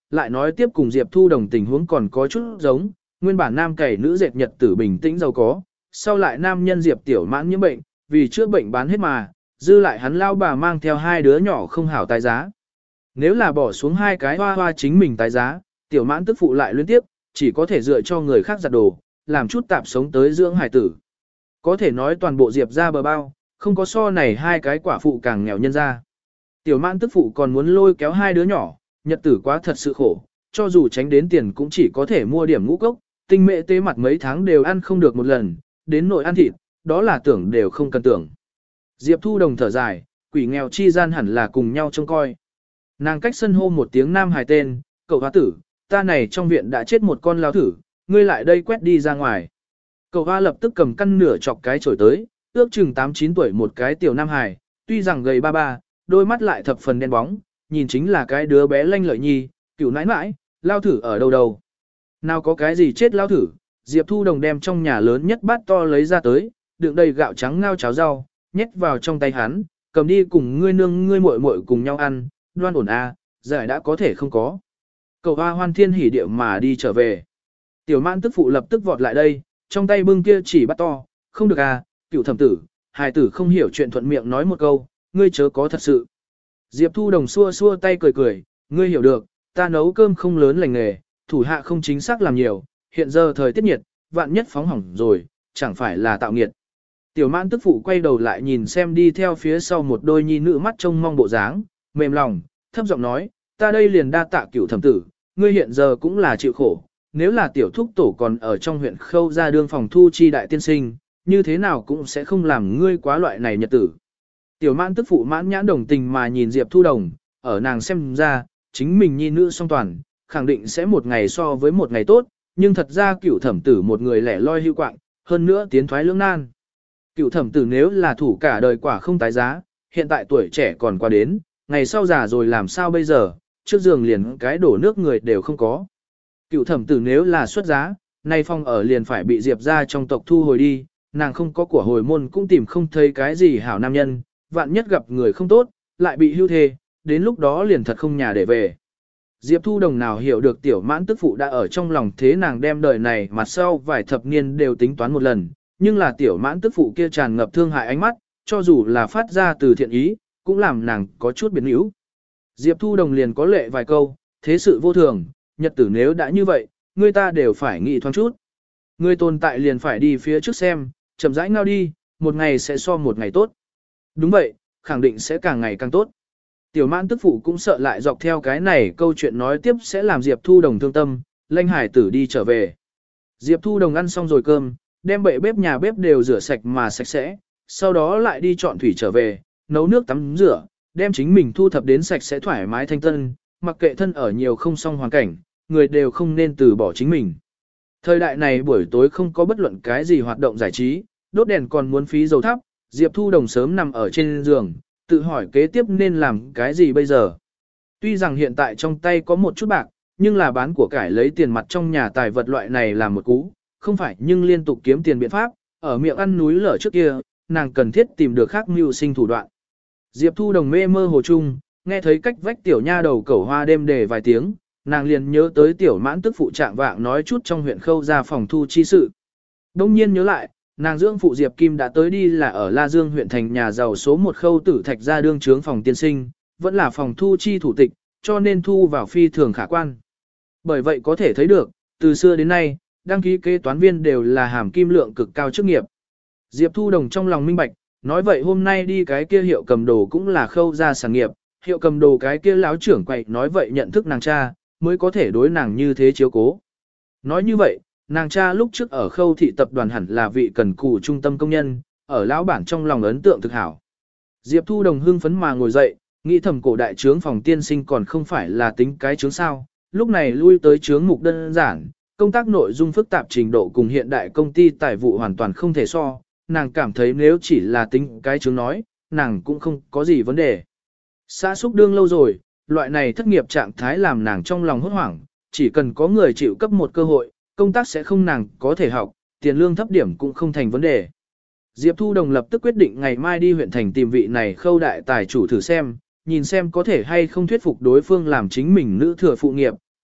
lại nói tiếp cùng Diệp Thu Đồng tình huống còn có chút giống, nguyên bản nam cày nữ dệt nhật tử bình tĩnh giàu có, sau lại nam nhân Diệp Tiểu Mãn nhiễm bệnh, vì chữa bệnh bán hết mà, dư lại hắn lao bà mang theo hai đứa nhỏ không hảo tái giá. Nếu là bỏ xuống hai cái hoa hoa chính mình tái giá, Tiểu Mãn tức phụ lại liên tiếp, chỉ có thể dựa cho người khác giặt đồ, làm chút tạp sống tới dưỡng hải tử. Có thể nói toàn bộ Diệp ra bờ bao, không có so này hai cái quả phụ càng nghèo nhân ra. Tiểu Mãn tức phụ còn muốn lôi kéo hai đứa nhỏ, nhật tử quá thật sự khổ, cho dù tránh đến tiền cũng chỉ có thể mua điểm ngũ cốc, tinh mệ tế mặt mấy tháng đều ăn không được một lần, đến nội ăn thịt, đó là tưởng đều không cần tưởng. Diệp Thu Đồng thở dài, quỷ nghèo chi gian hẳn là cùng nhau trông coi. Nàng cách sân hô một tiếng nam hài tên, cậu hoa tử, ta này trong viện đã chết một con lao thử, ngươi lại đây quét đi ra ngoài. Cậu hoa lập tức cầm căn nửa chọc cái chổi tới, ước chừng tám chín tuổi một cái tiểu nam hài, tuy rằng gầy ba ba, đôi mắt lại thập phần đen bóng, nhìn chính là cái đứa bé lanh lợi nhi, cựu nãi nãi, lao thử ở đâu đâu. Nào có cái gì chết lao thử, Diệp Thu Đồng đem trong nhà lớn nhất bát to lấy ra tới, đựng đầy gạo trắng ngao cháo rau, nhét vào trong tay hắn, cầm đi cùng ngươi nương ngươi muội muội cùng nhau ăn, đoan ổn a, à, giải đã có thể không có. Cậu hoa hoan thiên hỉ điệu mà đi trở về. Tiểu Mãn tức phụ lập tức vọt lại đây, trong tay bưng kia chỉ bát to, không được à, cựu thẩm tử, hài tử không hiểu chuyện thuận miệng nói một câu, ngươi chớ có thật sự. Diệp Thu Đồng xua xua tay cười cười, ngươi hiểu được, ta nấu cơm không lớn lành nghề, thủ hạ không chính xác làm nhiều, hiện giờ thời tiết nhiệt, vạn nhất phóng hỏng rồi, chẳng phải là tạo nghiệt. Tiểu Mãn tức phụ quay đầu lại nhìn xem đi theo phía sau một đôi nhi nữ mắt trông mong bộ dáng, mềm lòng, thấp giọng nói, ta đây liền đa tạ cửu thẩm tử, ngươi hiện giờ cũng là chịu khổ, nếu là tiểu thúc tổ còn ở trong huyện khâu ra đương phòng thu chi đại tiên sinh, như thế nào cũng sẽ không làm ngươi quá loại này nhật tử. Tiểu Mãn tức phụ mãn nhãn đồng tình mà nhìn Diệp Thu Đồng, ở nàng xem ra, chính mình nhi nữ song toàn, khẳng định sẽ một ngày so với một ngày tốt, nhưng thật ra cửu thẩm tử một người lẻ loi hưu quạng, hơn nữa tiến thoái lưỡng nan. Cửu thẩm tử nếu là thủ cả đời quả không tái giá, hiện tại tuổi trẻ còn qua đến, ngày sau già rồi làm sao bây giờ, trước giường liền cái đổ nước người đều không có. Cửu thẩm tử nếu là xuất giá, nay phong ở liền phải bị Diệp ra trong tộc thu hồi đi, nàng không có của hồi môn cũng tìm không thấy cái gì hảo nam nhân, vạn nhất gặp người không tốt, lại bị hưu thê, đến lúc đó liền thật không nhà để về. Diệp Thu Đồng nào hiểu được Tiểu Mãn tức phụ đã ở trong lòng thế nàng đem đời này mặt sau vài thập niên đều tính toán một lần, nhưng là Tiểu Mãn tức phụ kia tràn ngập thương hại ánh mắt, cho dù là phát ra từ thiện ý, cũng làm nàng có chút biến yếu. Diệp Thu Đồng liền có lệ vài câu, thế sự vô thường, nhật tử nếu đã như vậy, người ta đều phải nghĩ thoáng chút. Người tồn tại liền phải đi phía trước xem, chậm rãi ngao đi, một ngày sẽ so một ngày tốt. Đúng vậy, khẳng định sẽ càng ngày càng tốt. Tiểu Mãn tức phụ cũng sợ lại dọc theo cái này câu chuyện nói tiếp sẽ làm Diệp Thu Đồng thương tâm, lanh hải tử đi trở về. Diệp Thu Đồng ăn xong rồi cơm, đem bệ bếp nhà bếp đều rửa sạch mà sạch sẽ, sau đó lại đi chọn thủy trở về, nấu nước tắm rửa, đem chính mình thu thập đến sạch sẽ thoải mái thanh tân, mặc kệ thân ở nhiều không xong hoàn cảnh, người đều không nên từ bỏ chính mình. Thời đại này buổi tối không có bất luận cái gì hoạt động giải trí, đốt đèn còn muốn phí dầu thắp, Diệp Thu Đồng sớm nằm ở trên giường, tự hỏi kế tiếp nên làm cái gì bây giờ. Tuy rằng hiện tại trong tay có một chút bạc, nhưng là bán của cải lấy tiền mặt trong nhà tài vật loại này là một cú, không phải nhưng liên tục kiếm tiền biện pháp, ở miệng ăn núi lở trước kia, nàng cần thiết tìm được khác mưu sinh thủ đoạn. Diệp Thu Đồng mê mơ hồ chung, nghe thấy cách vách tiểu nha đầu cẩu hoa đêm đề vài tiếng, nàng liền nhớ tới Tiểu Mãn tức phụ trạng vạng nói chút trong huyện khâu ra phòng thu chi sự. Đông nhiên nhớ lại, nàng dưỡng phụ Diệp Kim đã tới đi là ở La Dương huyện thành nhà giàu số một khâu tử thạch ra đương trướng phòng tiên sinh, vẫn là phòng thu chi thủ tịch, cho nên thu vào phi thường khả quan. Bởi vậy có thể thấy được, từ xưa đến nay, đăng ký kế toán viên đều là hàm kim lượng cực cao chức nghiệp. Diệp Thu Đồng trong lòng minh bạch, nói vậy hôm nay đi cái kia hiệu cầm đồ cũng là khâu ra sản nghiệp, hiệu cầm đồ cái kia láo trưởng quậy nói vậy nhận thức nàng cha, mới có thể đối nàng như thế chiếu cố. Nói như vậy, nàng cha lúc trước ở khâu thị tập đoàn hẳn là vị cần cù trung tâm công nhân, ở lão bản trong lòng ấn tượng thực hảo. Diệp Thu Đồng hưng phấn mà ngồi dậy, nghĩ thầm cổ đại trướng phòng tiên sinh còn không phải là tính cái trướng sao, lúc này lui tới trướng mục đơn giản, công tác nội dung phức tạp trình độ cùng hiện đại công ty tài vụ hoàn toàn không thể so, nàng cảm thấy nếu chỉ là tính cái trướng nói, nàng cũng không có gì vấn đề. Xã xúc đương lâu rồi, loại này thất nghiệp trạng thái làm nàng trong lòng hốt hoảng, chỉ cần có người chịu cấp một cơ hội, công tác sẽ không nàng có thể học, tiền lương thấp điểm cũng không thành vấn đề. Diệp Thu Đồng lập tức quyết định ngày mai đi huyện thành tìm vị này khâu đại tài chủ thử xem, nhìn xem có thể hay không thuyết phục đối phương làm chính mình nữ thừa phụ nghiệp,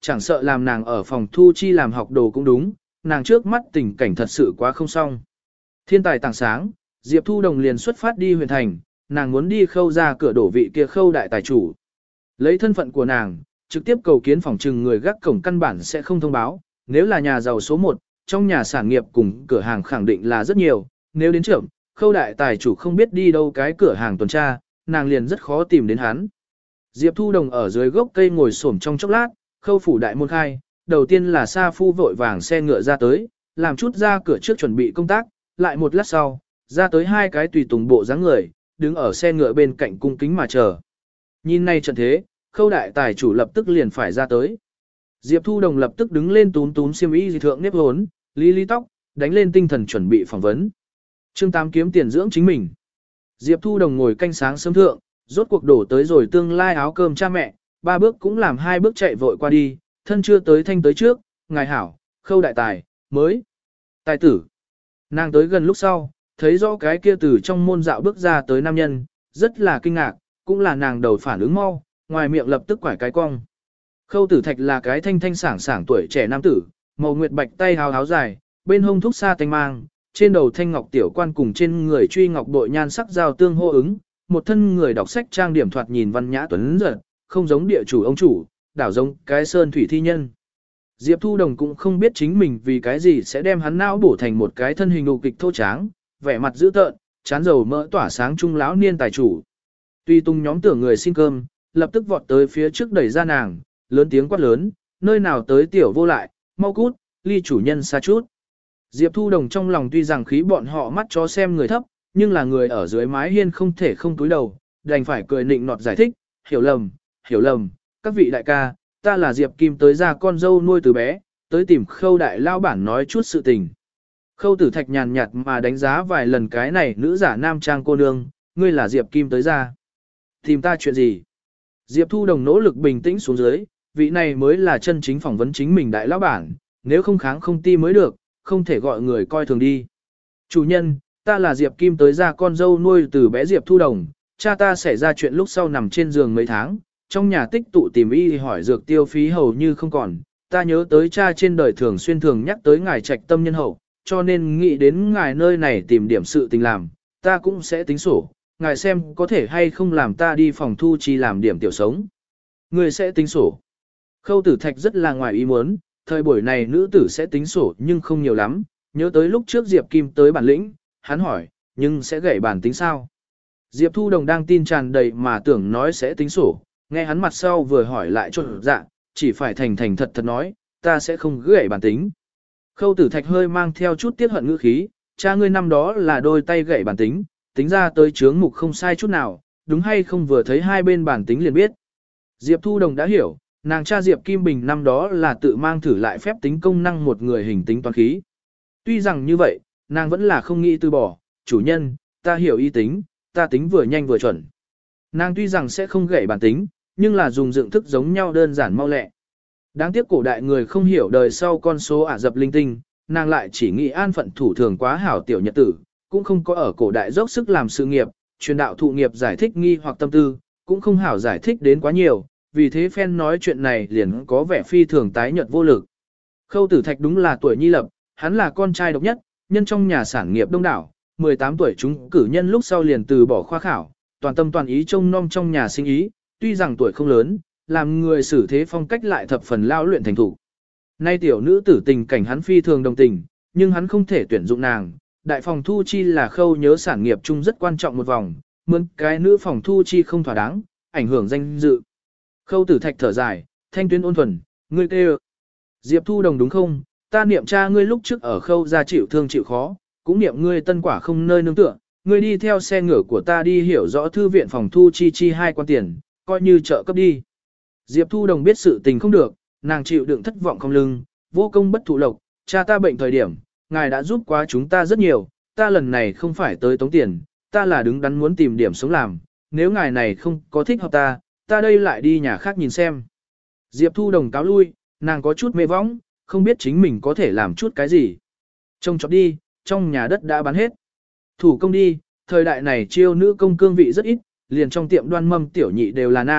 chẳng sợ làm nàng ở phòng thu chi làm học đồ cũng đúng, nàng trước mắt tình cảnh thật sự quá không xong. Thiên tài tảng sáng, Diệp Thu Đồng liền xuất phát đi huyện thành, nàng muốn đi khâu ra cửa đổ vị kia khâu đại tài chủ. Lấy thân phận của nàng, trực tiếp cầu kiến phòng trừng người gác cổng căn bản sẽ không thông báo, nếu là nhà giàu số một, trong nhà sản nghiệp cùng cửa hàng khẳng định là rất nhiều, nếu đến trưởng, khâu đại tài chủ không biết đi đâu cái cửa hàng tuần tra, nàng liền rất khó tìm đến hắn. Diệp Thu Đồng ở dưới gốc cây ngồi xổm trong chốc lát, khâu phủ đại môn khai, đầu tiên là Sa Phu vội vàng xe ngựa ra tới, làm chút ra cửa trước chuẩn bị công tác, lại một lát sau, ra tới hai cái tùy tùng bộ dáng người, đứng ở xe ngựa bên cạnh cung kính mà chờ. Nhìn nay trận thế, khâu đại tài chủ lập tức liền phải ra tới. Diệp Thu Đồng lập tức đứng lên túm túm xiêm y dị thượng nếp hốn, lý lý tóc, đánh lên tinh thần chuẩn bị phỏng vấn. Chương tám kiếm tiền dưỡng chính mình. Diệp Thu Đồng ngồi canh sáng sớm thượng, rốt cuộc đổ tới rồi tương lai áo cơm cha mẹ, ba bước cũng làm hai bước chạy vội qua đi, thân chưa tới thanh tới trước, ngài hảo, khâu đại tài, mới. Tài tử. Nàng tới gần lúc sau, thấy rõ cái kia từ trong môn dạo bước ra tới nam nhân, rất là kinh ngạc, cũng là nàng đầu phản ứng mau, ngoài miệng lập tức quải cái cong. Khâu tử thạch là cái thanh thanh sảng sảng tuổi trẻ nam tử, màu nguyệt bạch tay hào háo dài, bên hông thúc sa thanh mang, trên đầu thanh ngọc tiểu quan cùng trên người truy ngọc bội nhan sắc giao tương hô ứng, một thân người đọc sách trang điểm thoạt nhìn văn nhã tuấn giật, không giống địa chủ ông chủ, đảo giống cái sơn thủy thi nhân. Diệp Thu Đồng cũng không biết chính mình vì cái gì sẽ đem hắn não bổ thành một cái thân hình đục kịch thô tráng, vẻ mặt dữ tợn, chán dầu mỡ tỏa sáng trung lão niên tài chủ. Tuy tung nhóm tưởng người xin cơm, lập tức vọt tới phía trước đẩy ra nàng, lớn tiếng quát lớn, nơi nào tới tiểu vô lại, mau cút, ly chủ nhân xa chút. Diệp Thu Đồng trong lòng tuy rằng khí bọn họ mắt chó xem người thấp, nhưng là người ở dưới mái hiên không thể không túi đầu, đành phải cười nịnh nọt giải thích, hiểu lầm, hiểu lầm, các vị đại ca, ta là Diệp Kim tới ra con dâu nuôi từ bé, tới tìm khâu đại lao bản nói chút sự tình. Khâu tử thạch nhàn nhạt mà đánh giá vài lần cái này nữ giả nam trang cô nương, ngươi là Diệp Kim tới ra. Tìm ta chuyện gì? Diệp Thu Đồng nỗ lực bình tĩnh xuống dưới, vị này mới là chân chính phỏng vấn chính mình đại lão bản, nếu không kháng không ti mới được, không thể gọi người coi thường đi. Chủ nhân, ta là Diệp Kim tới ra con dâu nuôi từ bé Diệp Thu Đồng, cha ta xảy ra chuyện lúc sau nằm trên giường mấy tháng, trong nhà tích tụ tìm y hỏi dược tiêu phí hầu như không còn, ta nhớ tới cha trên đời thường xuyên thường nhắc tới ngài trạch tâm nhân hậu, cho nên nghĩ đến ngài nơi này tìm điểm sự tình làm, ta cũng sẽ tính sổ, ngài xem có thể hay không làm ta đi phòng thu chi làm điểm tiểu sống. Người sẽ tính sổ. Khâu tử thạch rất là ngoài ý muốn, thời buổi này nữ tử sẽ tính sổ nhưng không nhiều lắm, nhớ tới lúc trước Diệp Kim tới bản lĩnh, hắn hỏi, nhưng sẽ gãy bản tính sao? Diệp Thu Đồng đang tin tràn đầy mà tưởng nói sẽ tính sổ, nghe hắn mặt sau vừa hỏi lại cho dạ, chỉ phải thành thành thật thật nói, ta sẽ không gãy bản tính. Khâu tử thạch hơi mang theo chút tiết hận ngữ khí, cha ngươi năm đó là đôi tay gãy bản tính, tính ra tới chướng mục không sai chút nào, đúng hay không vừa thấy hai bên bản tính liền biết. Diệp Thu Đồng đã hiểu, nàng cha Diệp Kim Bình năm đó là tự mang thử lại phép tính công năng một người hình tính toán khí. Tuy rằng như vậy, nàng vẫn là không nghĩ từ bỏ, chủ nhân, ta hiểu ý tính, ta tính vừa nhanh vừa chuẩn. Nàng tuy rằng sẽ không gãy bản tính, nhưng là dùng dựng thức giống nhau đơn giản mau lẹ. Đáng tiếc cổ đại người không hiểu đời sau con số ả dập linh tinh, nàng lại chỉ nghĩ an phận thủ thường quá hảo tiểu nhật tử, cũng không có ở cổ đại dốc sức làm sự nghiệp, truyền đạo thụ nghiệp giải thích nghi hoặc tâm tư, cũng không hảo giải thích đến quá nhiều, vì thế phen nói chuyện này liền có vẻ phi thường tái nhợt vô lực. Khâu tử thạch đúng là tuổi nhi lập, hắn là con trai độc nhất, nhân trong nhà sản nghiệp đông đảo, mười tám tuổi chúng cử nhân lúc sau liền từ bỏ khoa khảo, toàn tâm toàn ý trông nom trong nhà sinh ý, tuy rằng tuổi không lớn, làm người xử thế phong cách lại thập phần lao luyện thành thủ. Nay tiểu nữ tử tình cảnh hắn phi thường đồng tình, nhưng hắn không thể tuyển dụng nàng, đại phòng thu chi là khâu nhớ sản nghiệp chung rất quan trọng một vòng, mượn cái nữ phòng thu chi không thỏa đáng, ảnh hưởng danh dự. Khâu tử thạch thở dài, thanh tuyến ôn thuần, ngươi kêu. Diệp Thu Đồng đúng không, ta niệm cha ngươi lúc trước ở khâu ra chịu thương chịu khó, cũng niệm ngươi tân quả không nơi nương tựa, ngươi đi theo xe ngựa của ta đi hiểu rõ thư viện phòng thu chi chi hai quan tiền, coi như trợ cấp đi. Diệp Thu Đồng biết sự tình không được, nàng chịu đựng thất vọng không lưng, vô công bất thụ lộc, cha ta bệnh thời điểm, ngài đã giúp quá chúng ta rất nhiều, ta lần này không phải tới tống tiền, ta là đứng đắn muốn tìm điểm sống làm, nếu ngài này không có thích hợp ta, ta đây lại đi nhà khác nhìn xem. Diệp Thu Đồng cáo lui, nàng có chút mê võng, không biết chính mình có thể làm chút cái gì. Trông chọc đi, trong nhà đất đã bán hết. Thủ công đi, thời đại này chiêu nữ công cương vị rất ít, liền trong tiệm đoan mâm tiểu nhị đều là nam,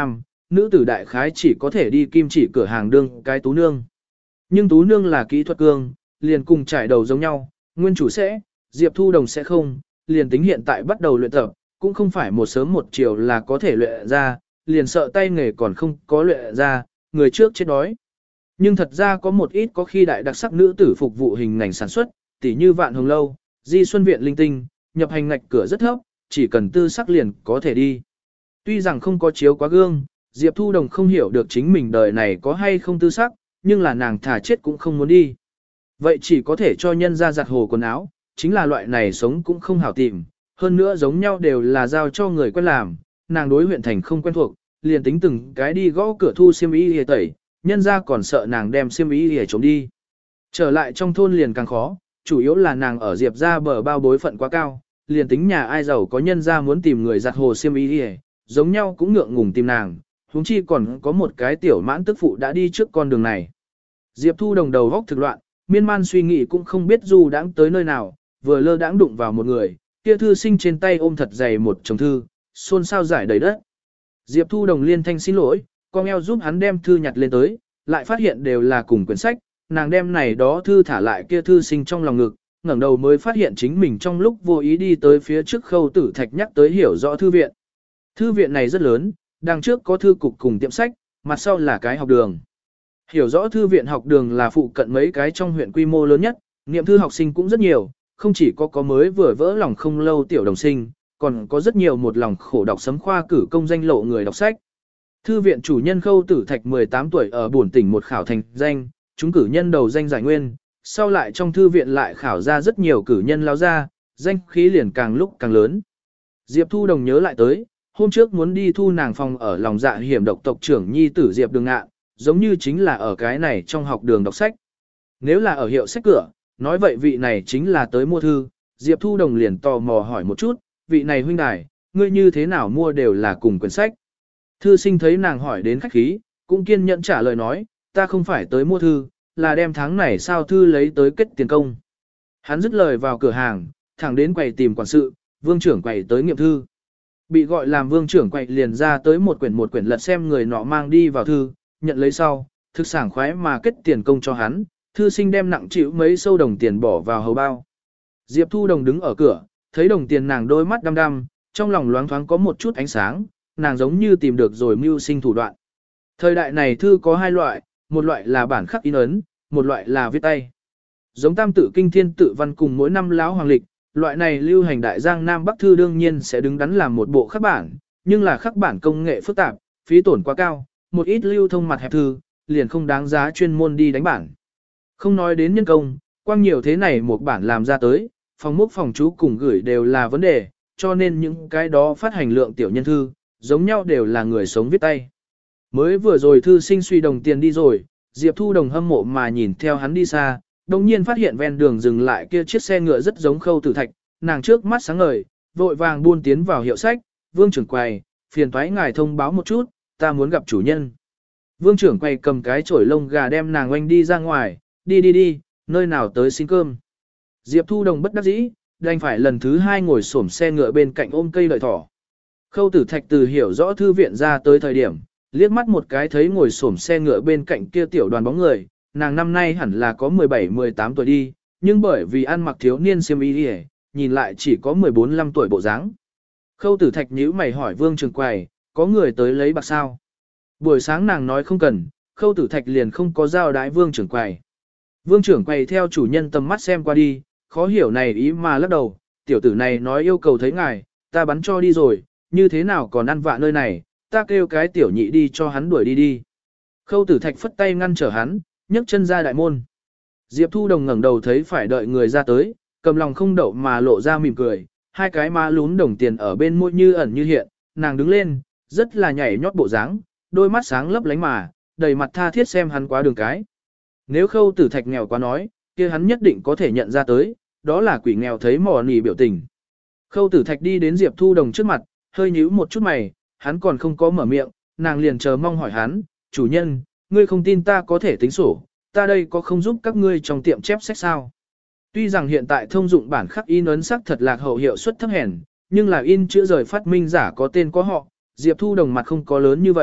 nữ tử đại khái chỉ có thể đi kim chỉ cửa hàng đương cái tú nương. Nhưng tú nương là kỹ thuật cương, liền cùng trải đầu giống nhau, nguyên chủ sẽ, Diệp Thu Đồng sẽ không, liền tính hiện tại bắt đầu luyện tập, cũng không phải một sớm một chiều là có thể luyện ra, liền sợ tay nghề còn không có luyện ra, người trước chết đói. Nhưng thật ra có một ít có khi đại đặc sắc nữ tử phục vụ hình ngành sản xuất, tỉ như Vạn Hồng Lâu, Di Xuân Viện linh tinh, nhập hành ngạch cửa rất thấp, chỉ cần tư sắc liền có thể đi. Tuy rằng không có chiếu quá gương, Diệp Thu Đồng không hiểu được chính mình đời này có hay không tư sắc, nhưng là nàng thà chết cũng không muốn đi. Vậy chỉ có thể cho nhân ra giặt hồ quần áo, chính là loại này sống cũng không hảo tìm, hơn nữa giống nhau đều là giao cho người quen làm, nàng đối huyện thành không quen thuộc, liền tính từng cái đi gõ cửa thu xiêm y hề tẩy, nhân ra còn sợ nàng đem xiêm y hề trốn đi. Trở lại trong thôn liền càng khó, chủ yếu là nàng ở Diệp ra bờ bao bối phận quá cao, liền tính nhà ai giàu có nhân ra muốn tìm người giặt hồ xiêm y hề, giống nhau cũng ngượng ngùng tìm nàng, huống chi còn có một cái tiểu mãn tức phụ đã đi trước con đường này. Diệp Thu Đồng đầu góc thực loạn, miên man suy nghĩ cũng không biết dù đãng tới nơi nào, vừa lơ đãng đụng vào một người, kia thư sinh trên tay ôm thật dày một chồng thư, xôn xao giải đầy đất. Diệp Thu Đồng liên thanh xin lỗi, con eo giúp hắn đem thư nhặt lên tới, lại phát hiện đều là cùng quyển sách, nàng đem này đó thư thả lại kia thư sinh trong lòng ngực, ngẩng đầu mới phát hiện chính mình trong lúc vô ý đi tới phía trước Khâu Tử Thạch nhắc tới hiểu rõ thư viện. Thư viện này rất lớn, đằng trước có thư cục cùng tiệm sách, mặt sau là cái học đường. Hiểu rõ thư viện học đường là phụ cận mấy cái trong huyện quy mô lớn nhất, niệm thư học sinh cũng rất nhiều, không chỉ có có mới vừa vỡ lòng không lâu tiểu đồng sinh, còn có rất nhiều một lòng khổ đọc sấm khoa cử công danh lộ người đọc sách. Thư viện chủ nhân Khâu Tử Thạch mười tám tuổi ở bổn tỉnh một khảo thành danh, chúng cử nhân đầu danh giải nguyên, sau lại trong thư viện lại khảo ra rất nhiều cử nhân lao ra, danh khí liền càng lúc càng lớn. Diệp Thu Đồng nhớ lại tới, hôm trước muốn đi thu nàng phòng ở lòng dạ hiểm độc tộc trưởng nhi tử Diệp Đường Ngạn, giống như chính là ở cái này trong học đường đọc sách. Nếu là ở hiệu sách cửa, nói vậy vị này chính là tới mua thư, Diệp Thu Đồng liền tò mò hỏi một chút, vị này huynh đài, ngươi như thế nào mua đều là cùng quyển sách. Thư sinh thấy nàng hỏi đến khách khí, cũng kiên nhẫn trả lời nói, ta không phải tới mua thư, là đem tháng này sao thư lấy tới kết tiền công. Hắn dứt lời vào cửa hàng, thẳng đến quầy tìm quản sự, vương trưởng quầy tới nghiệm thư. Bị gọi làm vương trưởng quầy liền ra tới một quyển một quyển lật xem người nọ mang đi vào thư, nhận lấy sau, thực sảng khoái mà kết tiền công cho hắn, thư sinh đem nặng chịu mấy sâu đồng tiền bỏ vào hầu bao. Diệp Thu Đồng đứng ở cửa, thấy đồng tiền nàng đôi mắt đăm đăm, trong lòng loáng thoáng có một chút ánh sáng, nàng giống như tìm được rồi mưu sinh thủ đoạn. Thời đại này thư có hai loại, một loại là bản khắc in ấn, một loại là viết tay. Giống tam tự kinh thiên tự văn cùng mỗi năm láo hoàng lịch, loại này lưu hành đại giang Nam Bắc thư đương nhiên sẽ đứng đắn làm một bộ khắc bản, nhưng là khắc bản công nghệ phức tạp, phí tổn quá cao, một ít lưu thông mặt hẹp thư, liền không đáng giá chuyên môn đi đánh bản. Không nói đến nhân công, quang nhiều thế này một bản làm ra tới, phòng múc phòng chú cùng gửi đều là vấn đề, cho nên những cái đó phát hành lượng tiểu nhân thư, giống nhau đều là người sống viết tay. Mới vừa rồi thư sinh suy đồng tiền đi rồi, Diệp Thu Đồng hâm mộ mà nhìn theo hắn đi xa, đồng nhiên phát hiện ven đường dừng lại kia chiếc xe ngựa rất giống Khâu Tử Thạch, nàng trước mắt sáng ngời, vội vàng buôn tiến vào hiệu sách, vương trưởng quầy, phiền toái ngài thông báo một chút, ta muốn gặp chủ nhân. Vương trưởng quầy cầm cái chổi lông gà đem nàng oanh đi ra ngoài, đi đi đi, nơi nào tới xin cơm. Diệp Thu Đồng bất đắc dĩ, đành phải lần thứ hai ngồi xổm xe ngựa bên cạnh ôm cây đợi thỏ. Khâu Tử Thạch từ hiểu rõ thư viện ra tới thời điểm, liếc mắt một cái thấy ngồi xổm xe ngựa bên cạnh kia tiểu đoàn bóng người, nàng năm nay hẳn là có mười bảy mười tám tuổi đi, nhưng bởi vì ăn mặc thiếu niên xiêm y đi, nhìn lại chỉ có mười bốn lăm tuổi bộ dáng. Khâu Tử Thạch nhíu mày hỏi Vương trưởng quầy, có người tới lấy bạc sao? Buổi sáng nàng nói không cần, Khâu Tử Thạch liền không có giao đái Vương trưởng quầy. Vương trưởng quầy theo chủ nhân tầm mắt xem qua đi, khó hiểu này ý mà lắc đầu, tiểu tử này nói yêu cầu thấy ngài, ta bắn cho đi rồi, như thế nào còn ăn vạ nơi này, ta kêu cái tiểu nhị đi cho hắn đuổi đi đi. Khâu Tử Thạch phất tay ngăn trở hắn, nhấc chân ra đại môn. Diệp Thu Đồng ngẩng đầu thấy phải đợi người ra tới, cầm lòng không đậu mà lộ ra mỉm cười, hai cái má lún đồng tiền ở bên môi như ẩn như hiện, nàng đứng lên, rất là nhảy nhót bộ dáng, đôi mắt sáng lấp lánh mà, đầy mặt tha thiết xem hắn qua đường cái. Nếu Khâu Tử Thạch nghèo quá nói, kia hắn nhất định có thể nhận ra tới, đó là quỷ nghèo thấy mò nỉ biểu tình. Khâu Tử Thạch đi đến Diệp Thu Đồng trước mặt, hơi nhíu một chút mày, hắn còn không có mở miệng, nàng liền chờ mong hỏi hắn, chủ nhân, ngươi không tin ta có thể tính sổ, ta đây có không giúp các ngươi trong tiệm chép sách sao? Tuy rằng hiện tại thông dụng bản khắc in ấn sắc thật lạc hậu hiệu suất thấp hèn, nhưng là in chữ rời phát minh giả có tên có họ, Diệp Thu Đồng mặt không có lớn như vậy,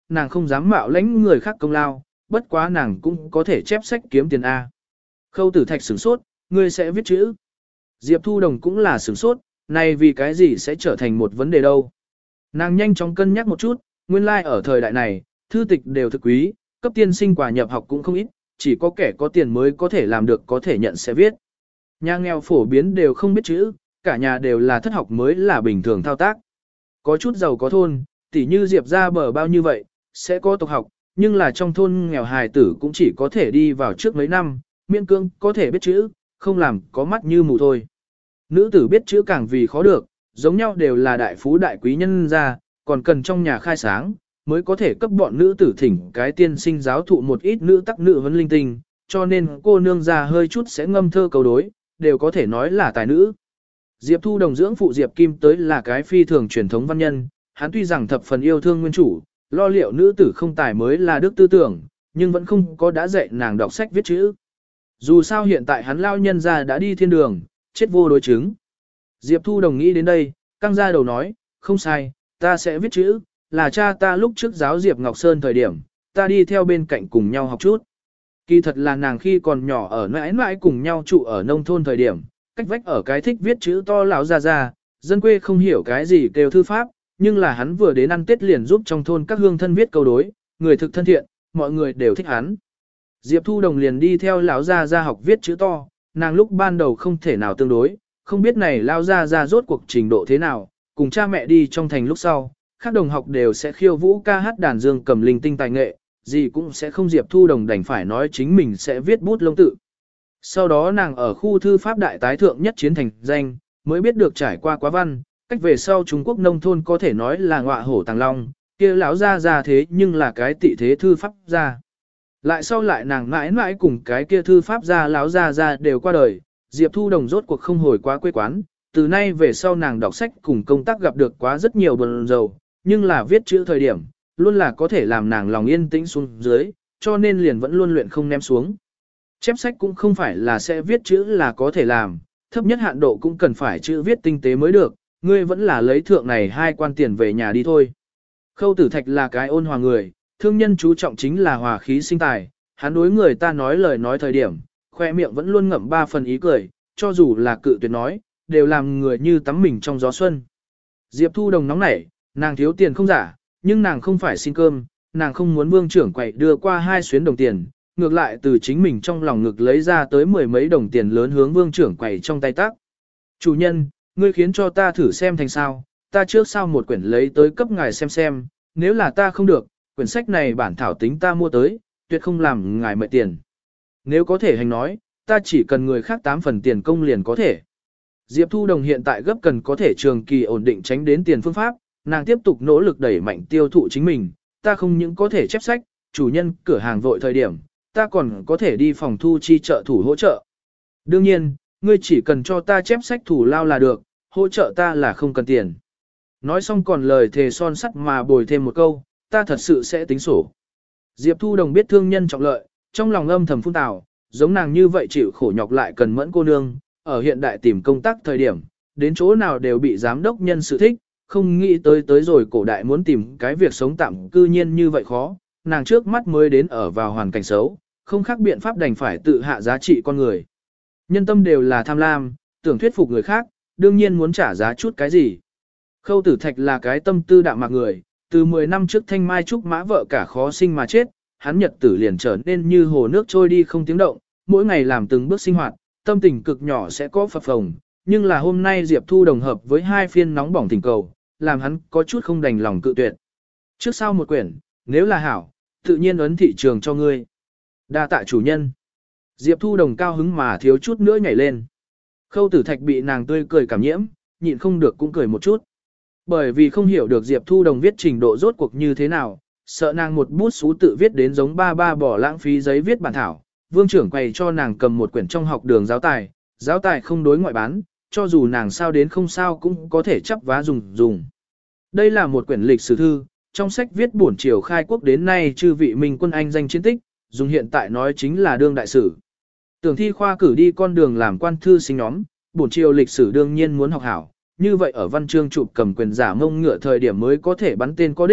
nàng không dám mạo lãnh người khác công lao, bất quá nàng cũng có thể chép sách kiếm tiền A. Khâu tử thạch sửng sốt, ngươi sẽ viết chữ. Diệp Thu Đồng cũng là sửng sốt, này vì cái gì sẽ trở thành một vấn đề đâu. Nàng nhanh chóng cân nhắc một chút, nguyên lai like ở thời đại này, thư tịch đều thực quý, cấp tiên sinh quà nhập học cũng không ít, chỉ có kẻ có tiền mới có thể làm được có thể nhận sẽ viết. Nhà nghèo phổ biến đều không biết chữ, cả nhà đều là thất học mới là bình thường thao tác. Có chút giàu có thôn, tỉ như Diệp ra bờ bao như vậy, sẽ có tộc học, nhưng là trong thôn nghèo hài tử cũng chỉ có thể đi vào trước mấy năm, miễn cương có thể biết chữ, không làm có mắt như mù thôi. Nữ tử biết chữ càng vì khó được, giống nhau đều là đại phú đại quý nhân ra, còn cần trong nhà khai sáng, mới có thể cấp bọn nữ tử thỉnh cái tiên sinh giáo thụ một ít nữ tắc nữ vấn linh tinh, cho nên cô nương ra hơi chút sẽ ngâm thơ cầu đối, đều có thể nói là tài nữ. Diệp Thu Đồng dưỡng phụ Diệp Kim tới là cái phi thường truyền thống văn nhân, hắn tuy rằng thập phần yêu thương nguyên chủ, lo liệu nữ tử không tài mới là đức tư tưởng, nhưng vẫn không có đã dạy nàng đọc sách viết chữ. Dù sao hiện tại hắn lao nhân ra đã đi thiên đường, chết vô đối chứng. Diệp Thu Đồng nghĩ đến đây, căng ra đầu nói, không sai, ta sẽ viết chữ, là cha ta lúc trước giáo Diệp Ngọc Sơn thời điểm, ta đi theo bên cạnh cùng nhau học chút. Kỳ thật là nàng khi còn nhỏ ở mãi mãi cùng nhau trụ ở nông thôn thời điểm, cách vách ở cái thích viết chữ to lão ra ra, dân quê không hiểu cái gì kêu thư pháp, nhưng là hắn vừa đến ăn Tết liền giúp trong thôn các hương thân viết câu đối, người thực thân thiện, mọi người đều thích hắn. Diệp Thu Đồng liền đi theo lão gia gia học viết chữ to, nàng lúc ban đầu không thể nào tương đối, không biết này lão gia gia rốt cuộc trình độ thế nào, cùng cha mẹ đi trong thành lúc sau, các đồng học đều sẽ khiêu vũ ca hát đàn dương cầm linh tinh tài nghệ, gì cũng sẽ không. Diệp Thu Đồng đành phải nói chính mình sẽ viết bút lông tự. Sau đó nàng ở khu thư pháp đại tái thượng nhất chiến thành danh, mới biết được trải qua quá văn, cách về sau Trung Quốc nông thôn có thể nói là ngọa hổ tàng long, kia lão gia gia thế nhưng là cái tị thế thư pháp gia. Lại sau lại nàng mãi mãi cùng cái kia thư pháp gia lão gia gia đều qua đời, Diệp Thu Đồng rốt cuộc không hồi quá quê quán, từ nay về sau nàng đọc sách cùng công tác gặp được quá rất nhiều buồn rầu, nhưng là viết chữ thời điểm, luôn là có thể làm nàng lòng yên tĩnh xuống dưới, cho nên liền vẫn luôn luyện không ném xuống. Chép sách cũng không phải là sẽ viết chữ là có thể làm, thấp nhất hạn độ cũng cần phải chữ viết tinh tế mới được, ngươi vẫn là lấy thượng này hai quan tiền về nhà đi thôi. Khâu Tử Thạch là cái ôn hòa người, thương nhân chú trọng chính là hòa khí sinh tài, hắn đối người ta nói lời nói thời điểm, khoe miệng vẫn luôn ngậm ba phần ý cười, cho dù là cự tuyệt nói, đều làm người như tắm mình trong gió xuân. Diệp Thu Đồng nóng nảy, nàng thiếu tiền không giả, nhưng nàng không phải xin cơm, nàng không muốn vương trưởng quậy đưa qua hai xuyến đồng tiền, ngược lại từ chính mình trong lòng ngực lấy ra tới mười mấy đồng tiền lớn hướng vương trưởng quậy trong tay tác. Chủ nhân, ngươi khiến cho ta thử xem thành sao, ta trước sau một quyển lấy tới cấp ngài xem xem, nếu là ta không được, quyển sách này bản thảo tính ta mua tới, tuyệt không làm ngài mệt tiền. Nếu có thể hành nói, ta chỉ cần người khác tám phần tiền công liền có thể. Diệp Thu Đồng hiện tại gấp cần có thể trường kỳ ổn định tránh đến tiền phương pháp, nàng tiếp tục nỗ lực đẩy mạnh tiêu thụ chính mình, ta không những có thể chép sách, chủ nhân cửa hàng vội thời điểm, ta còn có thể đi phòng thu chi trợ thủ hỗ trợ. Đương nhiên, ngươi chỉ cần cho ta chép sách thủ lao là được, hỗ trợ ta là không cần tiền. Nói xong còn lời thề son sắt mà bồi thêm một câu, ta thật sự sẽ tính sổ. Diệp Thu Đồng biết thương nhân trọng lợi, trong lòng âm thầm phun tào, giống nàng như vậy chịu khổ nhọc lại cần mẫn cô nương, ở hiện đại tìm công tác thời điểm, đến chỗ nào đều bị giám đốc nhân sự thích, không nghĩ tới tới rồi cổ đại muốn tìm cái việc sống tạm cư nhiên như vậy khó, nàng trước mắt mới đến ở vào hoàn cảnh xấu, không khác biện pháp đành phải tự hạ giá trị con người. Nhân tâm đều là tham lam, tưởng thuyết phục người khác, đương nhiên muốn trả giá chút cái gì. Khâu Tử Thạch là cái tâm tư đạm mạc người, từ mười năm trước Thanh Mai Trúc Mã vợ cả khó sinh mà chết, hắn nhật tử liền trở nên như hồ nước trôi đi không tiếng động, mỗi ngày làm từng bước sinh hoạt, tâm tình cực nhỏ sẽ có phập phồng, nhưng là hôm nay Diệp Thu Đồng hợp với hai phiên nóng bỏng tình cầu, làm hắn có chút không đành lòng cự tuyệt. Trước sau một quyển, nếu là hảo, tự nhiên ấn thị trường cho ngươi. Đa tạ chủ nhân. Diệp Thu Đồng cao hứng mà thiếu chút nữa nhảy lên. Khâu Tử Thạch bị nàng tươi cười cảm nhiễm, nhịn không được cũng cười một chút. Bởi vì không hiểu được Diệp Thu Đồng viết trình độ rốt cuộc như thế nào, sợ nàng một bút xú tự viết đến giống ba ba bỏ lãng phí giấy viết bản thảo. Vương trưởng quầy cho nàng cầm một quyển trong học đường giáo tài, giáo tài không đối ngoại bán, cho dù nàng sao đến không sao cũng có thể chắp vá dùng dùng. Đây là một quyển lịch sử thư, trong sách viết bổn triều khai quốc đến nay chư vị minh quân anh danh chiến tích, dùng hiện tại nói chính là đương đại sử. Tưởng thi khoa cử đi con đường làm quan thư sinh nhóm, bổn triều lịch sử đương nhiên muốn học hảo, như vậy ở văn chương chụp cầm quyền giả mông ngựa thời điểm mới có thể bắn tên có đích,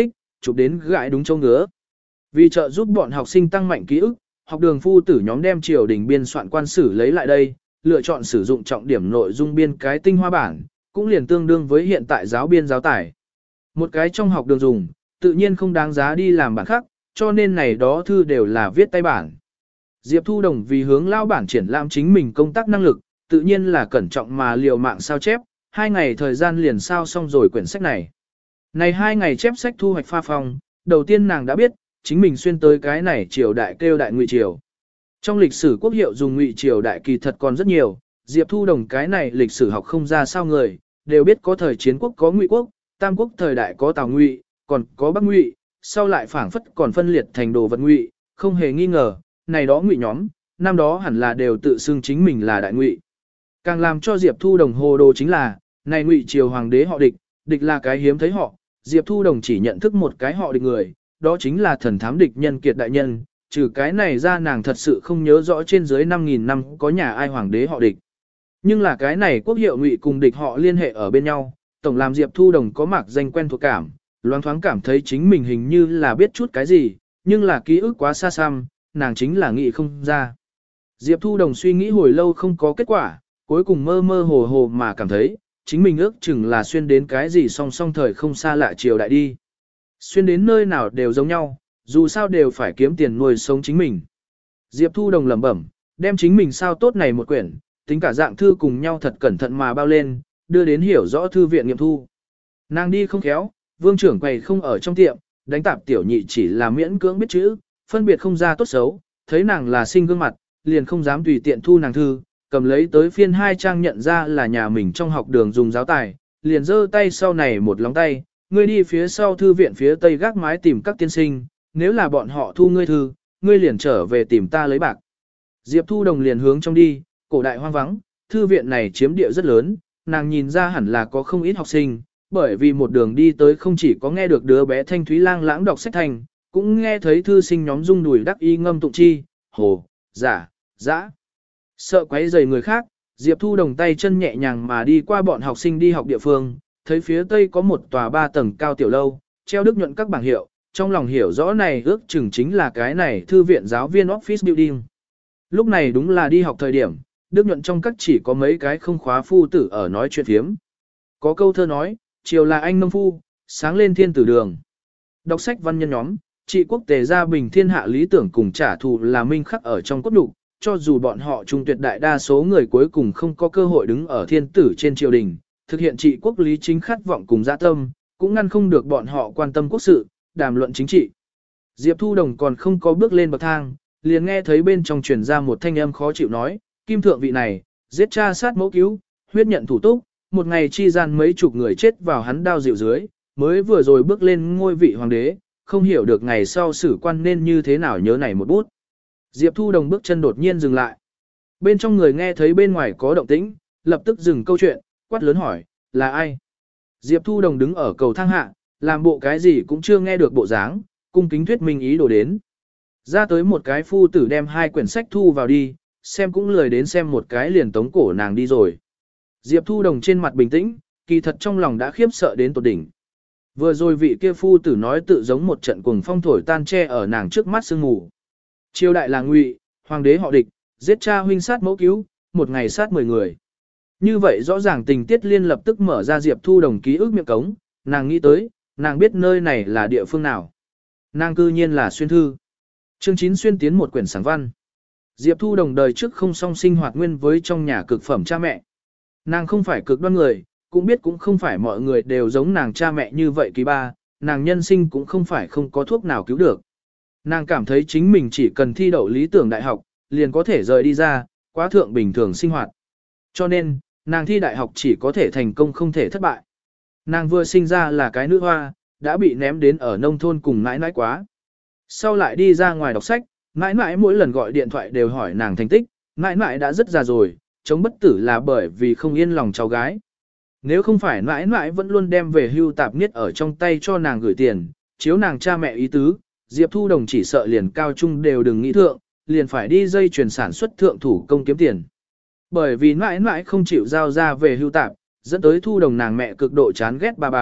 chụp đến gãi đúng châu ngứa. Vì trợ giúp bọn học sinh tăng mạnh ký ức, học đường phu tử nhóm đem triều đình biên soạn quan sử lấy lại đây, lựa chọn sử dụng trọng điểm nội dung biên cái tinh hoa bản, cũng liền tương đương với hiện tại giáo biên giáo tải. Một cái trong học đường dùng, tự nhiên không đáng giá đi làm bản khác, cho nên này đó thư đều là viết tay bản. Diệp Thu Đồng vì hướng lao bản triển lãm chính mình công tác năng lực, tự nhiên là cẩn trọng mà liều mạng sao chép, hai ngày thời gian liền sao xong rồi quyển sách này. Này hai ngày chép sách thu hoạch pha phong, đầu tiên nàng đã biết, chính mình xuyên tới cái này triều đại kêu đại ngụy triều. Trong lịch sử quốc hiệu dùng ngụy triều đại kỳ thật còn rất nhiều, Diệp Thu Đồng cái này lịch sử học không ra sao người, đều biết có thời chiến quốc có ngụy quốc, tam quốc thời đại có tào ngụy, còn có bắc ngụy, sau lại phảng phất còn phân liệt thành đồ vật ngụy, không hề nghi ngờ, này đó ngụy nhóm, năm đó hẳn là đều tự xưng chính mình là đại ngụy. Càng làm cho Diệp Thu Đồng hồ đồ chính là, này ngụy triều hoàng đế họ địch, địch là cái hiếm thấy họ, Diệp Thu Đồng chỉ nhận thức một cái họ địch người, đó chính là thần thám địch nhân Kiệt đại nhân, trừ cái này ra nàng thật sự không nhớ rõ trên dưới năm nghìn năm có nhà ai hoàng đế họ địch. Nhưng là cái này quốc hiệu ngụy cùng địch họ liên hệ ở bên nhau, tổng làm Diệp Thu Đồng có mạc danh quen thuộc cảm, loáng thoáng cảm thấy chính mình hình như là biết chút cái gì, nhưng là ký ức quá xa xăm, nàng chính là nghĩ không ra. Diệp Thu Đồng suy nghĩ hồi lâu không có kết quả, cuối cùng mơ mơ hồ hồ mà cảm thấy, chính mình ước chừng là xuyên đến cái gì song song thời không xa lạ triều đại đi. Xuyên đến nơi nào đều giống nhau, dù sao đều phải kiếm tiền nuôi sống chính mình. Diệp Thu Đồng lẩm bẩm, đem chính mình sao tốt này một quyển, tính cả dạng thư cùng nhau thật cẩn thận mà bao lên, đưa đến hiểu rõ thư viện nghiệm thu. Nàng đi không khéo, vương trưởng quầy không ở trong tiệm, đánh tạp tiểu nhị chỉ là miễn cưỡng biết chữ, phân biệt không ra tốt xấu, thấy nàng là sinh gương mặt, liền không dám tùy tiện thu nàng thư, cầm lấy tới phiên hai trang nhận ra là nhà mình trong học đường dùng giáo tài, liền giơ tay sau này một lóng tay, ngươi đi phía sau thư viện phía tây gác mái tìm các tiên sinh, nếu là bọn họ thu ngươi thư, ngươi liền trở về tìm ta lấy bạc. Diệp Thu Đồng liền hướng trong đi, cổ đại hoang vắng, thư viện này chiếm địa rất lớn, nàng nhìn ra hẳn là có không ít học sinh, bởi vì một đường đi tới không chỉ có nghe được đứa bé Thanh Thúy lang lãng đọc sách thành, cũng nghe thấy thư sinh nhóm rung đùi đắc y ngâm tụng chi, hồ, giả, dã. Sợ quấy rầy người khác, Diệp Thu Đồng tay chân nhẹ nhàng mà đi qua bọn học sinh đi học địa phương, thấy phía tây có một tòa ba tầng cao tiểu lâu, treo đức nhuận các bảng hiệu, trong lòng hiểu rõ này ước chừng chính là cái này thư viện giáo viên office building. Lúc này đúng là đi học thời điểm, đức nhuận trong các chỉ có mấy cái không khóa phu tử ở nói chuyện phiếm. Có câu thơ nói, chiều là anh nông phu, sáng lên thiên tử đường. Đọc sách văn nhân nhóm, trị quốc tề gia bình thiên hạ lý tưởng cùng trả thù là minh khắc ở trong cốt đục, cho dù bọn họ trung tuyệt đại đa số người cuối cùng không có cơ hội đứng ở thiên tử trên triều đình, thực hiện trị quốc lý chính khát vọng cùng dạ tâm, cũng ngăn không được bọn họ quan tâm quốc sự, đàm luận chính trị. Diệp Thu Đồng còn không có bước lên bậc thang, liền nghe thấy bên trong truyền ra một thanh âm khó chịu nói, kim thượng vị này, giết cha sát mẫu cứu, huyết nhận thủ túc, một ngày chi gian mấy chục người chết vào hắn đao dịu dưới, mới vừa rồi bước lên ngôi vị hoàng đế, không hiểu được ngày sau sử quan nên như thế nào nhớ này một bút. Diệp Thu Đồng bước chân đột nhiên dừng lại. Bên trong người nghe thấy bên ngoài có động tĩnh, lập tức dừng câu chuyện, quát lớn hỏi, là ai? Diệp Thu Đồng đứng ở cầu thang hạ, làm bộ cái gì cũng chưa nghe được bộ dáng, cung kính thuyết minh ý đồ đến. Ra tới một cái phu tử đem hai quyển sách thu vào đi, xem cũng lười đến xem một cái liền tống cổ nàng đi rồi. Diệp Thu Đồng trên mặt bình tĩnh, kỳ thật trong lòng đã khiếp sợ đến tột đỉnh. Vừa rồi vị kia phu tử nói tự giống một trận cuồng phong thổi tan che ở nàng trước mắt sương mù. Triều đại là ngụy, hoàng đế họ địch, giết cha huynh sát mẫu cứu, một ngày sát mười người. Như vậy rõ ràng tình tiết liên lập tức mở ra Diệp Thu Đồng ký ức miệng cống, nàng nghĩ tới, nàng biết nơi này là địa phương nào. Nàng cư nhiên là xuyên thư. Chương chín xuyên tiến một quyển sáng văn. Diệp Thu Đồng đời trước không song sinh hoạt nguyên với trong nhà cực phẩm cha mẹ. Nàng không phải cực đoan người, cũng biết cũng không phải mọi người đều giống nàng cha mẹ như vậy kỳ ba, nàng nhân sinh cũng không phải không có thuốc nào cứu được. Nàng cảm thấy chính mình chỉ cần thi đậu lý tưởng đại học, liền có thể rời đi ra, quá thượng bình thường sinh hoạt. Cho nên, nàng thi đại học chỉ có thể thành công không thể thất bại. Nàng vừa sinh ra là cái nữ hoa, đã bị ném đến ở nông thôn cùng nãi nãi quá. Sau lại đi ra ngoài đọc sách, nãi nãi mỗi lần gọi điện thoại đều hỏi nàng thành tích, nãi nãi đã rất già rồi, chống bất tử là bởi vì không yên lòng cháu gái. Nếu không phải nãi nãi vẫn luôn đem về hưu tạp niết ở trong tay cho nàng gửi tiền, chiếu nàng cha mẹ ý tứ, Diệp Thu Đồng chỉ sợ liền cao trung đều đừng nghĩ thượng, liền phải đi dây chuyển sản xuất thượng thủ công kiếm tiền. Bởi vì nãi nãi không chịu giao ra về hưu tạp, dẫn tới Thu Đồng nàng mẹ cực độ chán ghét bà bà,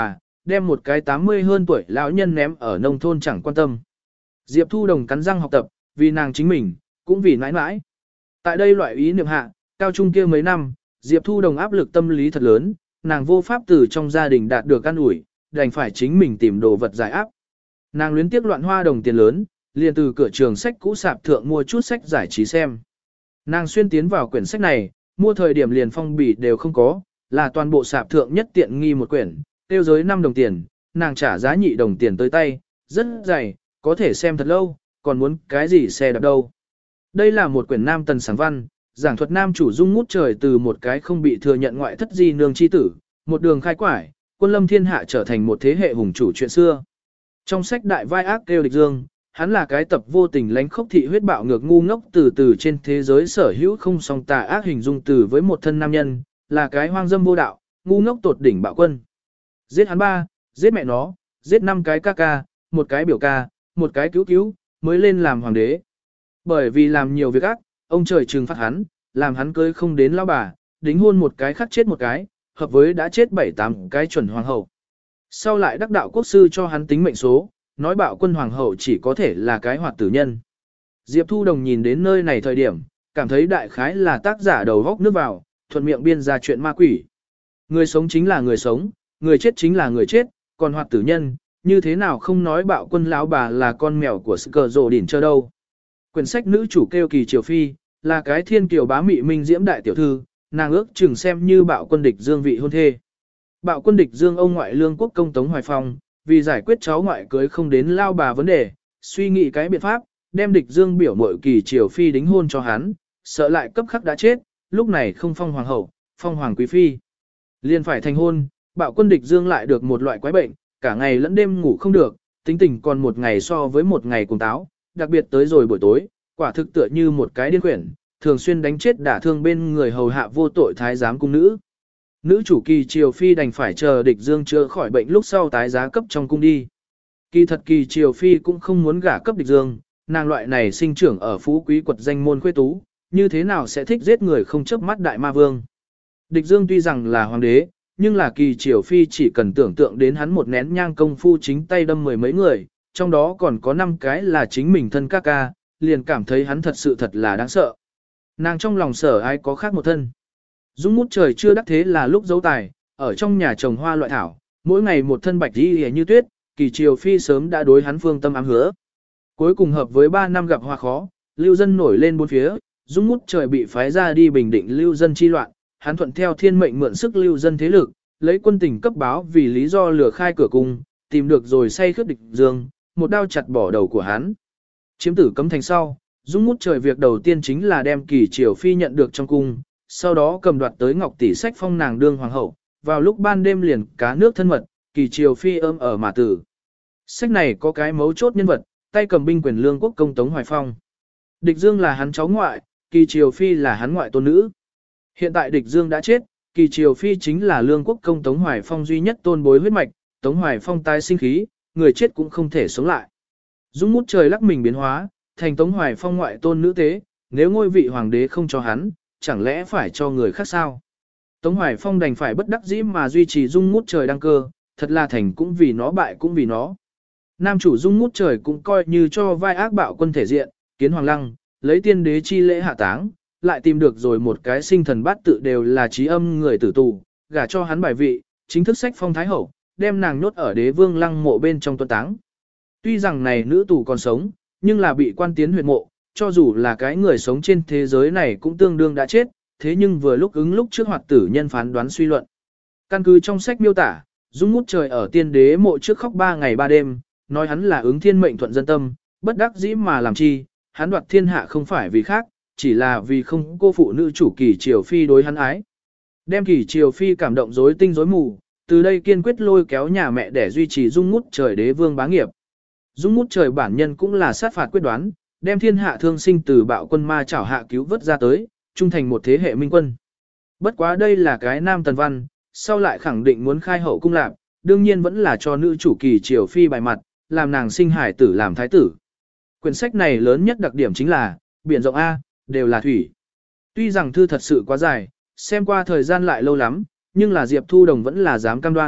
đem một cái tám mươi hơn tuổi lão nhân ném ở nông thôn chẳng quan tâm. Diệp Thu Đồng cắn răng học tập, vì nàng chính mình, cũng vì nãi nãi. Tại đây loại ý niệm hạ, cao trung kia mấy năm, Diệp Thu Đồng áp lực tâm lý thật lớn, nàng vô pháp từ trong gia đình đạt được an ủi, đành phải chính mình tìm đồ vật giải áp. Nàng luyến tiếc loạn hoa đồng tiền lớn, liền từ cửa trường sách cũ sạp thượng mua chút sách giải trí xem. Nàng xuyên tiến vào quyển sách này, mua thời điểm liền phong bì đều không có, là toàn bộ sạp thượng nhất tiện nghi một quyển, tiêu giới năm đồng tiền, nàng trả giá nhị đồng tiền tới tay, rất dày, có thể xem thật lâu, còn muốn cái gì xe đạp đâu. Đây là một quyển nam tần sáng văn, giảng thuật nam chủ dung ngút trời từ một cái không bị thừa nhận ngoại thất di nương chi tử, một đường khai quải, quân lâm thiên hạ trở thành một thế hệ hùng chủ chuyện xưa. Trong sách đại vai ác kêu địch dương, hắn là cái tập vô tình lánh khốc thị huyết bạo ngược ngu ngốc từ từ trên thế giới sở hữu không song tà ác hình dung từ với một thân nam nhân, là cái hoang dâm vô đạo, ngu ngốc tột đỉnh bạo quân. Giết hắn ba, giết mẹ nó, giết năm cái ca ca, một cái biểu ca, một cái cứu cứu, mới lên làm hoàng đế. Bởi vì làm nhiều việc ác, ông trời trừng phạt hắn, làm hắn cưới không đến lão bà, đính hôn một cái khắc chết một cái, hợp với đã chết bảy tám cái chuẩn hoàng hậu. Sau lại đắc đạo quốc sư cho hắn tính mệnh số, nói bạo quân hoàng hậu chỉ có thể là cái hoạt tử nhân. Diệp Thu Đồng nhìn đến nơi này thời điểm, cảm thấy đại khái là tác giả đầu góc nước vào, thuận miệng biên ra chuyện ma quỷ. Người sống chính là người sống, người chết chính là người chết, còn hoạt tử nhân, như thế nào không nói bạo quân lão bà là con mèo của sự cờ rồ đỉnh chơi đâu. Quyển sách nữ chủ kêu Kỳ Triều Phi, là cái thiên kiều bá mị minh diễm đại tiểu thư, nàng ước chừng xem như bạo quân địch dương vị hôn thê. Bạo quân địch dương ông ngoại lương quốc công Tống Hoài Phong, vì giải quyết cháu ngoại cưới không đến lao bà vấn đề, suy nghĩ cái biện pháp, đem địch dương biểu mội Kỳ Triều Phi đính hôn cho hắn, sợ lại cấp khắc đã chết, lúc này không phong hoàng hậu, phong hoàng quý phi. Liên phải thành hôn, bạo quân địch dương lại được một loại quái bệnh, cả ngày lẫn đêm ngủ không được, tính tình còn một ngày so với một ngày cùng táo, đặc biệt tới rồi buổi tối, quả thực tựa như một cái điên quyển, thường xuyên đánh chết đả thương bên người hầu hạ vô tội thái giám cung nữ. Nữ chủ Kỳ Triều Phi đành phải chờ địch dương chữa khỏi bệnh lúc sau tái giá cấp trong cung đi. Kỳ thật Kỳ Triều Phi cũng không muốn gả cấp địch dương, nàng loại này sinh trưởng ở phú quý quật danh môn khuê tú, như thế nào sẽ thích giết người không chớp mắt đại ma vương. Địch dương tuy rằng là hoàng đế, nhưng là Kỳ Triều Phi chỉ cần tưởng tượng đến hắn một nén nhang công phu chính tay đâm mười mấy người, trong đó còn có năm cái là chính mình thân ca ca, liền cảm thấy hắn thật sự thật là đáng sợ. Nàng trong lòng sở ai có khác một thân. Dũng mút trời chưa đắc thế là lúc giấu tài, ở trong nhà trồng hoa loại thảo, mỗi ngày một thân bạch đi hề như tuyết, Kỳ Triều Phi sớm đã đối hắn phương tâm ám hứa. Cuối cùng hợp với ba năm gặp hoa khó, lưu dân nổi lên bốn phía, Dũng mút trời bị phái ra đi bình định lưu dân chi loạn, hắn thuận theo thiên mệnh mượn sức lưu dân thế lực, lấy quân tình cấp báo vì lý do lừa khai cửa cung, tìm được rồi say khướt địch dương, một đao chặt bỏ đầu của hắn. Chiếm tử cấm thành sau, Dũng mút trời việc đầu tiên chính là đem Kỳ Triều Phi nhận được trong cung, sau đó cầm đoạt tới ngọc tỷ sách phong nàng đương hoàng hậu, vào lúc ban đêm liền cá nước thân mật, Kỳ Triều Phi ôm ở mà tử. Sách này có cái mấu chốt nhân vật, tay cầm binh quyền lương quốc công Tống Hoài Phong. Địch Dương là hắn cháu ngoại, Kỳ Triều Phi là hắn ngoại tôn nữ. Hiện tại Địch Dương đã chết, Kỳ Triều Phi chính là lương quốc công Tống Hoài Phong duy nhất tôn bối huyết mạch, Tống Hoài Phong tái sinh khí, người chết cũng không thể sống lại. Dũng mút trời lắc mình biến hóa, thành Tống Hoài Phong ngoại tôn nữ tế, nếu ngôi vị hoàng đế không cho hắn, chẳng lẽ phải cho người khác sao? Tống Hoài Phong đành phải bất đắc dĩ mà duy trì Dung mút trời đăng cơ, thật là thành cũng vì nó bại cũng vì nó. Nam chủ Dung mút trời cũng coi như cho vai ác bạo quân thể diện, kiến hoàng lăng, lấy tiên đế chi lễ hạ táng, lại tìm được rồi một cái sinh thần bát tự đều là trí âm người tử tù, gả cho hắn bài vị, chính thức sách phong thái hậu, đem nàng nhốt ở đế vương lăng mộ bên trong tuân táng. Tuy rằng này nữ tù còn sống, nhưng là bị quan tiến huyệt mộ, cho dù là cái người sống trên thế giới này cũng tương đương đã chết, thế nhưng vừa lúc ứng lúc trước hoạt tử nhân phán đoán suy luận. Căn cứ trong sách miêu tả, Dung mút trời ở tiên đế mộ trước khóc ba ngày ba đêm, nói hắn là ứng thiên mệnh thuận dân tâm, bất đắc dĩ mà làm chi, hắn đoạt thiên hạ không phải vì khác, chỉ là vì không cô phụ nữ chủ Kỳ Triều Phi đối hắn ái. Đem Kỳ Triều Phi cảm động rối tinh rối mù, từ đây kiên quyết lôi kéo nhà mẹ để duy trì Dung mút trời đế vương bá nghiệp. Dung mút trời bản nhân cũng là sát phạt quyết đoán, đem thiên hạ thương sinh từ bạo quân ma chảo hạ cứu vớt ra tới, trung thành một thế hệ minh quân. Bất quá đây là cái nam tần văn, sau lại khẳng định muốn khai hậu cung lạc, đương nhiên vẫn là cho nữ chủ Kỳ Triều Phi bài mặt, làm nàng sinh hải tử làm thái tử. Quyển sách này lớn nhất đặc điểm chính là, biển rộng A, đều là thủy. Tuy rằng thư thật sự quá dài, xem qua thời gian lại lâu lắm, nhưng là Diệp Thu Đồng vẫn là dám cam đoan,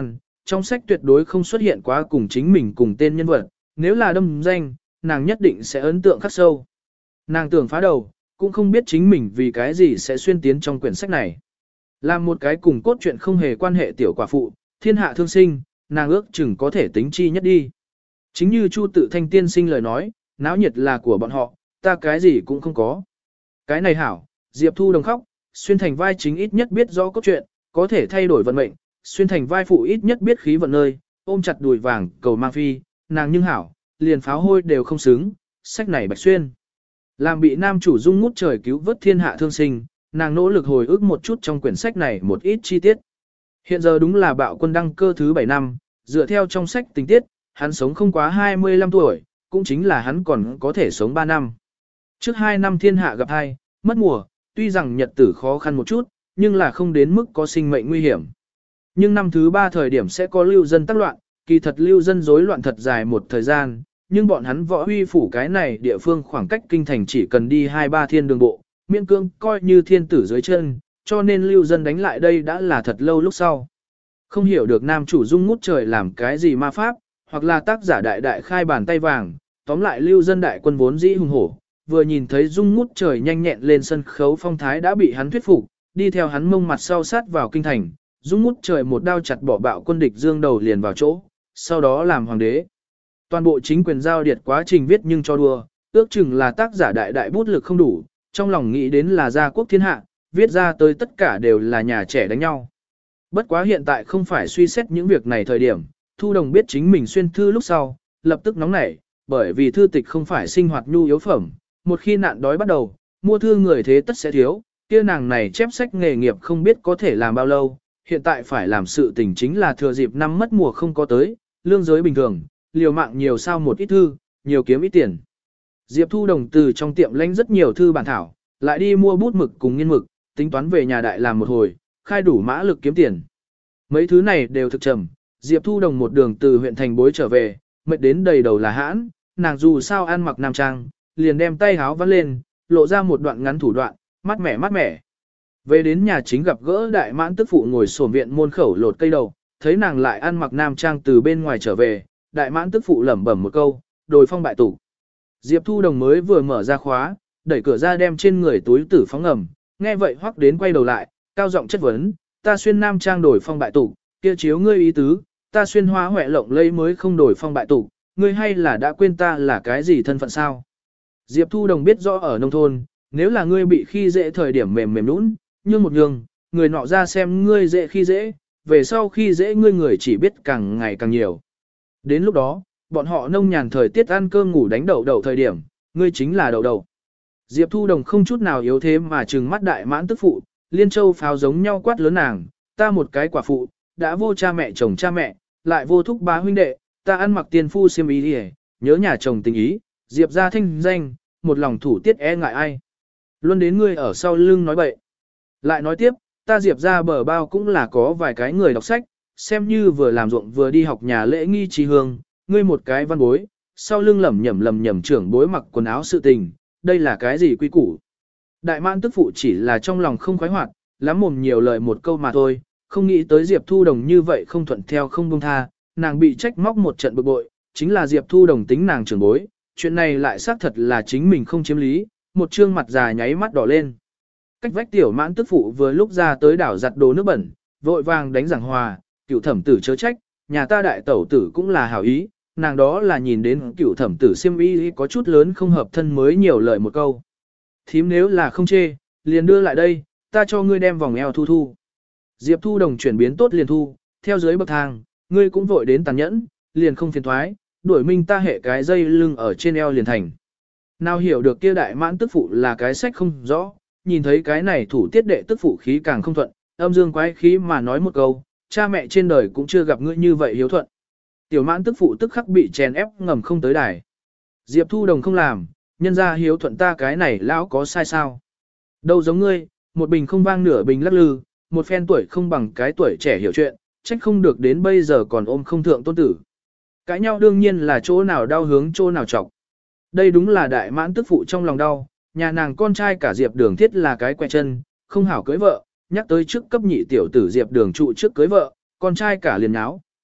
trong sách tuyệt đối không xuất hiện quá cùng chính mình cùng tên nhân vật, nếu là đâm danh, nàng nhất định sẽ ấn tượng khắc sâu. Nàng tưởng phá đầu, cũng không biết chính mình vì cái gì sẽ xuyên tiến trong quyển sách này. Làm một cái cùng cốt truyện không hề quan hệ tiểu quả phụ, thiên hạ thương sinh, nàng ước chừng có thể tính chi nhất đi. Chính như Chu Tự Thanh tiên sinh lời nói, náo nhiệt là của bọn họ, ta cái gì cũng không có. Cái này hảo, Diệp Thu Đồng khóc, xuyên thành vai chính ít nhất biết rõ cốt truyện, có thể thay đổi vận mệnh, xuyên thành vai phụ ít nhất biết khí vận nơi, ôm chặt đùi vàng, cầu mang phi, nàng nhưng hảo, liền pháo hôi đều không xứng, sách này bạch xuyên. Làm bị nam chủ dung ngút trời cứu vớt thiên hạ thương sinh, nàng nỗ lực hồi ức một chút trong quyển sách này một ít chi tiết. Hiện giờ đúng là bạo quân đăng cơ thứ bảy năm, dựa theo trong sách tình tiết, hắn sống không quá hai mươi lăm tuổi, cũng chính là hắn còn có thể sống ba năm. Trước hai năm thiên hạ gặp hai, mất mùa, tuy rằng nhật tử khó khăn một chút, nhưng là không đến mức có sinh mệnh nguy hiểm. Nhưng năm thứ ba thời điểm sẽ có lưu dân tác loạn, kỳ thật lưu dân rối loạn thật dài một thời gian, nhưng bọn hắn võ huy phủ cái này địa phương khoảng cách kinh thành chỉ cần đi hai ba thiên đường bộ, miễn cương coi như thiên tử dưới chân, cho nên lưu dân đánh lại đây đã là thật lâu lúc sau. Không hiểu được nam chủ dung ngút trời làm cái gì ma pháp, hoặc là tác giả đại đại khai bàn tay vàng, tóm lại lưu dân đại quân vốn dĩ hùng hổ, vừa nhìn thấy dung ngút trời nhanh nhẹn lên sân khấu phong thái đã bị hắn thuyết phục, đi theo hắn mông mặt sau sát vào kinh thành, dung ngút trời một đao chặt bỏ bạo quân địch dương đầu liền vào chỗ, sau đó làm hoàng đế. Toàn bộ chính quyền giao điệt quá trình viết nhưng cho đùa, ước chừng là tác giả đại đại bút lực không đủ, trong lòng nghĩ đến là gia quốc thiên hạ, viết ra tới tất cả đều là nhà trẻ đánh nhau. Bất quá hiện tại không phải suy xét những việc này thời điểm, Thu Đồng biết chính mình xuyên thư lúc sau, lập tức nóng nảy, bởi vì thư tịch không phải sinh hoạt nhu yếu phẩm, một khi nạn đói bắt đầu, mua thư người thế tất sẽ thiếu, kia nàng này chép sách nghề nghiệp không biết có thể làm bao lâu, hiện tại phải làm sự tình chính là thừa dịp năm mất mùa không có tới, lương giới bình thường, liều mạng nhiều sao một ít thư, nhiều kiếm ít tiền. Diệp Thu Đồng từ trong tiệm lãnh rất nhiều thư bản thảo, lại đi mua bút mực cùng nghiên mực, tính toán về nhà đại làm một hồi, khai đủ mã lực kiếm tiền. Mấy thứ này đều thực trầm, Diệp Thu Đồng một đường từ huyện thành bối trở về, mệt đến đầy đầu là hãn, nàng dù sao ăn mặc nam trang, liền đem tay háo vắt lên, lộ ra một đoạn ngắn thủ đoạn, mát mẻ mát mẻ. Về đến nhà chính gặp gỡ đại mãn tức phụ ngồi sổm viện môn khẩu lột cây đầu, thấy nàng lại ăn mặc nam trang từ bên ngoài trở về, đại mãn tức phụ lẩm bẩm một câu, đồi phong bại tủ. Diệp Thu Đồng mới vừa mở ra khóa, đẩy cửa ra đem trên người túi tử phóng ngầm, nghe vậy hoắc đến quay đầu lại, cao giọng chất vấn, ta xuyên nam trang đổi phong bại tủ, kia chiếu ngươi ý tứ, ta xuyên hoa hoẹ lộng lẫy mới không đổi phong bại tủ, ngươi hay là đã quên ta là cái gì thân phận sao? Diệp Thu Đồng biết rõ ở nông thôn, nếu là ngươi bị khi dễ thời điểm mềm mềm nũng, nhưng một nhường, người nọ ra xem ngươi dễ khi dễ, về sau khi dễ ngươi người chỉ biết càng ngày càng nhiều. Đến lúc đó, bọn họ nông nhàn thời tiết ăn cơm ngủ đánh đậu đậu thời điểm, ngươi chính là đậu đậu. Diệp Thu Đồng không chút nào yếu thế mà trừng mắt đại mãn tức phụ, liên châu pháo giống nhau quát lớn nàng, ta một cái quả phụ, đã vô cha mẹ chồng cha mẹ, lại vô thúc bá huynh đệ, ta ăn mặc tiền phu xiêm ý đi nhớ nhà chồng tình ý, Diệp ra thanh danh, một lòng thủ tiết e ngại ai. Luôn đến ngươi ở sau lưng nói bậy. Lại nói tiếp, ta Diệp ra bờ bao cũng là có vài cái người đọc sách, xem như vừa làm ruộng vừa đi học nhà lễ nghi trí hương, ngươi một cái văn bối, sau lưng lẩm nhẩm lẩm nhẩm trưởng bối mặc quần áo sự tình, đây là cái gì quy củ. Đại mãn tức phụ chỉ là trong lòng không khoái hoạt, lắm mồm nhiều lời một câu mà thôi, không nghĩ tới Diệp Thu Đồng như vậy không thuận theo không buông tha, nàng bị trách móc một trận bực bội, chính là Diệp Thu Đồng tính nàng trưởng bối, chuyện này lại xác thật là chính mình không chiếm lý, một trương mặt già nháy mắt đỏ lên. Cách vách tiểu mãn tức phụ vừa lúc ra tới đảo giặt đồ nước bẩn, vội vàng đánh giảng hòa, cựu thẩm tử chớ trách, nhà ta đại tẩu tử cũng là hảo ý, nàng đó là nhìn đến cựu thẩm tử xiêm y có chút lớn không hợp thân mới nhiều lời một câu. Thím nếu là không chê, liền đưa lại đây, ta cho ngươi đem vòng eo thu thu. Diệp Thu Đồng chuyển biến tốt liền thu, theo dưới bậc thang, ngươi cũng vội đến tàn nhẫn, liền không phiền thoái, đuổi minh ta hệ cái dây lưng ở trên eo liền thành. Nào hiểu được kia đại mãn tức phụ là cái sách không rõ, nhìn thấy cái này thủ tiết đệ tức phụ khí càng không thuận, âm dương quái khí mà nói một câu, cha mẹ trên đời cũng chưa gặp ngươi như vậy hiếu thuận. Tiểu mãn tức phụ tức khắc bị chèn ép ngầm không tới đài. Diệp Thu Đồng không làm, nhân ra hiếu thuận ta cái này lão có sai sao. Đâu giống ngươi, một bình không vang nửa bình lắc lư, một phen tuổi không bằng cái tuổi trẻ hiểu chuyện, trách không được đến bây giờ còn ôm không thượng tôn tử. Cãi nhau đương nhiên là chỗ nào đau hướng chỗ nào chọc. Đây đúng là đại mãn tức phụ trong lòng đau, nhà nàng con trai cả Diệp Đường thiết là cái quẹ chân, không hảo cưới vợ, nhắc tới trước cấp nhị tiểu tử Diệp Đường trụ trước cưới vợ, con trai cả liền náo,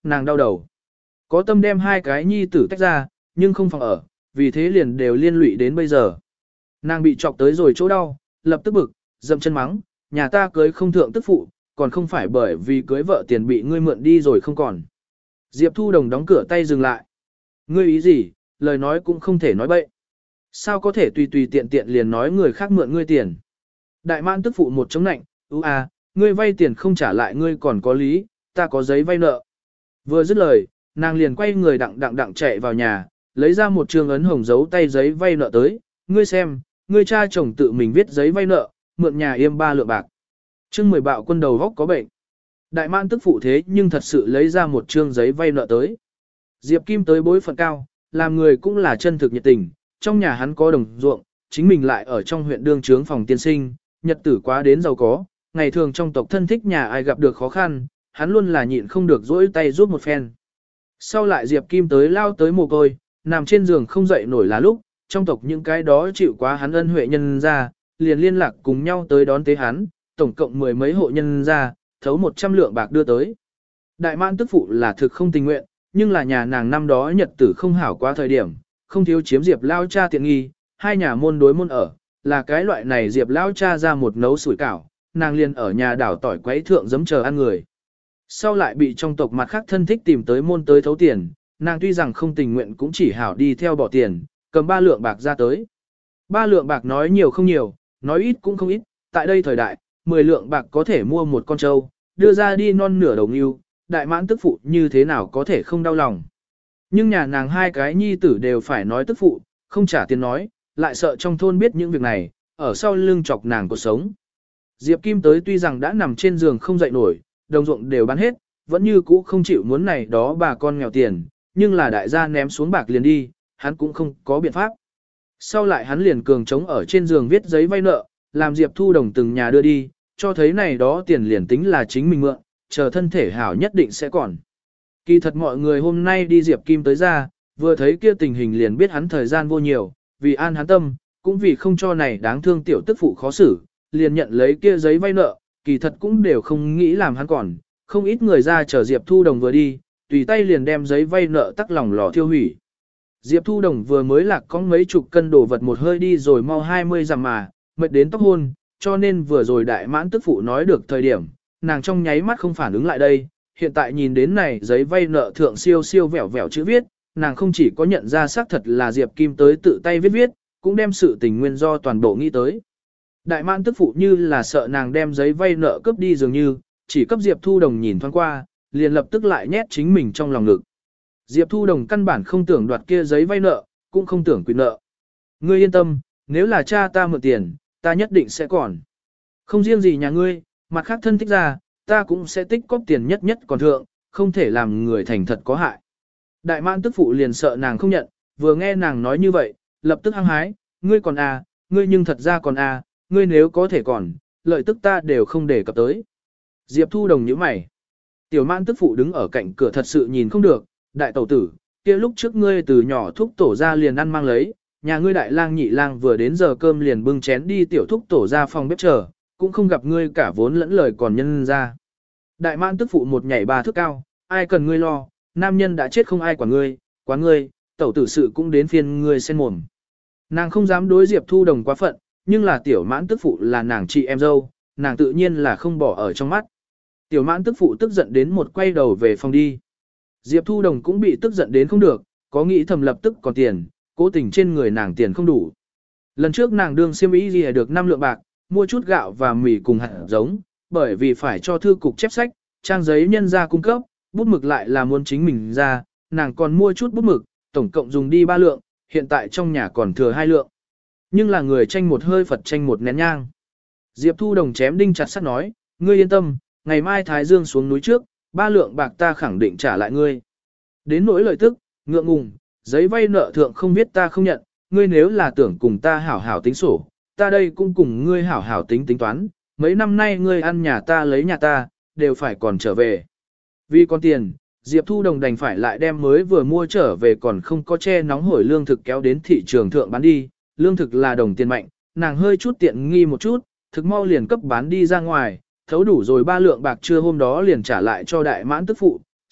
nàng đau đầu. Có tâm đem hai cái nhi tử tách ra, nhưng không phòng ở, vì thế liền đều liên lụy đến bây giờ. Nàng bị chọc tới rồi chỗ đau, lập tức bực, dậm chân mắng, nhà ta cưới không thượng tức phụ, còn không phải bởi vì cưới vợ tiền bị ngươi mượn đi rồi không còn. Diệp Thu Đồng đóng cửa tay dừng lại. Ngươi ý gì, lời nói cũng không thể nói bậy. Sao có thể tùy tùy tiện tiện liền nói người khác mượn ngươi tiền. Đại mãn tức phụ một chống nạnh, ú à, ngươi vay tiền không trả lại ngươi còn có lý, ta có giấy vay nợ. Vừa dứt lời, nàng liền quay người đặng đặng đặng chạy vào nhà, lấy ra một trường ấn hồng dấu tay giấy vay nợ tới, ngươi xem, ngươi cha chồng tự mình viết giấy vay nợ, mượn nhà yêm ba lượng bạc. Chương mười bạo quân đầu góc có bệnh. Đại mãn tức phụ thế nhưng thật sự lấy ra một trương giấy vay nợ tới. Diệp Kim tới bối phận cao, làm người cũng là chân thực nhiệt tình, trong nhà hắn có đồng ruộng, chính mình lại ở trong huyện đương trướng phòng tiên sinh, nhật tử quá đến giàu có, ngày thường trong tộc thân thích nhà ai gặp được khó khăn, hắn luôn là nhịn không được dỗi tay giúp một phen. Sau lại Diệp Kim tới lao tới mồ côi, nằm trên giường không dậy nổi là lúc, trong tộc những cái đó chịu quá hắn ân huệ nhân ra, liền liên lạc cùng nhau tới đón tế hắn, tổng cộng mười mấy hộ nhân ra, thấu một trăm lượng bạc đưa tới. Đại mãn tức phụ là thực không tình nguyện, nhưng là nhà nàng năm đó nhật tử không hảo quá thời điểm, không thiếu chiếm Diệp lao cha tiện nghi, hai nhà môn đối môn ở, là cái loại này Diệp lao cha ra một nấu sủi cảo, nàng liền ở nhà đảo tỏi quấy thượng giấm chờ ăn người. Sau lại bị trong tộc mặt khác thân thích tìm tới môn tới thấu tiền, nàng tuy rằng không tình nguyện cũng chỉ hảo đi theo bỏ tiền, cầm ba lượng bạc ra tới. Ba lượng bạc nói nhiều không nhiều, nói ít cũng không ít, tại đây thời đại, mười lượng bạc có thể mua một con trâu, đưa ra đi non nửa đồng yêu, đại mãn tức phụ như thế nào có thể không đau lòng. Nhưng nhà nàng hai cái nhi tử đều phải nói tức phụ, không trả tiền nói, lại sợ trong thôn biết những việc này, ở sau lưng chọc nàng cuộc sống. Diệp Kim tới tuy rằng đã nằm trên giường không dậy nổi, đồng ruộng đều bán hết, vẫn như cũ không chịu muốn này đó bà con nghèo tiền, nhưng là đại gia ném xuống bạc liền đi, hắn cũng không có biện pháp. Sau lại hắn liền cường trống ở trên giường viết giấy vay nợ, làm Diệp Thu Đồng từng nhà đưa đi, cho thấy này đó tiền liền tính là chính mình mượn, chờ thân thể hảo nhất định sẽ còn. Kỳ thật mọi người hôm nay đi Diệp Kim tới ra, vừa thấy kia tình hình liền biết hắn thời gian vô nhiều, vì an hắn tâm, cũng vì không cho này đáng thương tiểu tức phụ khó xử, liền nhận lấy kia giấy vay nợ, kỳ thật cũng đều không nghĩ làm hắn còn, không ít người ra chờ Diệp Thu Đồng vừa đi, tùy tay liền đem giấy vay nợ tắc lòng lò thiêu hủy. Diệp Thu Đồng vừa mới lạc có mấy chục cân đồ vật một hơi đi rồi mau hai mươi dặm mà, mệt đến tóc hôn, cho nên vừa rồi đại mãn tức phụ nói được thời điểm, nàng trong nháy mắt không phản ứng lại đây, hiện tại nhìn đến này giấy vay nợ thượng siêu siêu vẻo vẻo chữ viết, nàng không chỉ có nhận ra xác thật là Diệp Kim tới tự tay viết viết, cũng đem sự tình nguyên do toàn bộ nghĩ tới. Đại mãn tức phụ như là sợ nàng đem giấy vay nợ cướp đi dường như, chỉ cấp Diệp Thu Đồng nhìn thoáng qua, liền lập tức lại nhét chính mình trong lòng ngực. Diệp Thu Đồng căn bản không tưởng đoạt kia giấy vay nợ, cũng không tưởng quyền nợ. Ngươi yên tâm, nếu là cha ta mượn tiền, ta nhất định sẽ còn. Không riêng gì nhà ngươi, mặt khác thân thích ra, ta cũng sẽ tích cóp tiền nhất nhất còn thượng, không thể làm người thành thật có hại. Đại mãn tức phụ liền sợ nàng không nhận, vừa nghe nàng nói như vậy, lập tức hăng hái, ngươi còn à, ngươi nhưng thật ra còn à, ngươi nếu có thể còn, lợi tức ta đều không để cập tới. Diệp Thu Đồng nhíu mày. Tiểu mãn tức phụ đứng ở cạnh cửa thật sự nhìn không được, đại tẩu tử, kia lúc trước ngươi từ nhỏ thúc tổ ra liền ăn mang lấy, nhà ngươi đại lang nhị lang vừa đến giờ cơm liền bưng chén đi tiểu thúc tổ ra phòng bếp chờ, cũng không gặp ngươi cả vốn lẫn lời còn nhân ra. Đại mãn tức phụ một nhảy ba thước cao, ai cần ngươi lo, nam nhân đã chết không ai quản ngươi, quá ngươi, tẩu tử sự cũng đến phiên ngươi sen mồm. Nàng không dám đối Diệp Thu Đồng quá phận, nhưng là tiểu mãn tức phụ là nàng chị em dâu, nàng tự nhiên là không bỏ ở trong mắt. Tiểu mãn tức phụ tức giận đến một quay đầu về phòng đi. Diệp Thu Đồng cũng bị tức giận đến không được, có nghĩ thầm lập tức còn tiền, cố tình trên người nàng tiền không đủ. Lần trước nàng đương xiêm y gì được năm lượng bạc, mua chút gạo và mì cùng hạt giống, bởi vì phải cho thư cục chép sách, trang giấy nhân ra cung cấp, bút mực lại là muốn chính mình ra, nàng còn mua chút bút mực, tổng cộng dùng đi ba lượng, hiện tại trong nhà còn thừa hai lượng. Nhưng là người tranh một hơi Phật tranh một nén nhang. Diệp Thu Đồng chém đinh chặt sắt nói, ngươi yên tâm, ngày mai Thái Dương xuống núi trước, ba lượng bạc ta khẳng định trả lại ngươi. Đến nỗi lợi tức, ngượng ngùng, giấy vay nợ thượng không biết ta không nhận, ngươi nếu là tưởng cùng ta hảo hảo tính sổ, ta đây cũng cùng ngươi hảo hảo tính tính toán, mấy năm nay ngươi ăn nhà ta lấy nhà ta, đều phải còn trở về. Vì con tiền, Diệp Thu Đồng đành phải lại đem mới vừa mua trở về còn không có che nóng hổi lương thực kéo đến thị trường thượng bán đi, lương thực là đồng tiền mạnh, nàng hơi chút tiện nghi một chút, thực mau liền cấp bán đi ra ngoài, thấu đủ rồi ba lượng bạc trưa hôm đó liền trả lại cho đại mãn tức phụ,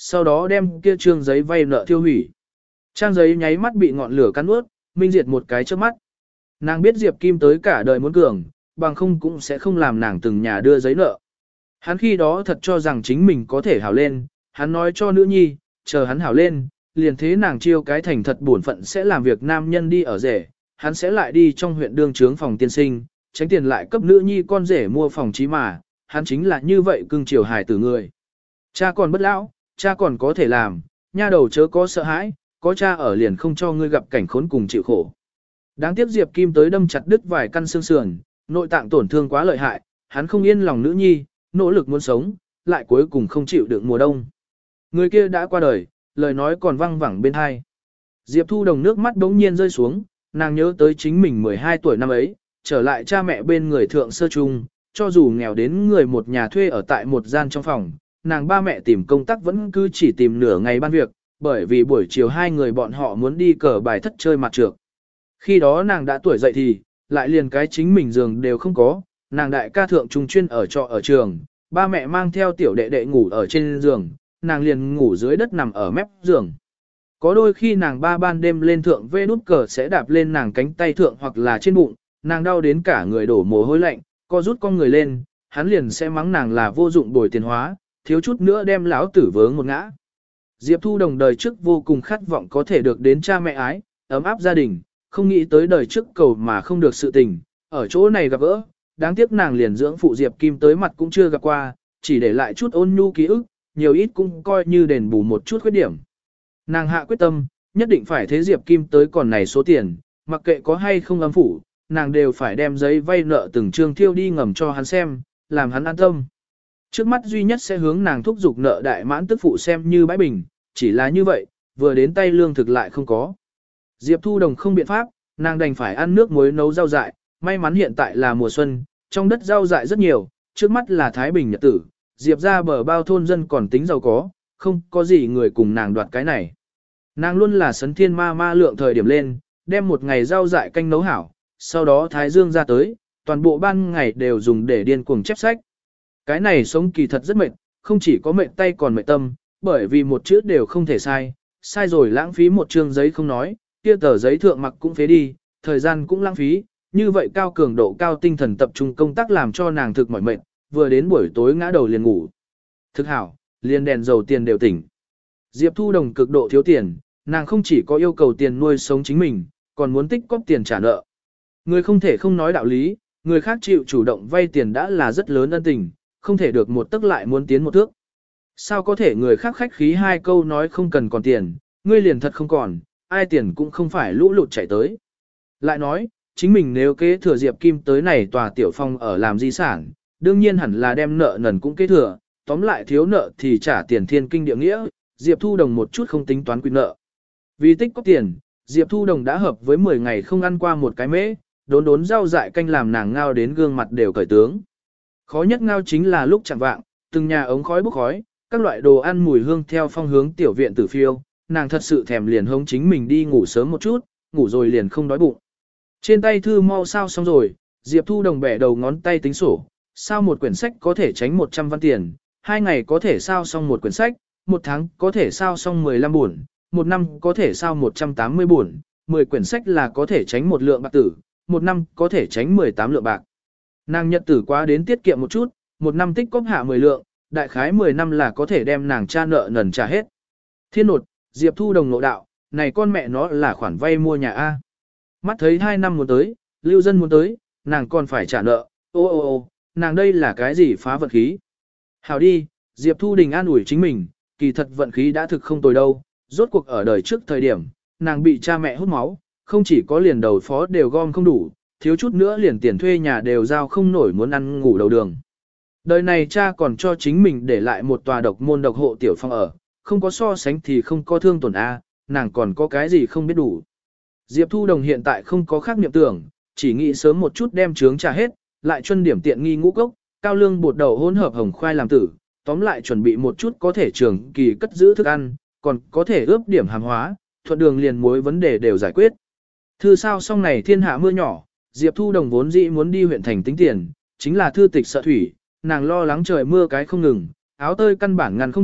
sau đó đem kia trương giấy vay nợ tiêu hủy. Trang giấy nháy mắt bị ngọn lửa cắn ướt, minh diệt một cái trước mắt. Nàng biết Diệp Kim tới cả đời muốn cường, bằng không cũng sẽ không làm nàng từng nhà đưa giấy nợ. Hắn khi đó thật cho rằng chính mình có thể hảo lên, hắn nói cho nữ nhi, chờ hắn hảo lên, liền thế nàng chiêu cái thành thật bổn phận sẽ làm việc nam nhân đi ở rể, hắn sẽ lại đi trong huyện đương trướng phòng tiên sinh, tránh tiền lại cấp nữ nhi con rể mua phòng trí mà, hắn chính là như vậy cưng chiều hài tử người. Cha còn bất lão, cha còn có thể làm, nha đầu chớ có sợ hãi, có cha ở liền không cho ngươi gặp cảnh khốn cùng chịu khổ. Đáng tiếc Diệp Kim tới đâm chặt đứt vài căn xương sườn, nội tạng tổn thương quá lợi hại, hắn không yên lòng nữ nhi, nỗ lực muốn sống, lại cuối cùng không chịu được mùa đông. Người kia đã qua đời, lời nói còn văng vẳng bên hai. Diệp Thu Đồng nước mắt đống nhiên rơi xuống, nàng nhớ tới chính mình mười hai tuổi năm ấy, trở lại cha mẹ bên người thượng sơ trung, cho dù nghèo đến người một nhà thuê ở tại một gian trong phòng, nàng ba mẹ tìm công tác vẫn cứ chỉ tìm nửa ngày ban việc, bởi vì buổi chiều hai người bọn họ muốn đi cờ bài thất chơi mặt trược. Khi đó nàng đã tuổi dậy thì, lại liền cái chính mình giường đều không có, nàng đại ca thượng trung chuyên ở trọ ở trường, ba mẹ mang theo tiểu đệ đệ ngủ ở trên giường, nàng liền ngủ dưới đất nằm ở mép giường. Có đôi khi nàng ba ban đêm lên thượng vê nút cờ sẽ đạp lên nàng cánh tay thượng hoặc là trên bụng, nàng đau đến cả người đổ mồ hôi lạnh, co rút con người lên, hắn liền sẽ mắng nàng là vô dụng bồi tiền hóa, thiếu chút nữa đem lão tử vướng một ngã. Diệp Thu Đồng đời trước vô cùng khát vọng có thể được đến cha mẹ ái, ấm áp gia đình, không nghĩ tới đời trước cầu mà không được sự tình, ở chỗ này gặp gỡ, đáng tiếc nàng liền dưỡng phụ Diệp Kim tới mặt cũng chưa gặp qua, chỉ để lại chút ôn nhu ký ức, nhiều ít cũng coi như đền bù một chút khuyết điểm. Nàng hạ quyết tâm, nhất định phải thế Diệp Kim tới còn này số tiền, mặc kệ có hay không âm phủ, nàng đều phải đem giấy vay nợ từng trương thiêu đi ngầm cho hắn xem, làm hắn an tâm. Trước mắt duy nhất sẽ hướng nàng thúc giục nợ đại mãn tức phụ xem như bãi bình, chỉ là như vậy, vừa đến tay lương thực lại không có. Diệp Thu Đồng không biện pháp, nàng đành phải ăn nước muối nấu rau dại, may mắn hiện tại là mùa xuân, trong đất rau dại rất nhiều, trước mắt là Thái Bình nhật tử, Diệp ra bờ bao thôn dân còn tính giàu có, không có gì người cùng nàng đoạt cái này. Nàng luôn là sấn thiên ma ma lượng thời điểm lên, đem một ngày rau dại canh nấu hảo, sau đó Thái Dương ra tới, toàn bộ ban ngày đều dùng để điên cuồng chép sách. Cái này sống kỳ thật rất mệt, không chỉ có mệt tay còn mệt tâm, bởi vì một chữ đều không thể sai, sai rồi lãng phí một chương giấy không nói, kia tờ giấy thượng mặc cũng phế đi, thời gian cũng lãng phí, như vậy cao cường độ cao tinh thần tập trung công tác làm cho nàng thực mỏi mệt, vừa đến buổi tối ngã đầu liền ngủ. Thực hảo, liền đèn dầu tiền đều tỉnh. Diệp Thu Đồng cực độ thiếu tiền, nàng không chỉ có yêu cầu tiền nuôi sống chính mình, còn muốn tích cóp tiền trả nợ. Người không thể không nói đạo lý, người khác chịu chủ động vay tiền đã là rất lớn ân tình, không thể được một tức lại muốn tiến một thước. Sao có thể người khác khách khí hai câu nói không cần còn tiền, ngươi liền thật không còn, ai tiền cũng không phải lũ lụt chảy tới. Lại nói, chính mình nếu kế thừa Diệp Kim tới này tòa tiểu phong ở làm di sản, đương nhiên hẳn là đem nợ nần cũng kế thừa, tóm lại thiếu nợ thì trả tiền thiên kinh địa nghĩa, Diệp Thu Đồng một chút không tính toán quy nợ. Vì tích có tiền, Diệp Thu Đồng đã hợp với mười ngày không ăn qua một cái mễ, đốn đốn rau dại canh làm nàng ngao đến gương mặt đều cởi tướng. Khó nhất ngao chính là lúc chẳng vạng, từng nhà ống khói bốc khói, các loại đồ ăn mùi hương theo phong hướng tiểu viện tử phiêu, nàng thật sự thèm liền hống chính mình đi ngủ sớm một chút, ngủ rồi liền không đói bụng. Trên tay thư mau sao xong rồi, Diệp Thu Đồng bẻ đầu ngón tay tính sổ, sao một quyển sách có thể tránh một trăm văn tiền, hai ngày có thể sao xong một quyển sách, một tháng có thể sao xong mười lăm buồn, một năm có thể sao một trăm tám mươi buồn, mười quyển sách là có thể tránh một lượng bạc tử, một năm có thể tránh mười tám lượng bạc. Nàng nhật tử quá đến tiết kiệm một chút, một năm tích cóp hạ mười lượng, đại khái mười năm là có thể đem nàng cha nợ nần trả hết. Thiên nột, Diệp Thu Đồng nội đạo, này con mẹ nó là khoản vay mua nhà A. Mắt thấy hai năm muốn tới, lưu dân muốn tới, nàng còn phải trả nợ, ô ô ô, nàng đây là cái gì phá vận khí. Hảo đi, Diệp Thu Đình an ủi chính mình, kỳ thật vận khí đã thực không tồi đâu, rốt cuộc ở đời trước thời điểm, nàng bị cha mẹ hút máu, không chỉ có liền đầu phó đều gom không đủ, thiếu chút nữa liền tiền thuê nhà đều giao không nổi muốn ăn ngủ đầu đường. Đời này cha còn cho chính mình để lại một tòa độc môn độc hộ tiểu phong ở, không có so sánh thì không có thương tổn A, nàng còn có cái gì không biết đủ. Diệp Thu Đồng hiện tại không có khác niệm tưởng, chỉ nghĩ sớm một chút đem trướng trả hết, lại chuân điểm tiện nghi ngũ cốc, cao lương bột đậu hỗn hợp hồng khoai làm tử, tóm lại chuẩn bị một chút có thể trường kỳ cất giữ thức ăn, còn có thể ướp điểm hàng hóa, thuận đường liền mối vấn đề đều giải quyết. Thư sao xong này thiên hạ mưa nhỏ, Diệp Thu Đồng vốn dĩ muốn đi huyện thành tính tiền, chính là thư tịch sợ thủy, nàng lo lắng trời mưa cái không ngừng, áo tơi căn bản ngăn không được,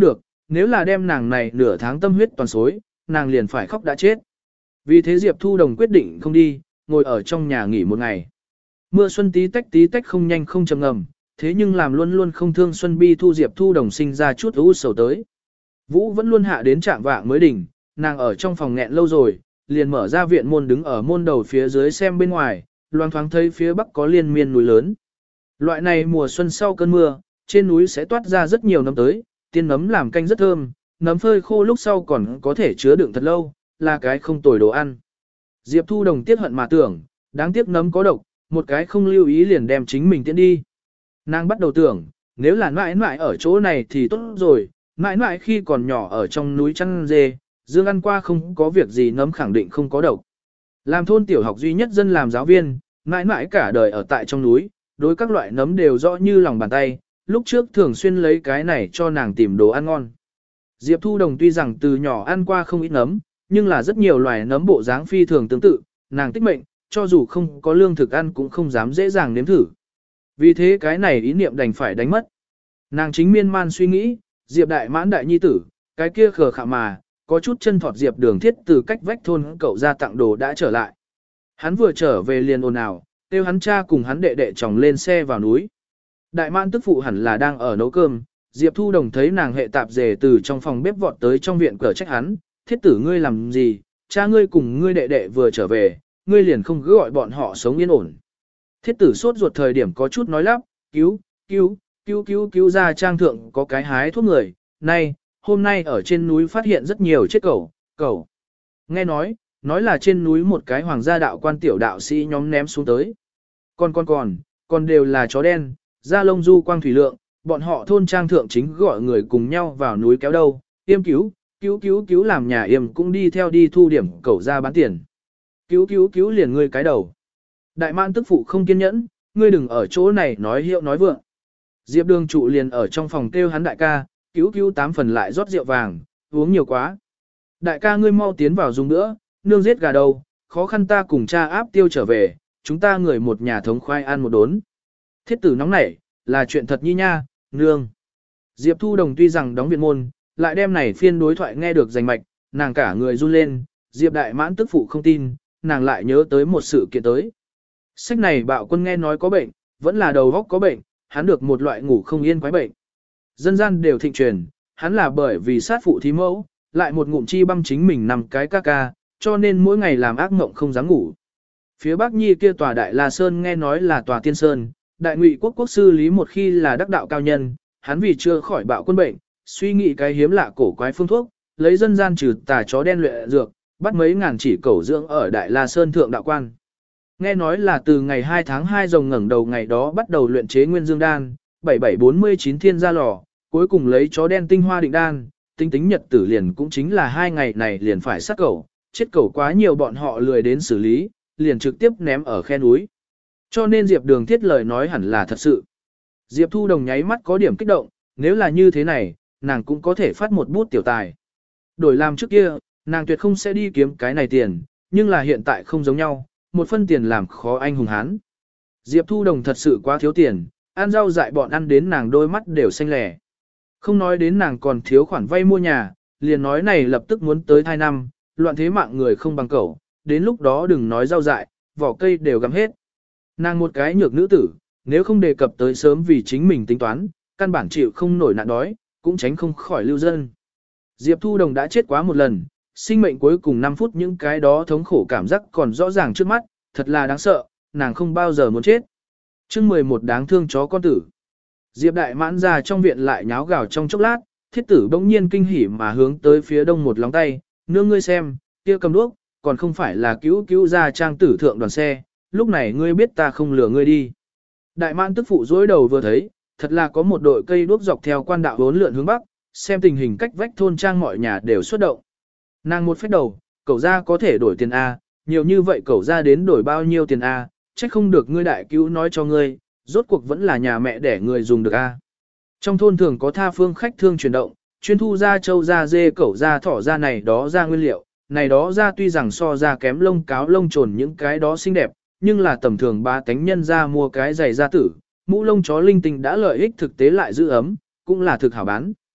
nếu là đem nàng này nửa tháng tâm huyết toàn xối, nàng liền phải khóc đã chết. Vì thế Diệp Thu Đồng quyết định không đi, ngồi ở trong nhà nghỉ một ngày. Mưa xuân tí tách tí tách không nhanh không chậm ngầm, thế nhưng làm luôn luôn không thương xuân bi thu Diệp Thu Đồng sinh ra chút u sầu tới. Vũ vẫn luôn hạ đến trạng vạng mới đỉnh, nàng ở trong phòng nghẹn lâu rồi, liền mở ra viện môn đứng ở môn đầu phía dưới xem bên ngoài, loang thoáng thấy phía bắc có liên miên núi lớn. Loại này mùa xuân sau cơn mưa, trên núi sẽ toát ra rất nhiều nấm tới, tiên nấm làm canh rất thơm, nấm phơi khô lúc sau còn có thể chứa đựng thật lâu, là cái không tồi đồ ăn. Diệp Thu Đồng tiếc hận mà tưởng, đáng tiếc nấm có độc, một cái không lưu ý liền đem chính mình tiễn đi. Nàng bắt đầu tưởng, nếu là mãi mãi ở chỗ này thì tốt rồi, mãi mãi khi còn nhỏ ở trong núi chăn dê, dương ăn qua không có việc gì nấm khẳng định không có độc. Làm thôn tiểu học duy nhất dân làm giáo viên, mãi mãi cả đời ở tại trong núi, đối các loại nấm đều rõ như lòng bàn tay, lúc trước thường xuyên lấy cái này cho nàng tìm đồ ăn ngon. Diệp Thu Đồng tuy rằng từ nhỏ ăn qua không ít nấm, nhưng là rất nhiều loài nấm bộ dáng phi thường tương tự, nàng tích mệnh, cho dù không có lương thực ăn cũng không dám dễ dàng nếm thử. Vì thế cái này ý niệm đành phải đánh mất. Nàng chính miên man suy nghĩ, Diệp đại mãn đại nhi tử, cái kia khờ khả mà, có chút chân thọt Diệp Đường Thiết từ cách vách thôn cậu ra tặng đồ đã trở lại. Hắn vừa trở về liền ồn ào, kêu hắn cha cùng hắn đệ đệ chồng lên xe vào núi. Đại mãn tức phụ hẳn là đang ở nấu cơm, Diệp Thu Đồng thấy nàng hệ tạp dề từ trong phòng bếp vọt tới trong viện cờ trách hắn, thiết tử ngươi làm gì, cha ngươi cùng ngươi đệ đệ vừa trở về, ngươi liền không cứ gọi bọn họ sống yên ổn. Thiết tử sốt ruột thời điểm có chút nói lắp, cứu, cứu, cứu cứu cứu ra trang thượng có cái hái thuốc người, này, hôm nay ở trên núi phát hiện rất nhiều chết cẩu, cẩu. Nghe nói, nói là trên núi một cái hoàng gia đạo quan tiểu đạo sĩ nhóm ném xuống tới. Còn còn còn, còn đều là chó đen, da lông du quang thủy lượng, bọn họ thôn trang thượng chính gọi người cùng nhau vào núi kéo đâu, yêm cứu, cứu cứu cứu làm nhà yêm cũng đi theo đi thu điểm cẩu ra bán tiền. Cứu cứu cứu liền ngươi cái đầu. Đại mãn tức phụ không kiên nhẫn, ngươi đừng ở chỗ này nói hiệu nói vượng. Diệp Đường trụ liền ở trong phòng kêu hắn đại ca, cứu cứu tám phần lại rót rượu vàng, uống nhiều quá. Đại ca ngươi mau tiến vào dùng nữa, nương giết gà đâu, khó khăn ta cùng cha áp tiêu trở về, chúng ta người một nhà thống khoai ăn một đốn. Thiết tử nóng nảy, là chuyện thật nhi nha, nương. Diệp Thu Đồng tuy rằng đóng viện môn, lại đem này phiên đối thoại nghe được rành mạch, nàng cả người run lên, Diệp đại mãn tức phụ không tin, nàng lại nhớ tới một sự kiện tới. Sách này bạo quân nghe nói có bệnh, vẫn là đầu góc có bệnh, hắn được một loại ngủ không yên quái bệnh. Dân gian đều thịnh truyền, hắn là bởi vì sát phụ thí mẫu, lại một ngụm chi băm chính mình nằm cái ca ca, cho nên mỗi ngày làm ác mộng không dám ngủ. Phía Bắc Nhi kia tòa Đại La Sơn nghe nói là tòa tiên sơn, đại ngụy quốc quốc sư lý một khi là đắc đạo cao nhân, hắn vì chưa khỏi bạo quân bệnh, suy nghĩ cái hiếm lạ cổ quái phương thuốc, lấy dân gian trừ tà chó đen luyện dược, bắt mấy ngàn chỉ cẩu dưỡng ở Đại La Sơn thượng đạo quan. Nghe nói là từ ngày hai tháng hai rồng ngẩng đầu ngày đó bắt đầu luyện chế nguyên dương đan, bảy bảy bốn mươi chín thiên ra lò, cuối cùng lấy chó đen tinh hoa định đan, tính tính nhật tử liền cũng chính là hai ngày này liền phải sát cẩu, chết cẩu quá nhiều bọn họ lười đến xử lý, liền trực tiếp ném ở khe núi. Cho nên Diệp Đường Thiết lời nói hẳn là thật sự. Diệp Thu Đồng nháy mắt có điểm kích động, nếu là như thế này, nàng cũng có thể phát một bút tiểu tài. Đổi làm trước kia, nàng tuyệt không sẽ đi kiếm cái này tiền, nhưng là hiện tại không giống nhau, một phân tiền làm khó anh hùng hán. Diệp Thu Đồng thật sự quá thiếu tiền, ăn rau dại bọn ăn đến nàng đôi mắt đều xanh lẻ. Không nói đến nàng còn thiếu khoản vay mua nhà, liền nói này lập tức muốn tới hai năm, loạn thế mạng người không bằng cẩu, đến lúc đó đừng nói rau dại, vỏ cây đều gặm hết. Nàng một cái nhược nữ tử, nếu không đề cập tới sớm vì chính mình tính toán, căn bản chịu không nổi nạn đói, cũng tránh không khỏi lưu dân. Diệp Thu Đồng đã chết quá một lần, sinh mệnh cuối cùng năm phút những cái đó thống khổ cảm giác còn rõ ràng trước mắt, thật là đáng sợ, nàng không bao giờ muốn chết. chương mười một đáng thương chó con tử. Diệp đại mãn ra trong viện lại nháo gào trong chốc lát, thiết tử bỗng nhiên kinh hỉ mà hướng tới phía đông một lóng tay, nương ngươi xem, kia cầm đuốc, còn không phải là cứu cứu ra trang tử thượng đoàn xe, lúc này ngươi biết ta không lừa ngươi đi. Đại mãn tức phụ dối đầu vừa thấy, thật là có một đội cây đuốc dọc theo quan đạo bốn lượn hướng bắc, xem tình hình cách vách thôn trang mọi nhà đều xuất động. Nàng một phép đầu, cậu ra có thể đổi tiền A, nhiều như vậy cậu ra đến đổi bao nhiêu tiền A, trách không được ngươi đại cứu nói cho ngươi, rốt cuộc vẫn là nhà mẹ để người dùng được A. Trong thôn thường có tha phương khách thương chuyển động, chuyên thu ra châu ra dê cậu ra thỏ ra này đó ra nguyên liệu, này đó ra tuy rằng so ra kém lông cáo lông trồn những cái đó xinh đẹp, nhưng là tầm thường ba tánh nhân ra mua cái giày da tử, mũ lông chó linh tinh đã lợi ích thực tế lại giữ ấm, cũng là thực hảo bán.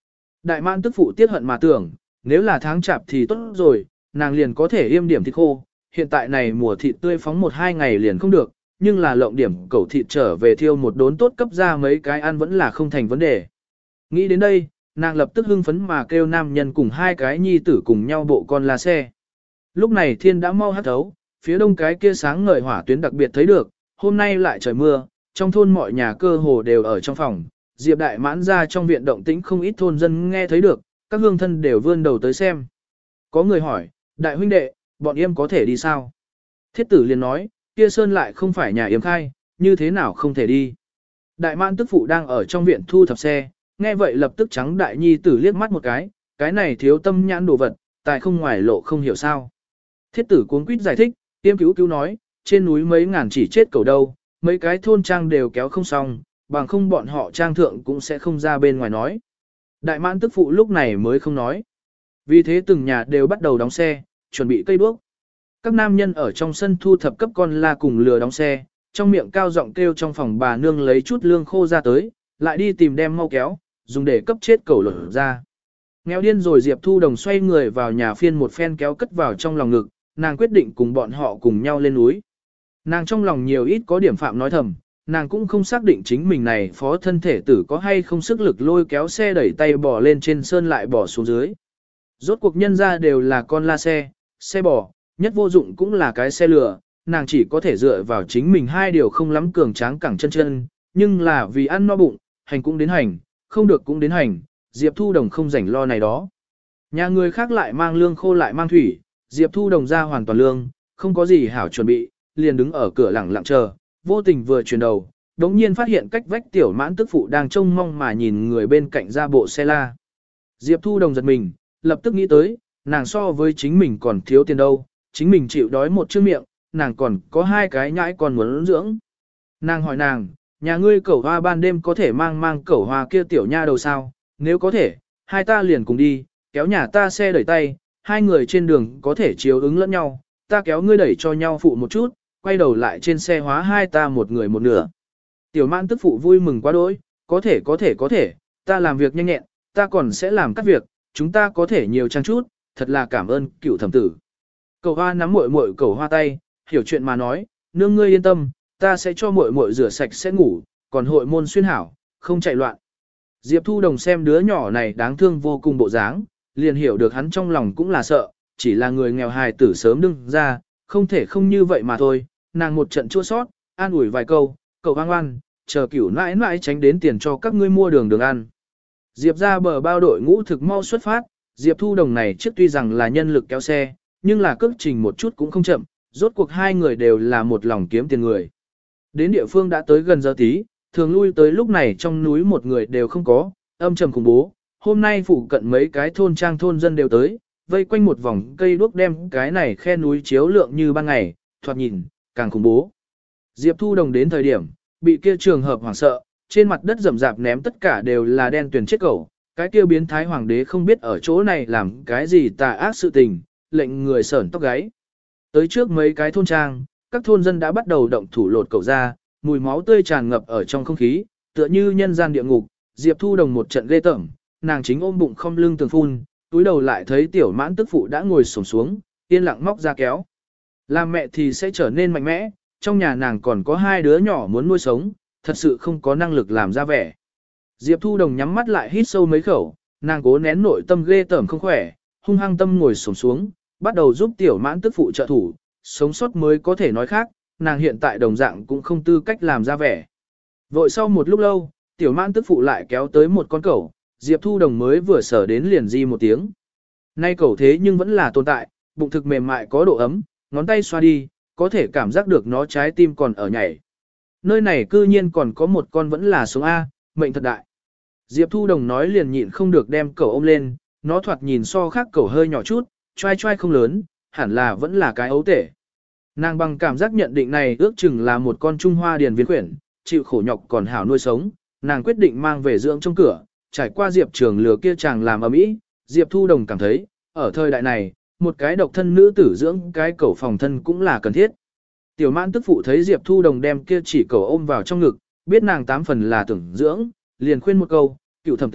Đại mãn tức phụ tiết hận mà tưởng, nếu là tháng chạp thì tốt rồi, nàng liền có thể yêm điểm thịt khô, hiện tại này mùa thịt tươi phóng một hai ngày liền không được, nhưng là lộng điểm cẩu thịt trở về thiêu một đốn tốt cấp ra mấy cái ăn vẫn là không thành vấn đề. Nghĩ đến đây, nàng lập tức hưng phấn mà kêu nam nhân cùng hai cái nhi tử cùng nhau bộ con la xe. Lúc này thiên đã mau hắt thấu, phía đông cái kia sáng ngời hỏa tuyến đặc biệt thấy được, hôm nay lại trời mưa, trong thôn mọi nhà cơ hồ đều ở trong phòng, Diệp Đại Mãn ra trong viện động tĩnh không ít thôn dân nghe thấy được, các hương thân đều vươn đầu tới xem. Có người hỏi, đại huynh đệ, bọn em có thể đi sao? Thiết tử liền nói, kia sơn lại không phải nhà yếm khai, như thế nào không thể đi. Đại Mãn tức phụ đang ở trong viện thu thập xe, nghe vậy lập tức trắng đại nhi tử liếc mắt một cái, cái này thiếu tâm nhãn đồ vật, tại không ngoài lộ không hiểu sao. Thiết tử cuống quýt giải thích, tiêm cứu cứu nói, trên núi mấy ngàn chỉ chết cầu đâu, mấy cái thôn trang đều kéo không xong, bằng không bọn họ trang thượng cũng sẽ không ra bên ngoài nói. Đại Mãn tức phụ lúc này mới không nói. Vì thế từng nhà đều bắt đầu đóng xe, chuẩn bị cây đuốc. Các nam nhân ở trong sân thu thập cấp con la cùng lừa đóng xe, trong miệng cao giọng kêu trong phòng bà nương lấy chút lương khô ra tới, lại đi tìm đem mau kéo, dùng để cấp chết cẩu lột ra. Nghèo điên rồi Diệp Thu Đồng xoay người vào nhà phiên một phen kéo cất vào trong lòng ngực, nàng quyết định cùng bọn họ cùng nhau lên núi. Nàng trong lòng nhiều ít có điểm phạm nói thầm, nàng cũng không xác định chính mình này phó thân thể tử có hay không sức lực lôi kéo xe đẩy tay bỏ lên trên sơn lại bỏ xuống dưới. Rốt cuộc nhân ra đều là con la xe, xe bò, nhất vô dụng cũng là cái xe lửa, nàng chỉ có thể dựa vào chính mình hai điều không lắm cường tráng cẳng chân chân, nhưng là vì ăn no bụng, hành cũng đến hành, không được cũng đến hành, Diệp Thu Đồng không rảnh lo này đó. Nhà người khác lại mang lương khô lại mang thủy, Diệp Thu Đồng ra hoàn toàn lương, không có gì hảo chuẩn bị, liền đứng ở cửa lẳng lặng chờ, vô tình vừa chuyển đầu, đống nhiên phát hiện cách vách Tiểu Mãn tức phụ đang trông mong mà nhìn người bên cạnh ra bộ xe la. Diệp Thu Đồng giật mình, lập tức nghĩ tới, nàng so với chính mình còn thiếu tiền đâu, chính mình chịu đói một chiếc miệng, nàng còn có hai cái nhãi còn muốn dưỡng. Nàng hỏi nàng, nhà ngươi cẩu hoa ban đêm có thể mang mang cẩu hoa kia tiểu nha đầu sao, nếu có thể, hai ta liền cùng đi, kéo nhà ta xe đẩy tay, hai người trên đường có thể chiếu ứng lẫn nhau, ta kéo ngươi đẩy cho nhau phụ một chút, quay đầu lại trên xe hóa hai ta một người một nửa. Tiểu Mãn tức phụ vui mừng quá đỗi, có thể có thể có thể, ta làm việc nhanh nhẹn, ta còn sẽ làm các việc, chúng ta có thể nhiều trang chút, thật là cảm ơn cựu thẩm tử. Cẩu hoa nắm muội muội cẩu hoa tay, hiểu chuyện mà nói, nương ngươi yên tâm, ta sẽ cho muội muội rửa sạch sẽ ngủ, còn hội môn xuyên hảo, không chạy loạn. Diệp Thu Đồng xem đứa nhỏ này đáng thương vô cùng bộ dáng, liền hiểu được hắn trong lòng cũng là sợ, chỉ là người nghèo hài tử sớm đừng ra, không thể không như vậy mà thôi. Nàng một trận chua sót, an ủi vài câu, cậu hoang ngoan, chờ cửu nãi nãi tránh đến tiền cho các ngươi mua đường đường ăn. Diệp ra bờ bao đội ngũ thực mau xuất phát, Diệp Thu Đồng này trước tuy rằng là nhân lực kéo xe, nhưng là cước trình một chút cũng không chậm, rốt cuộc hai người đều là một lòng kiếm tiền người. Đến địa phương đã tới gần giờ tí, thường lui tới lúc này trong núi một người đều không có, âm trầm khủng bố. Hôm nay phụ cận mấy cái thôn trang thôn dân đều tới, vây quanh một vòng cây đuốc đem cái này khe núi chiếu lượng như ban ngày, thoạt nhìn, càng khủng bố. Diệp Thu Đồng đến thời điểm, bị kia trường hợp hoảng sợ, trên mặt đất rậm rạp ném tất cả đều là đen tuyền chết cẩu, cái kia biến thái hoàng đế không biết ở chỗ này làm cái gì tà ác sự tình, lệnh người sởn tóc gáy. Tới trước mấy cái thôn trang, các thôn dân đã bắt đầu động thủ lột cẩu ra, mùi máu tươi tràn ngập ở trong không khí, tựa như nhân gian địa ngục. Diệp Thu Đồng một trận ghê tởm, nàng chính ôm bụng không lưng tường phun, túi đầu lại thấy Tiểu Mãn tức phụ đã ngồi xổm xuống, yên lặng móc ra kéo. Làm mẹ thì sẽ trở nên mạnh mẽ, trong nhà nàng còn có hai đứa nhỏ muốn nuôi sống, thật sự không có năng lực làm ra vẻ. Diệp Thu Đồng nhắm mắt lại hít sâu mấy khẩu, nàng cố nén nội tâm ghê tởm không khỏe, hung hăng tâm ngồi xổm xuống, bắt đầu giúp Tiểu Mãn tức phụ trợ thủ, sống sót mới có thể nói khác, nàng hiện tại đồng dạng cũng không tư cách làm ra vẻ. Vội sau một lúc lâu, Tiểu Mãn tức phụ lại kéo tới một con cẩu, Diệp Thu Đồng mới vừa sở đến liền di một tiếng. Nay cẩu thế nhưng vẫn là tồn tại, bụng thực mềm mại có độ ấm, ngón tay xoa đi, có thể cảm giác được nó trái tim còn ở nhảy. Nơi này cư nhiên còn có một con vẫn là sống A, mệnh thật đại. Diệp Thu Đồng nói liền nhịn không được đem cẩu ôm lên, nó thoạt nhìn so khác cẩu hơi nhỏ chút, trai trai không lớn, hẳn là vẫn là cái ấu tể. Nàng bằng cảm giác nhận định này ước chừng là một con Trung Hoa điền viên quyển, chịu khổ nhọc còn hảo nuôi sống, nàng quyết định mang về dưỡng trong cửa, trải qua Diệp Trường lừa kia chàng làm ầm ĩ, Diệp Thu Đồng cảm thấy, ở thời đại này, một cái độc thân nữ tử dưỡng cái cẩu phòng thân cũng là cần thiết. Tiểu Mãn tức phụ thấy Diệp Thu Đồng đem kia chỉ cẩu ôm vào trong ngực, biết nàng tám phần là tưởng dưỡng, liền khuyên một câu, cựu thẩm tử,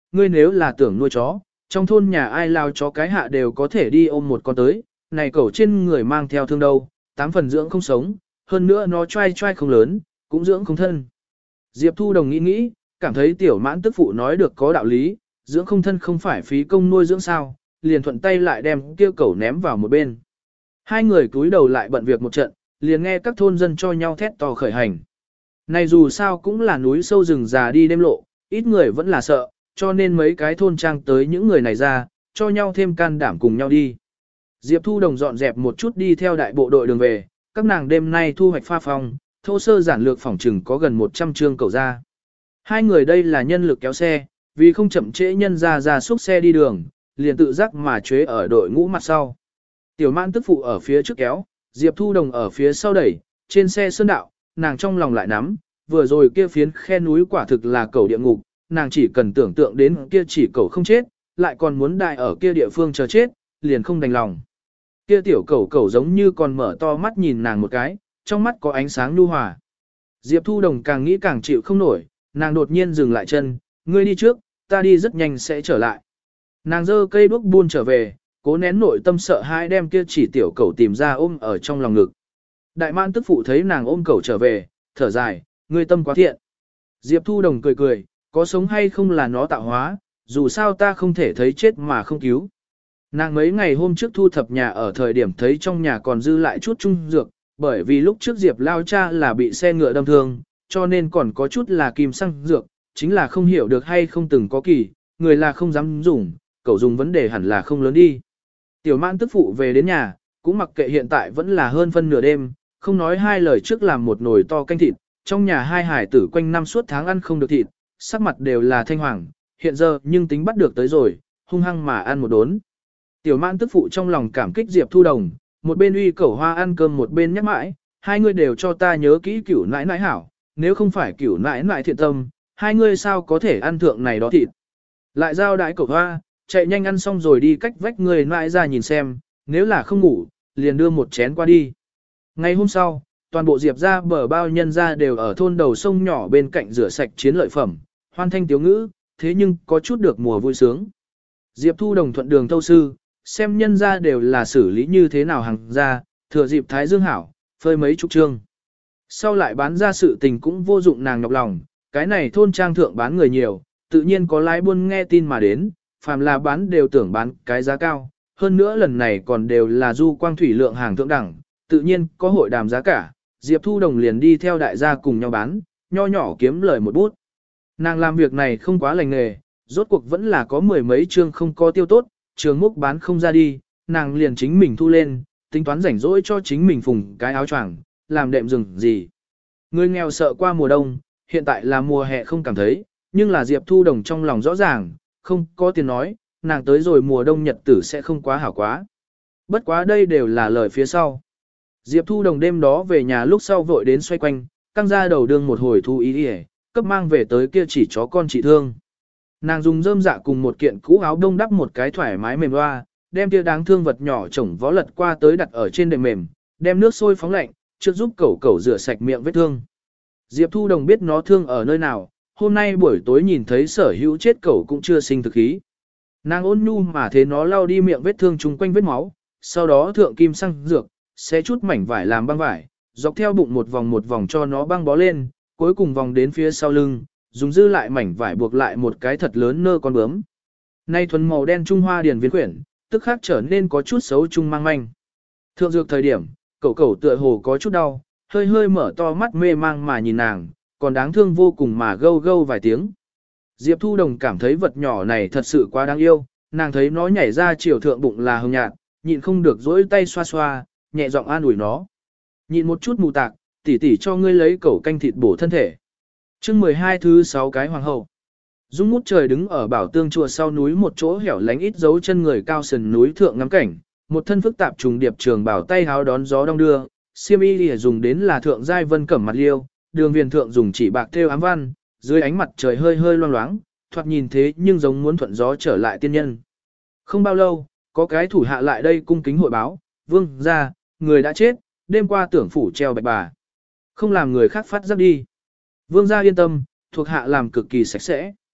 ngươi nếu là tưởng nuôi chó, trong thôn nhà ai lao chó cái hạ đều có thể đi ôm một con tới, này cẩu trên người mang theo thương đâu, tám phần dưỡng không sống, hơn nữa nó trai trai không lớn, cũng dưỡng không thân. Diệp Thu Đồng nghĩ nghĩ, cảm thấy tiểu mãn tức phụ nói được có đạo lý, dưỡng không thân không phải phí công nuôi dưỡng sao, liền thuận tay lại đem kia cẩu ném vào một bên. Hai người cúi đầu lại bận việc một trận, liền nghe các thôn dân cho nhau thét to khởi hành. Này dù sao cũng là núi sâu rừng già đi đêm lộ, ít người vẫn là sợ, cho nên mấy cái thôn trang tới những người này ra, cho nhau thêm can đảm cùng nhau đi. Diệp Thu Đồng dọn dẹp một chút đi theo đại bộ đội đường về, các nàng đêm nay thu hoạch pha phong, thô sơ giản lược phòng trừng có gần một trăm chương cầu ra. Hai người đây là nhân lực kéo xe, vì không chậm trễ nhân ra ra xúc xe đi đường, liền tự giác mà chế ở đội ngũ mặt sau. Tiểu Mãn tức phụ ở phía trước kéo, Diệp Thu Đồng ở phía sau đẩy, trên xe sơn đạo, nàng trong lòng lại nắm, vừa rồi kia phiến khe núi quả thực là cầu địa ngục, nàng chỉ cần tưởng tượng đến kia chỉ cầu không chết, lại còn muốn đại ở kia địa phương chờ chết, liền không đành lòng. Kia tiểu cầu cầu giống như còn mở to mắt nhìn nàng một cái, trong mắt có ánh sáng nhu hòa. Diệp Thu Đồng càng nghĩ càng chịu không nổi, nàng đột nhiên dừng lại chân, ngươi đi trước, ta đi rất nhanh sẽ trở lại. Nàng giơ cây đuốc buôn trở về, cố nén nội tâm sợ hãi đem kia chỉ tiểu cầu tìm ra ôm ở trong lòng ngực. Đại Mãn tức phụ thấy nàng ôm cầu trở về, thở dài, ngươi tâm quá thiện. Diệp Thu Đồng cười cười, có sống hay không là nó tạo hóa, dù sao ta không thể thấy chết mà không cứu. Nàng mấy ngày hôm trước thu thập nhà ở thời điểm thấy trong nhà còn dư lại chút trung dược, bởi vì lúc trước Diệp lao cha là bị xe ngựa đâm thương, cho nên còn có chút là kim xăng dược, chính là không hiểu được hay không từng có kỳ, người là không dám dùng, cậu dùng vấn đề hẳn là không lớn đi. Tiểu Mãn tức phụ về đến nhà, cũng mặc kệ hiện tại vẫn là hơn phân nửa đêm, không nói hai lời trước làm một nồi to canh thịt, trong nhà hai hải tử quanh năm suốt tháng ăn không được thịt, sắc mặt đều là thanh hoàng, hiện giờ nhưng tính bắt được tới rồi, hung hăng mà ăn một đốn. Tiểu Mãn tức phụ trong lòng cảm kích Diệp Thu Đồng, một bên uy cẩu hoa ăn cơm một bên nhắc mãi, hai người đều cho ta nhớ kỹ cửu nãi nãi hảo, nếu không phải cửu nãi nãi thiện tâm, hai người sao có thể ăn thượng này đó thịt. Lại giao đãi cẩu hoa, chạy nhanh ăn xong rồi đi cách vách người nãi ra nhìn xem, nếu là không ngủ, liền đưa một chén qua đi. Ngày hôm sau, toàn bộ Diệp ra bờ bao nhân ra đều ở thôn đầu sông nhỏ bên cạnh rửa sạch chiến lợi phẩm, hoan thanh tiếu ngữ, thế nhưng có chút được mùa vui sướng. Diệp Thu Đồng thuận đường thâu sư, xem nhân ra đều là xử lý như thế nào hàng ra, thừa dịp Thái Dương hảo, phơi mấy chục trương. Sau lại bán ra sự tình cũng vô dụng nàng nhọc lòng, cái này thôn trang thượng bán người nhiều, tự nhiên có lái buôn nghe tin mà đến, phàm là bán đều tưởng bán cái giá cao, hơn nữa lần này còn đều là du quang thủy lượng hàng thượng đẳng, tự nhiên có hội đàm giá cả, Diệp Thu Đồng liền đi theo đại gia cùng nhau bán, nho nhỏ kiếm lời một bút. Nàng làm việc này không quá lành nghề, rốt cuộc vẫn là có mười mấy chương không có tiêu tốt, trường múc bán không ra đi, nàng liền chính mình thu lên, tính toán rảnh rỗi cho chính mình phùng cái áo choàng, làm đệm rừng gì. Người nghèo sợ qua mùa đông, hiện tại là mùa hè không cảm thấy, nhưng là Diệp Thu Đồng trong lòng rõ ràng, không có tiền nói, nàng tới rồi mùa đông nhật tử sẽ không quá hảo quá. Bất quá đây đều là lời phía sau. Diệp Thu Đồng đêm đó về nhà lúc sau vội đến xoay quanh, căng ra đầu đương một hồi thu ý đi cấp mang về tới kia chỉ chó con trị thương. Nàng dùng rơm dạ cùng một kiện cũ áo đông đắp một cái thoải mái mềm hoa, đem kia đáng thương vật nhỏ chồng vó lật qua tới đặt ở trên đệm mềm, đem nước sôi phóng lạnh, trước giúp cẩu cẩu rửa sạch miệng vết thương. Diệp Thu Đồng biết nó thương ở nơi nào, hôm nay buổi tối nhìn thấy sở hữu chết cẩu cũng chưa sinh thực khí. Nàng ôn nhu mà thế nó lau đi miệng vết thương chung quanh vết máu, sau đó thượng kim xăng dược, xé chút mảnh vải làm băng vải, dọc theo bụng một vòng một vòng cho nó băng bó lên, cuối cùng vòng đến phía sau lưng, dùng dư lại mảnh vải buộc lại một cái thật lớn nơ con bướm. Nay thuần màu đen trung hoa điền viên quyển, tức khắc trở nên có chút xấu trung mang manh. Thượng dược thời điểm, cậu cậu tựa hồ có chút đau, hơi hơi mở to mắt mê mang mà nhìn nàng, còn đáng thương vô cùng mà gâu gâu vài tiếng. Diệp Thu Đồng cảm thấy vật nhỏ này thật sự quá đáng yêu, nàng thấy nó nhảy ra chiều thượng bụng là hồng nhạt, nhịn không được dỗi tay xoa xoa, nhẹ giọng an ủi nó. Nhịn một chút mù tạc, tỉ tỉ cho ngươi lấy cẩu canh thịt bổ thân thể. Chương mười hai thứ sáu cái hoàng hậu. Dung Ngút Trời đứng ở bảo tương chùa sau núi một chỗ hẻo lánh ít dấu chân người cao sườn núi thượng ngắm cảnh, một thân phức tạp trùng điệp trường bảo tay háo đón gió đong đưa, xiêm y lìa dùng đến là thượng giai vân cẩm mặt liêu, đường viền thượng dùng chỉ bạc thêu ám văn, dưới ánh mặt trời hơi hơi loang loáng, thoạt nhìn thế nhưng giống muốn thuận gió trở lại tiên nhân. Không bao lâu, có cái thủ hạ lại đây cung kính hội báo, vương gia, người đã chết, đêm qua tưởng phủ treo bạch bà. Không làm người khác phát giác đi. Vương gia yên tâm, thuộc hạ làm cực kỳ sạch sẽ.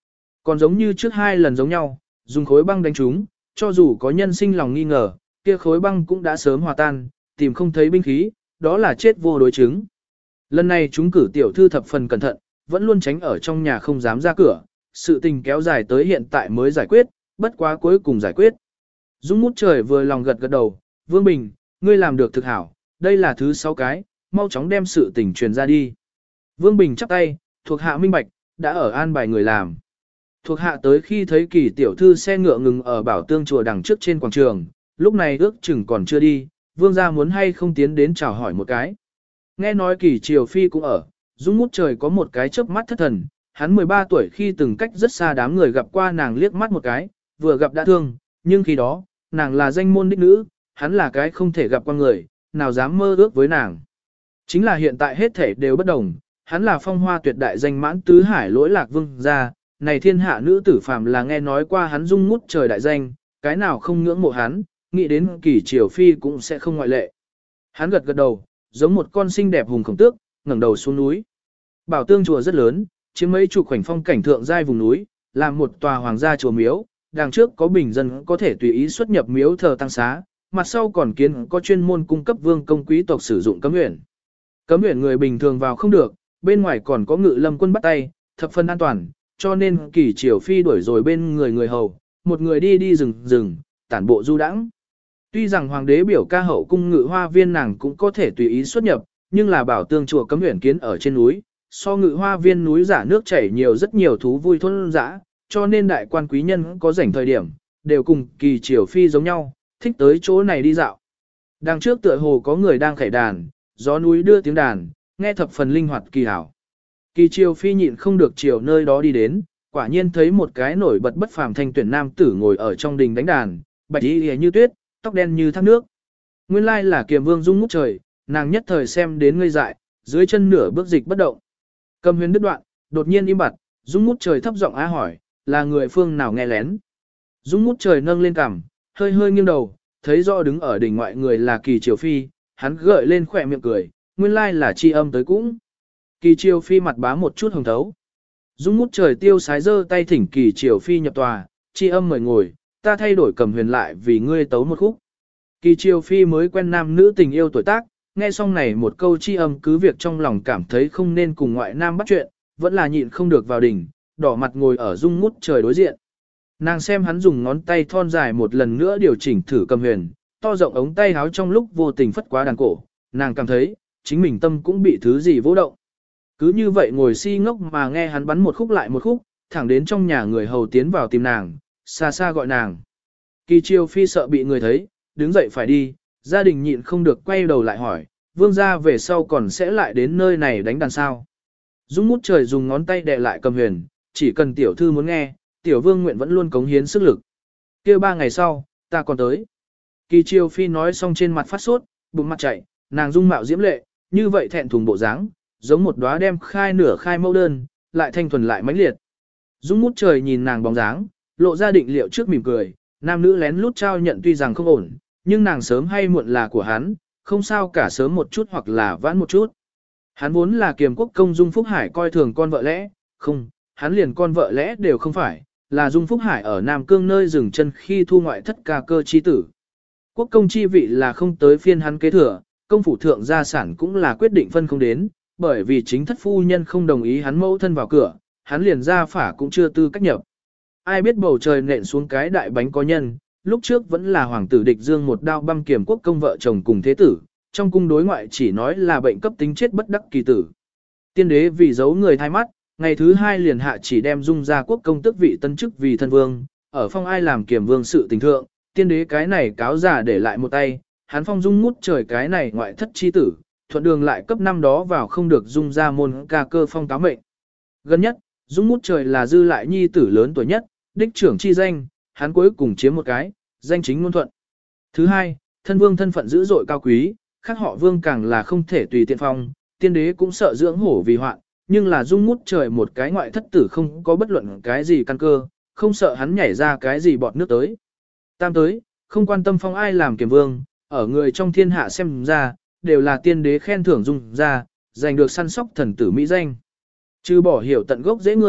Còn giống như trước hai lần giống nhau, dùng khối băng đánh chúng, cho dù có nhân sinh lòng nghi ngờ, kia khối băng cũng đã sớm hòa tan, tìm không thấy binh khí, đó là chết vô đối chứng. Lần này chúng cử tiểu thư thập phần cẩn thận, vẫn luôn tránh ở trong nhà không dám ra cửa, sự tình kéo dài tới hiện tại mới giải quyết, bất quá cuối cùng giải quyết. Dung Mút Trời vừa lòng gật gật đầu, Vương Bình, ngươi làm được thực hảo, đây là thứ sáu cái, mau chóng đem sự tình truyền ra đi. Vương Bình chắp tay, thuộc hạ minh bạch, đã ở an bài người làm. Thuộc hạ tới khi thấy Kỳ tiểu thư xe ngựa ngừng ở Bảo Tương chùa đằng trước trên quảng trường, lúc này ước chừng còn chưa đi, vương gia muốn hay không tiến đến chào hỏi một cái. Nghe nói Kỳ Triều Phi cũng ở, Dung Mút Trời có một cái chớp mắt thất thần, hắn mười ba tuổi khi từng cách rất xa đám người gặp qua nàng liếc mắt một cái, vừa gặp đã thương, nhưng khi đó, nàng là danh môn đích nữ, hắn là cái không thể gặp qua người, nào dám mơ ước với nàng. Chính là hiện tại hết thể đều bất đồng, hắn là phong hoa tuyệt đại danh mãn tứ hải lỗi lạc vương gia, này thiên hạ nữ tử phàm là nghe nói qua hắn Dung Mút Trời đại danh, cái nào không ngưỡng mộ hắn, nghĩ đến Kỳ Triều Phi cũng sẽ không ngoại lệ. Hắn gật gật đầu, giống một con xinh đẹp hùng khổng tước, ngẩng đầu xuống núi. Bảo Tương chùa rất lớn, chiếm mấy chục khoảnh phong cảnh thượng giai vùng núi, làm một tòa hoàng gia chùa miếu, đằng trước có bình dân có thể tùy ý xuất nhập miếu thờ tăng xá, mặt sau còn kiến có chuyên môn cung cấp vương công quý tộc sử dụng cấm uyển. Cấm uyển người bình thường vào không được, bên ngoài còn có ngự lâm quân bắt tay, thập phần an toàn, cho nên Kỳ Triều Phi đuổi rồi bên người người hầu, một người đi đi rừng rừng, tản bộ du đãng. Tuy rằng hoàng đế biểu ca hậu cung ngự hoa viên nàng cũng có thể tùy ý xuất nhập, nhưng là Bảo Tương chùa cấm uyển kiến ở trên núi, so ngự hoa viên núi giả nước chảy nhiều rất nhiều thú vui thôn dã, cho nên đại quan quý nhân có rảnh thời điểm, đều cùng Kỳ Triều Phi giống nhau, thích tới chỗ này đi dạo. Đằng trước tựa hồ có người đang khải đàn, gió núi đưa tiếng đàn, nghe thập phần linh hoạt kỳ hảo. Kỳ Triều Phi nhịn không được chiều nơi đó đi đến, quả nhiên thấy một cái nổi bật bất phàm thanh tuyển nam tử ngồi ở trong đình đánh đàn, bạch y như tuyết, tóc đen như thác nước. Nguyên lai là Kiềm Vương Dung Mút Trời, nàng nhất thời xem đến ngây dại, dưới chân nửa bước dịch bất động. Cầm huyền đứt đoạn, đột nhiên im bặt, Dung Mút Trời thấp giọng á hỏi, là người phương nào nghe lén. Dung Mút Trời nâng lên cằm, hơi hơi nghiêng đầu, thấy rõ đứng ở đỉnh ngoại người là Kỳ Triều Phi, hắn gợi lên khỏe miệng cười, nguyên lai là chi âm tới cũng. Kỳ Triều Phi mặt bá một chút hồng thấu. Dung Mút Trời tiêu sái giơ tay thỉnh Kỳ Triều Phi nhập tòa, chi âm mời ngồi, ta thay đổi cầm huyền lại vì ngươi tấu một khúc. Kỳ Triều Phi mới quen nam nữ tình yêu tuổi tác, nghe xong này một câu chi âm cứ việc trong lòng cảm thấy không nên cùng ngoại nam bắt chuyện, vẫn là nhịn không được vào đỉnh, đỏ mặt ngồi ở Dung Mút Trời đối diện. Nàng xem hắn dùng ngón tay thon dài một lần nữa điều chỉnh thử cầm huyền, to rộng ống tay áo trong lúc vô tình phất quá đàn cổ, nàng cảm thấy, chính mình tâm cũng bị thứ gì vỗ động. Cứ như vậy ngồi si ngốc mà nghe hắn bắn một khúc lại một khúc, thẳng đến trong nhà người hầu tiến vào tìm nàng, xa xa gọi nàng. Kỳ Triều Phi sợ bị người thấy, đứng dậy phải đi, gia đình nhịn không được quay đầu lại hỏi, vương gia về sau còn sẽ lại đến nơi này đánh đàn sao. Dung Mút Trời dùng ngón tay đè lại cầm huyền, chỉ cần tiểu thư muốn nghe, tiểu vương nguyện vẫn luôn cống hiến sức lực. Kêu ba ngày sau, ta còn tới. Kỳ Triều Phi nói xong trên mặt phát sốt, bụng mặt chạy, nàng dung mạo diễm lệ, như vậy thẹn thùng bộ dáng, giống một đóa đem khai nửa khai mẫu đơn, lại thanh thuần lại mãnh liệt. Dung Mút Trời nhìn nàng bóng dáng, lộ ra định liệu trước mỉm cười, nam nữ lén lút trao nhận tuy rằng không ổn, nhưng nàng sớm hay muộn là của hắn, không sao cả sớm một chút hoặc là vãn một chút. Hắn vốn là Kiềm Quốc công Dung Phúc Hải coi thường con vợ lẽ, không, hắn liền con vợ lẽ đều không phải, là Dung Phúc Hải ở Nam Cương nơi dừng chân khi thu ngoại thất ca cơ chi tử. Quốc công chi vị là không tới phiên hắn kế thừa, công phủ thượng gia sản cũng là quyết định phân không đến, bởi vì chính thất phu nhân không đồng ý hắn mẫu thân vào cửa, hắn liền ra phả cũng chưa tư cách nhập. Ai biết bầu trời nện xuống cái đại bánh có nhân, lúc trước vẫn là hoàng tử địch dương một đao băm Kiềm Quốc công vợ chồng cùng thế tử, trong cung đối ngoại chỉ nói là bệnh cấp tính chết bất đắc kỳ tử. Tiên đế vì giấu người thay mắt, ngày thứ hai liền hạ chỉ đem Dung ra quốc công tước vị tân chức vì thân vương, ở phong ai làm Kiềm Vương sự tình thượng, tiên đế cái này cáo giả để lại một tay, hắn phong Dung Mút Trời cái này ngoại thất chi tử, thuận đường lại cấp năm đó vào không được Dung ra môn ca cơ phong cáo mệnh. Gần nhất, Dung Mút Trời là dư lại nhi tử lớn tuổi nhất, đích trưởng chi danh, hắn cuối cùng chiếm một cái, danh chính ngôn thuận. Thứ hai, thân vương thân phận dữ dội cao quý, khác họ vương càng là không thể tùy tiện phong, tiên đế cũng sợ dưỡng hổ vì hoạn, nhưng là Dung Mút Trời một cái ngoại thất tử không có bất luận cái gì căn cơ, không sợ hắn nhảy ra cái gì bọt nước tới. Tam tới, không quan tâm phong ai làm Kiềm Vương, ở người trong thiên hạ xem ra, đều là tiên đế khen thưởng Dung ra, giành được săn sóc thần tử mỹ danh. Trừ bỏ hiểu tận gốc dễ người,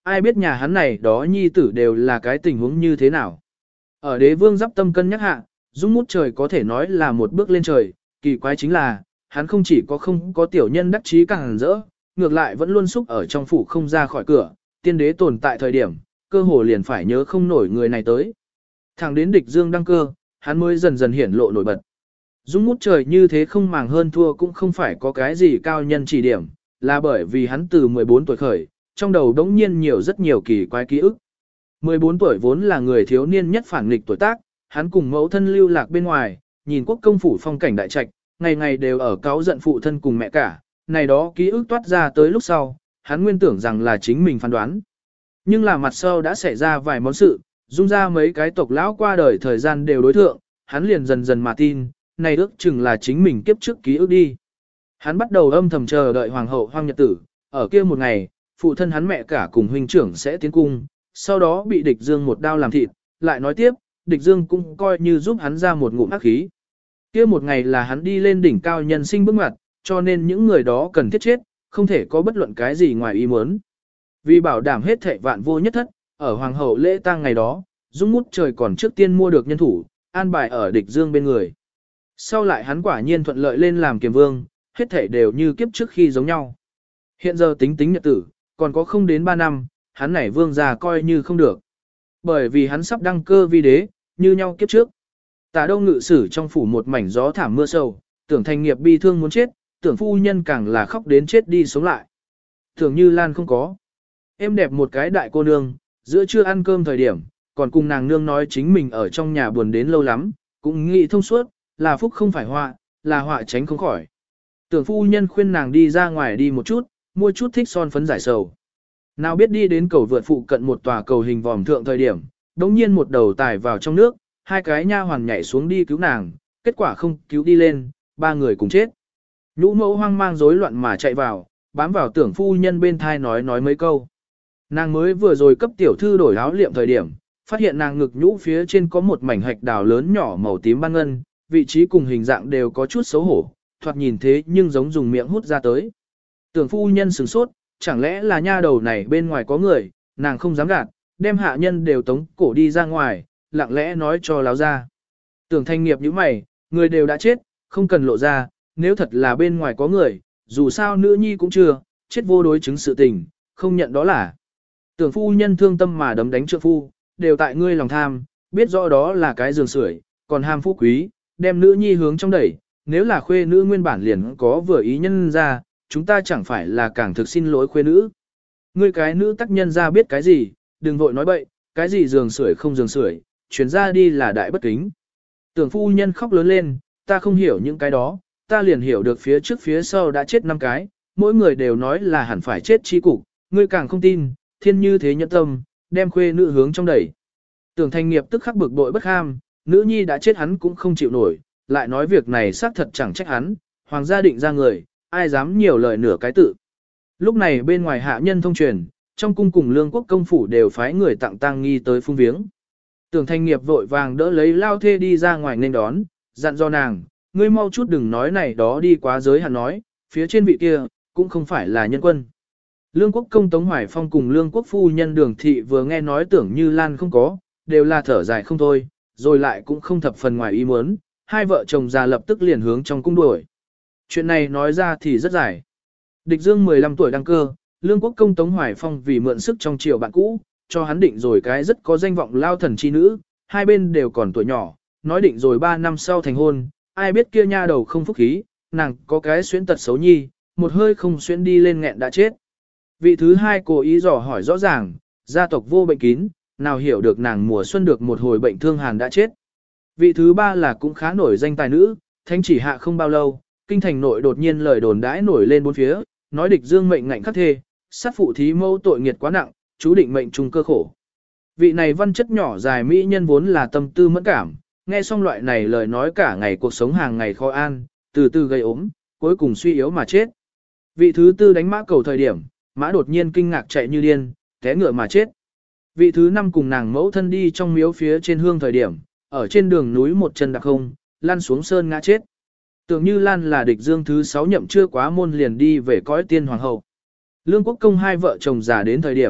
ai biết nhà hắn này đó nhi tử đều là cái tình huống như thế nào. Ở đế vương giáp tâm cân nhắc hạ, Dung Mút Trời có thể nói là một bước lên trời, kỳ quái chính là, hắn không chỉ có không có tiểu nhân đắc chí càng rỡ, ngược lại vẫn luôn xúc ở trong phủ không ra khỏi cửa, tiên đế tồn tại thời điểm, cơ hồ liền phải nhớ không nổi người này tới. Thẳng đến địch dương đăng cơ, hắn mới dần dần hiển lộ nổi bật. Dung Mút Trời như thế không màng hơn thua cũng không phải có cái gì cao nhân chỉ điểm, là bởi vì hắn từ mười bốn tuổi khởi, trong đầu đống nhiên nhiều rất nhiều kỳ quái ký ức. mười bốn tuổi vốn là người thiếu niên nhất phản nghịch tuổi tác, hắn cùng mẫu thân lưu lạc bên ngoài, nhìn quốc công phủ phong cảnh đại trạch, ngày ngày đều ở cáu giận phụ thân cùng mẹ cả, này đó ký ức toát ra tới lúc sau, hắn nguyên tưởng rằng là chính mình phán đoán. Nhưng là mặt sau đã xảy ra vài món sự, dung ra mấy cái tộc lão qua đời thời gian đều đối thượng, hắn liền dần dần mà tin, này ước chừng là chính mình kiếp trước ký ức đi. Hắn bắt đầu âm thầm chờ đợi hoàng hậu Hoang Nhật Tử, ở kia một ngày, phụ thân hắn mẹ cả cùng huynh trưởng sẽ tiến cung, sau đó bị địch dương một đao làm thịt, lại nói tiếp, địch dương cũng coi như giúp hắn ra một ngụm ác khí. Kia một ngày là hắn đi lên đỉnh cao nhân sinh bước ngoặt, cho nên những người đó cần thiết chết, không thể có bất luận cái gì ngoài ý muốn. Vì bảo đảm hết thảy vạn vô nhất thất, ở hoàng hậu lễ tang ngày đó, Dung Mút Trời còn trước tiên mua được nhân thủ, an bài ở địch dương bên người. Sau lại hắn quả nhiên thuận lợi lên làm kiềm vương, hết thảy đều như kiếp trước khi giống nhau. Hiện giờ tính tính nhật tử, còn có không đến ba năm, hắn này vương già coi như không được. Bởi vì hắn sắp đăng cơ vi đế, như nhau kiếp trước. Tả Đâu ngự sử trong phủ một mảnh gió thảm mưa sầu, tưởng thành nghiệp bi thương muốn chết, tưởng phu nhân càng là khóc đến chết đi sống lại. Tưởng Như Lan không có. Em đẹp một cái đại cô nương, giữa trưa ăn cơm thời điểm, còn cùng nàng nương nói chính mình ở trong nhà buồn đến lâu lắm, cũng nghĩ thông suốt, là phúc không phải họa, là họa tránh không khỏi. Tưởng phu nhân khuyên nàng đi ra ngoài đi một chút, mua chút thích son phấn giải sầu. Nào biết đi đến cầu vượt phụ cận một tòa cầu hình vòm thượng thời điểm, đống nhiên một đầu tải vào trong nước, hai cái nha hoàn nhảy xuống đi cứu nàng, kết quả không cứu đi lên, ba người cùng chết. Nhũ mẫu hoang mang rối loạn mà chạy vào, bám vào tưởng phu nhân bên thai nói nói mấy câu. Nàng mới vừa rồi cấp tiểu thư đổi áo liệm thời điểm, phát hiện nàng ngực nhũ phía trên có một mảnh hạch đào lớn nhỏ màu tím ban ngân, vị trí cùng hình dạng đều có chút xấu hổ, thoạt nhìn thế nhưng giống dùng miệng hút ra tới. Tưởng phu nhân sửng sốt, chẳng lẽ là nha đầu này bên ngoài có người, nàng không dám gạt, đem hạ nhân đều tống cổ đi ra ngoài, lặng lẽ nói cho láo ra. Tưởng thanh nghiệp như mày, người đều đã chết, không cần lộ ra, nếu thật là bên ngoài có người, dù sao nữ nhi cũng chưa, chết vô đối chứng sự tình, không nhận đó là. Tưởng phu nhân thương tâm mà đấm đánh trượng phu, đều tại ngươi lòng tham, biết rõ đó là cái giường sưởi, còn ham phú quý, đem nữ nhi hướng trong đẩy, nếu là khuê nữ nguyên bản liền có vừa ý nhân ra, chúng ta chẳng phải là càng thực xin lỗi khuê nữ. Ngươi cái nữ tác nhân ra biết cái gì, đừng vội nói bậy, cái gì giường sưởi không giường sưởi, chuyển ra đi là đại bất kính. Tưởng phu nhân khóc lớn lên, ta không hiểu những cái đó, ta liền hiểu được phía trước phía sau đã chết năm cái, mỗi người đều nói là hẳn phải chết chi cục, ngươi càng không tin, thiên như thế nhẫn tâm, đem khuê nữ hướng trong đẩy. Tưởng thanh nghiệp tức khắc bực bội bất ham, nữ nhi đã chết hắn cũng không chịu nổi, lại nói việc này xác thật chẳng trách hắn, hoàng gia định ra người, ai dám nhiều lời nửa cái tự. Lúc này bên ngoài hạ nhân thông truyền, trong cung cùng lương quốc công phủ đều phái người tặng tang nghi tới phung viếng. Tưởng thanh nghiệp vội vàng đỡ lấy lao thê đi ra ngoài nên đón, dặn do nàng, ngươi mau chút đừng nói này đó đi quá giới hạn nói, phía trên vị kia, cũng không phải là nhân quân. Lương quốc công Tống Hoài Phong cùng lương quốc phu nhân Đường Thị vừa nghe nói Tưởng Như Lan không có, đều là thở dài không thôi, rồi lại cũng không thập phần ngoài ý muốn, hai vợ chồng già lập tức liền hướng trong cung đuổi. Chuyện này nói ra thì rất dài. Địch Dương mười lăm tuổi đăng cơ, lương quốc công Tống Hoài Phong vì mượn sức trong triều bạn cũ, cho hắn định rồi cái rất có danh vọng lao thần chi nữ, hai bên đều còn tuổi nhỏ, nói định rồi ba năm sau thành hôn, ai biết kia nha đầu không phúc khí, nàng có cái xuyến tật xấu nhi, một hơi không xuyến đi lên nghẹn đã chết. Vị thứ hai cố ý dò hỏi rõ ràng, gia tộc vô bệnh kín, nào hiểu được nàng mùa xuân được một hồi bệnh thương hàn đã chết. Vị thứ ba là cũng khá nổi danh tài nữ, thanh chỉ hạ không bao lâu, kinh thành nội đột nhiên lời đồn đãi nổi lên bốn phía, nói địch Dương mệnh ngạnh khắc thê, sát phụ thí mâu tội nghiệt quá nặng, chú định mệnh trùng cơ khổ. Vị này văn chất nhỏ dài mỹ nhân vốn là tâm tư mẫn cảm, nghe xong loại này lời nói cả ngày cuộc sống hàng ngày khó an, từ từ gây ốm, cuối cùng suy yếu mà chết. Vị thứ tư đánh mã cầu thời điểm, mã đột nhiên kinh ngạc chạy như điên, té ngựa mà chết. Vị thứ năm cùng nàng mẫu thân đi trong miếu phía trên hương thời điểm, ở trên đường núi một chân đặc không, lăn xuống sơn ngã chết. Tưởng Như Lan là địch Dương thứ sáu nhậm chưa quá môn liền đi về cõi tiên hoàng hậu. Lương quốc công hai vợ chồng già đến thời điểm,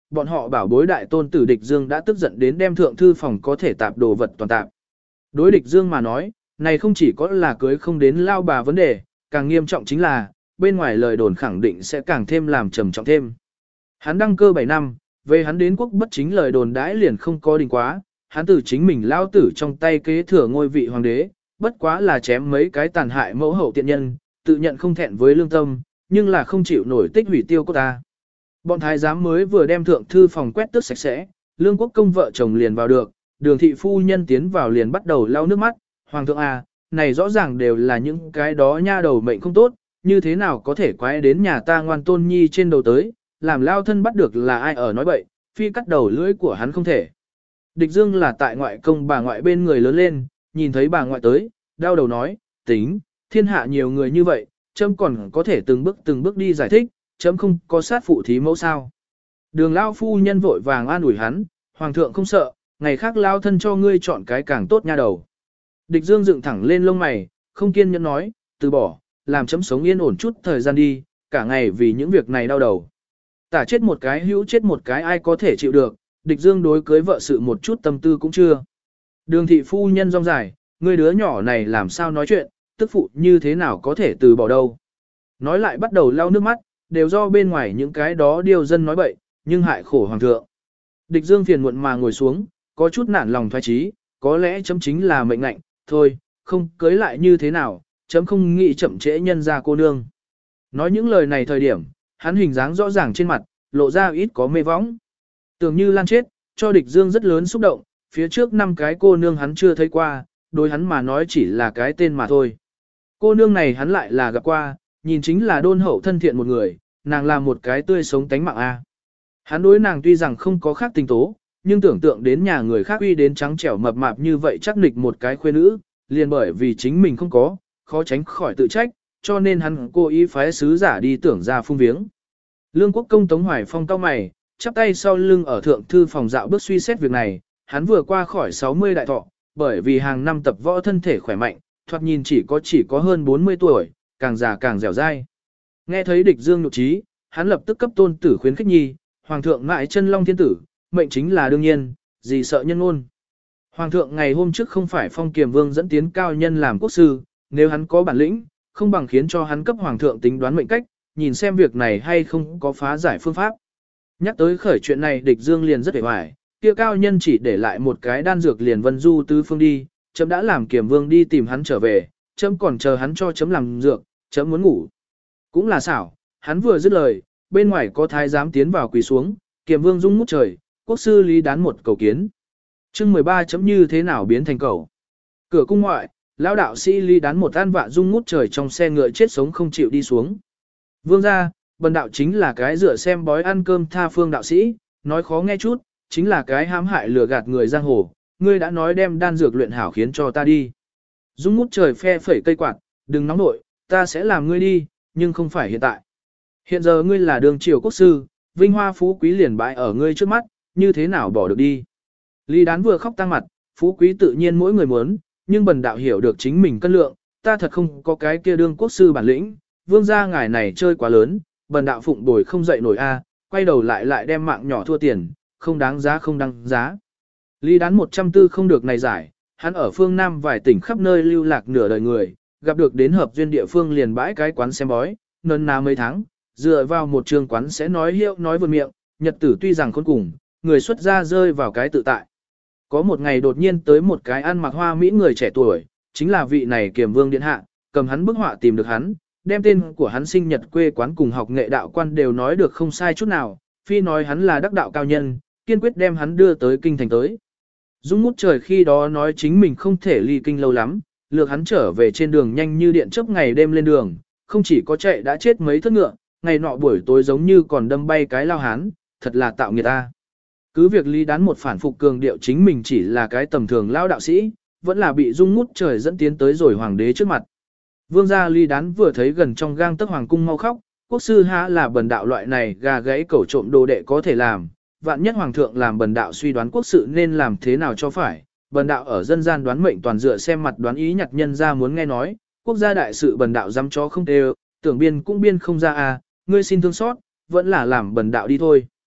bọn họ bảo bối đại tôn tử địch dương đã tức giận đến đem thượng thư phòng có thể tạp đồ vật toàn tạp. Đối địch dương mà nói, này không chỉ có là cưới không đến lao bà vấn đề, càng nghiêm trọng chính là, bên ngoài lời đồn khẳng định sẽ càng thêm làm trầm trọng thêm. Hắn đăng cơ bảy năm, về hắn đến quốc bất chính lời đồn đãi liền không có đình quá, hắn từ chính mình lao tử trong tay kế thừa ngôi vị hoàng đế, bất quá là chém mấy cái tàn hại mẫu hậu tiện nhân, tự nhận không thẹn với lương tâm, nhưng là không chịu nổi tích hủy tiêu của ta. Bọn thái giám mới vừa đem thượng thư phòng quét tước sạch sẽ, lương quốc công vợ chồng liền vào được, đường thị phu nhân tiến vào liền bắt đầu lau nước mắt, hoàng thượng à, này rõ ràng đều là những cái đó nha đầu mệnh không tốt, như thế nào có thể quay đến nhà ta ngoan tôn nhi trên đầu tới, làm lao thân bắt được là ai ở nói bậy, phi cắt đầu lưỡi của hắn không thể. Địch Dương là tại ngoại công bà ngoại bên người lớn lên, nhìn thấy bà ngoại tới, đau đầu nói, tính, thiên hạ nhiều người như vậy, chấm còn có thể từng bước từng bước đi giải thích, chấm không có sát phụ thí mẫu sao. Đường lao phu nhân vội vàng an ủi hắn, hoàng thượng không sợ, ngày khác lao thân cho ngươi chọn cái càng tốt nha đầu. Địch Dương dựng thẳng lên lông mày, không kiên nhẫn nói, từ bỏ, làm chấm sống yên ổn chút thời gian đi, cả ngày vì những việc này đau đầu. Tả chết một cái hữu chết một cái ai có thể chịu được, địch Dương đối cưới vợ sự một chút tâm tư cũng chưa. Đường thị phu nhân rong dài, người đứa nhỏ này làm sao nói chuyện, tức phụ như thế nào có thể từ bỏ đâu. Nói lại bắt đầu lau nước mắt, đều do bên ngoài những cái đó điều dân nói bậy, nhưng hại khổ hoàng thượng. Địch Dương phiền muộn mà ngồi xuống, có chút nản lòng thoái trí, có lẽ chấm chính là mệnh lệnh, thôi, không cưới lại như thế nào, chấm không nghĩ chậm trễ nhân ra cô nương. Nói những lời này thời điểm, hắn hình dáng rõ ràng trên mặt, lộ ra ít có mê võng. Tưởng như Lan chết, cho địch Dương rất lớn xúc động, phía trước năm cái cô nương hắn chưa thấy qua, đối hắn mà nói chỉ là cái tên mà thôi. Cô nương này hắn lại là gặp qua, nhìn chính là đôn hậu thân thiện một người, nàng là một cái tươi sống tánh mạng a. Hắn đối nàng tuy rằng không có khác tình tố, nhưng tưởng tượng đến nhà người khác uy đến trắng trẻo mập mạp như vậy chắc nịch một cái khuê nữ, liền bởi vì chính mình không có, khó tránh khỏi tự trách, cho nên hắn cố ý phái sứ giả đi tưởng ra phung viếng. Lương quốc công Tống Hoài Phong cao mày, chắp tay sau lưng ở thượng thư phòng dạo bước suy xét việc này, hắn vừa qua khỏi sáu mươi đại thọ, bởi vì hàng năm tập võ thân thể khỏe mạnh, thoạt nhìn chỉ có chỉ có hơn bốn mươi tuổi, càng già càng dẻo dai. Nghe thấy địch Dương nhục trí, hắn lập tức cấp tôn tử khuyến khích nhi, hoàng thượng ngại chân long thiên tử, mệnh chính là đương nhiên, gì sợ nhân ngôn. Hoàng thượng ngày hôm trước không phải phong kiềm vương dẫn tiến cao nhân làm quốc sư, nếu hắn có bản lĩnh, không bằng khiến cho hắn cấp hoàng thượng tính đoán mệnh cách, nhìn xem việc này hay không có phá giải phương pháp. Nhắc tới khởi chuyện này địch Dương liền rất hề hoài, kia cao nhân chỉ để lại một cái đan dược liền vân du tứ phương đi, chấm đã làm kiềm vương đi tìm hắn trở về, chấm còn chờ hắn cho chấm làm dược, chấm muốn ngủ. Cũng là xảo, hắn vừa dứt lời, bên ngoài có thái giám tiến vào quỳ xuống, kiềm vương rung ngút trời, quốc sư lý đán một cầu kiến. Chương mười ba chấm như thế nào biến thành cầu. Cửa cung ngoại, lão đạo sĩ lý đán một an vạ rung ngút trời trong xe ngựa chết sống không chịu đi xuống. Vương gia, bần đạo chính là cái dựa xem bói ăn cơm tha phương đạo sĩ, nói khó nghe chút, chính là cái hãm hại lừa gạt người giang hồ, ngươi đã nói đem đan dược luyện hảo khiến cho ta đi. Dung ngút trời phe phẩy cây quạt, đừng nóng nội, ta sẽ làm ngươi đi, nhưng không phải hiện tại. Hiện giờ ngươi là đường triều quốc sư, vinh hoa phú quý liền bại ở ngươi trước mắt, như thế nào bỏ được đi. Lý đán vừa khóc tăng mặt, phú quý tự nhiên mỗi người muốn, nhưng bần đạo hiểu được chính mình cân lượng, ta thật không có cái kia đương quốc sư bản lĩnh, vương gia ngài này chơi quá lớn, bần đạo phụng bồi không dậy nổi a, quay đầu lại lại đem mạng nhỏ thua tiền, không đáng giá không đáng giá. Lý đán một trăm tư không được này giải, hắn ở phương Nam vài tỉnh khắp nơi lưu lạc nửa đời người, gặp được đến hợp duyên địa phương liền bãi cái quán xem bói, nấn ná mấy tháng, dựa vào một trường quán sẽ nói hiệu nói vượt miệng, nhật tử tuy rằng khốn cùng, người xuất gia rơi vào cái tự tại. Có một ngày đột nhiên tới một cái ăn mặc hoa mỹ người trẻ tuổi, chính là vị này Kiềm Vương điện hạ, cầm hắn bức họa tìm được hắn, đem tên của hắn sinh nhật quê quán cùng học nghệ đạo quan đều nói được không sai chút nào, phi nói hắn là đắc đạo cao nhân, kiên quyết đem hắn đưa tới kinh thành tới. Dung ngút trời khi đó nói chính mình không thể ly kinh lâu lắm, lược hắn trở về trên đường nhanh như điện chớp ngày đêm lên đường, không chỉ có chạy đã chết mấy thất ngựa, ngày nọ buổi tối giống như còn đâm bay cái lao hán, thật là tạo nghiệt ta. Cứ việc Lý Đán một phản phục cường điệu chính mình chỉ là cái tầm thường lao đạo sĩ, vẫn là bị Dung ngút trời dẫn tiến tới rồi hoàng đế trước mặt. Vương gia Lý Đán vừa thấy gần trong gang tấc hoàng cung mau khóc, quốc sư há là bần đạo loại này gà gãy cẩu trộm đồ đệ có thể làm, vạn nhất hoàng thượng làm bần đạo suy đoán quốc sự nên làm thế nào cho phải, bần đạo ở dân gian đoán mệnh toàn dựa xem mặt đoán ý nhặt nhân ra muốn nghe nói, quốc gia đại sự bần đạo dám cho không đều, tưởng biên cũng biên không ra à, ngươi xin thương xót, vẫn là làm bần đạo đi thôi.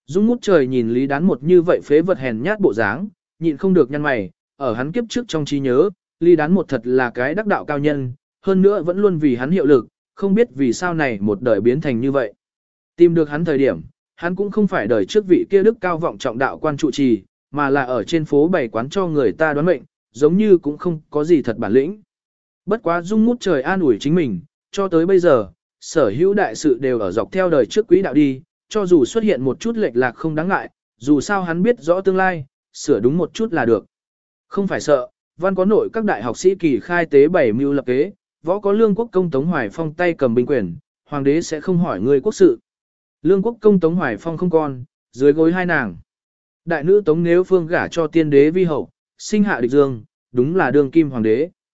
Dung Ngút Trời nhìn Lý Đán một như vậy phế vật hèn nhát bộ dáng, nhịn không được nhăn mày, ở hắn kiếp trước trong trí nhớ, Lý Đán một thật là cái đắc đạo cao nhân, hơn nữa vẫn luôn vì hắn hiệu lực, không biết vì sao này một đời biến thành như vậy. Tìm được hắn thời điểm, hắn cũng không phải đời trước vị kia đức cao vọng trọng đạo quan trụ trì, mà là ở trên phố bày quán cho người ta đoán mệnh, giống như cũng không có gì thật bản lĩnh. Bất quá Dung Ngút Trời an ủi chính mình, cho tới bây giờ, sở hữu đại sự đều ở dọc theo đời trước quý đạo đi, cho dù xuất hiện một chút lệch lạc không đáng ngại, dù sao hắn biết rõ tương lai, sửa đúng một chút là được. Không phải sợ, văn có nội các đại học sĩ kỳ khai tế bảy mưu lập kế, võ có lương quốc công Tống Hoài Phong tay cầm binh quyền, hoàng đế sẽ không hỏi người quốc sự. Lương quốc công Tống Hoài Phong không con, dưới gối hai nàng. Đại nữ Tống nếu phương gả cho tiên đế vi hậu, sinh hạ địch dương, đúng là đương kim hoàng đế.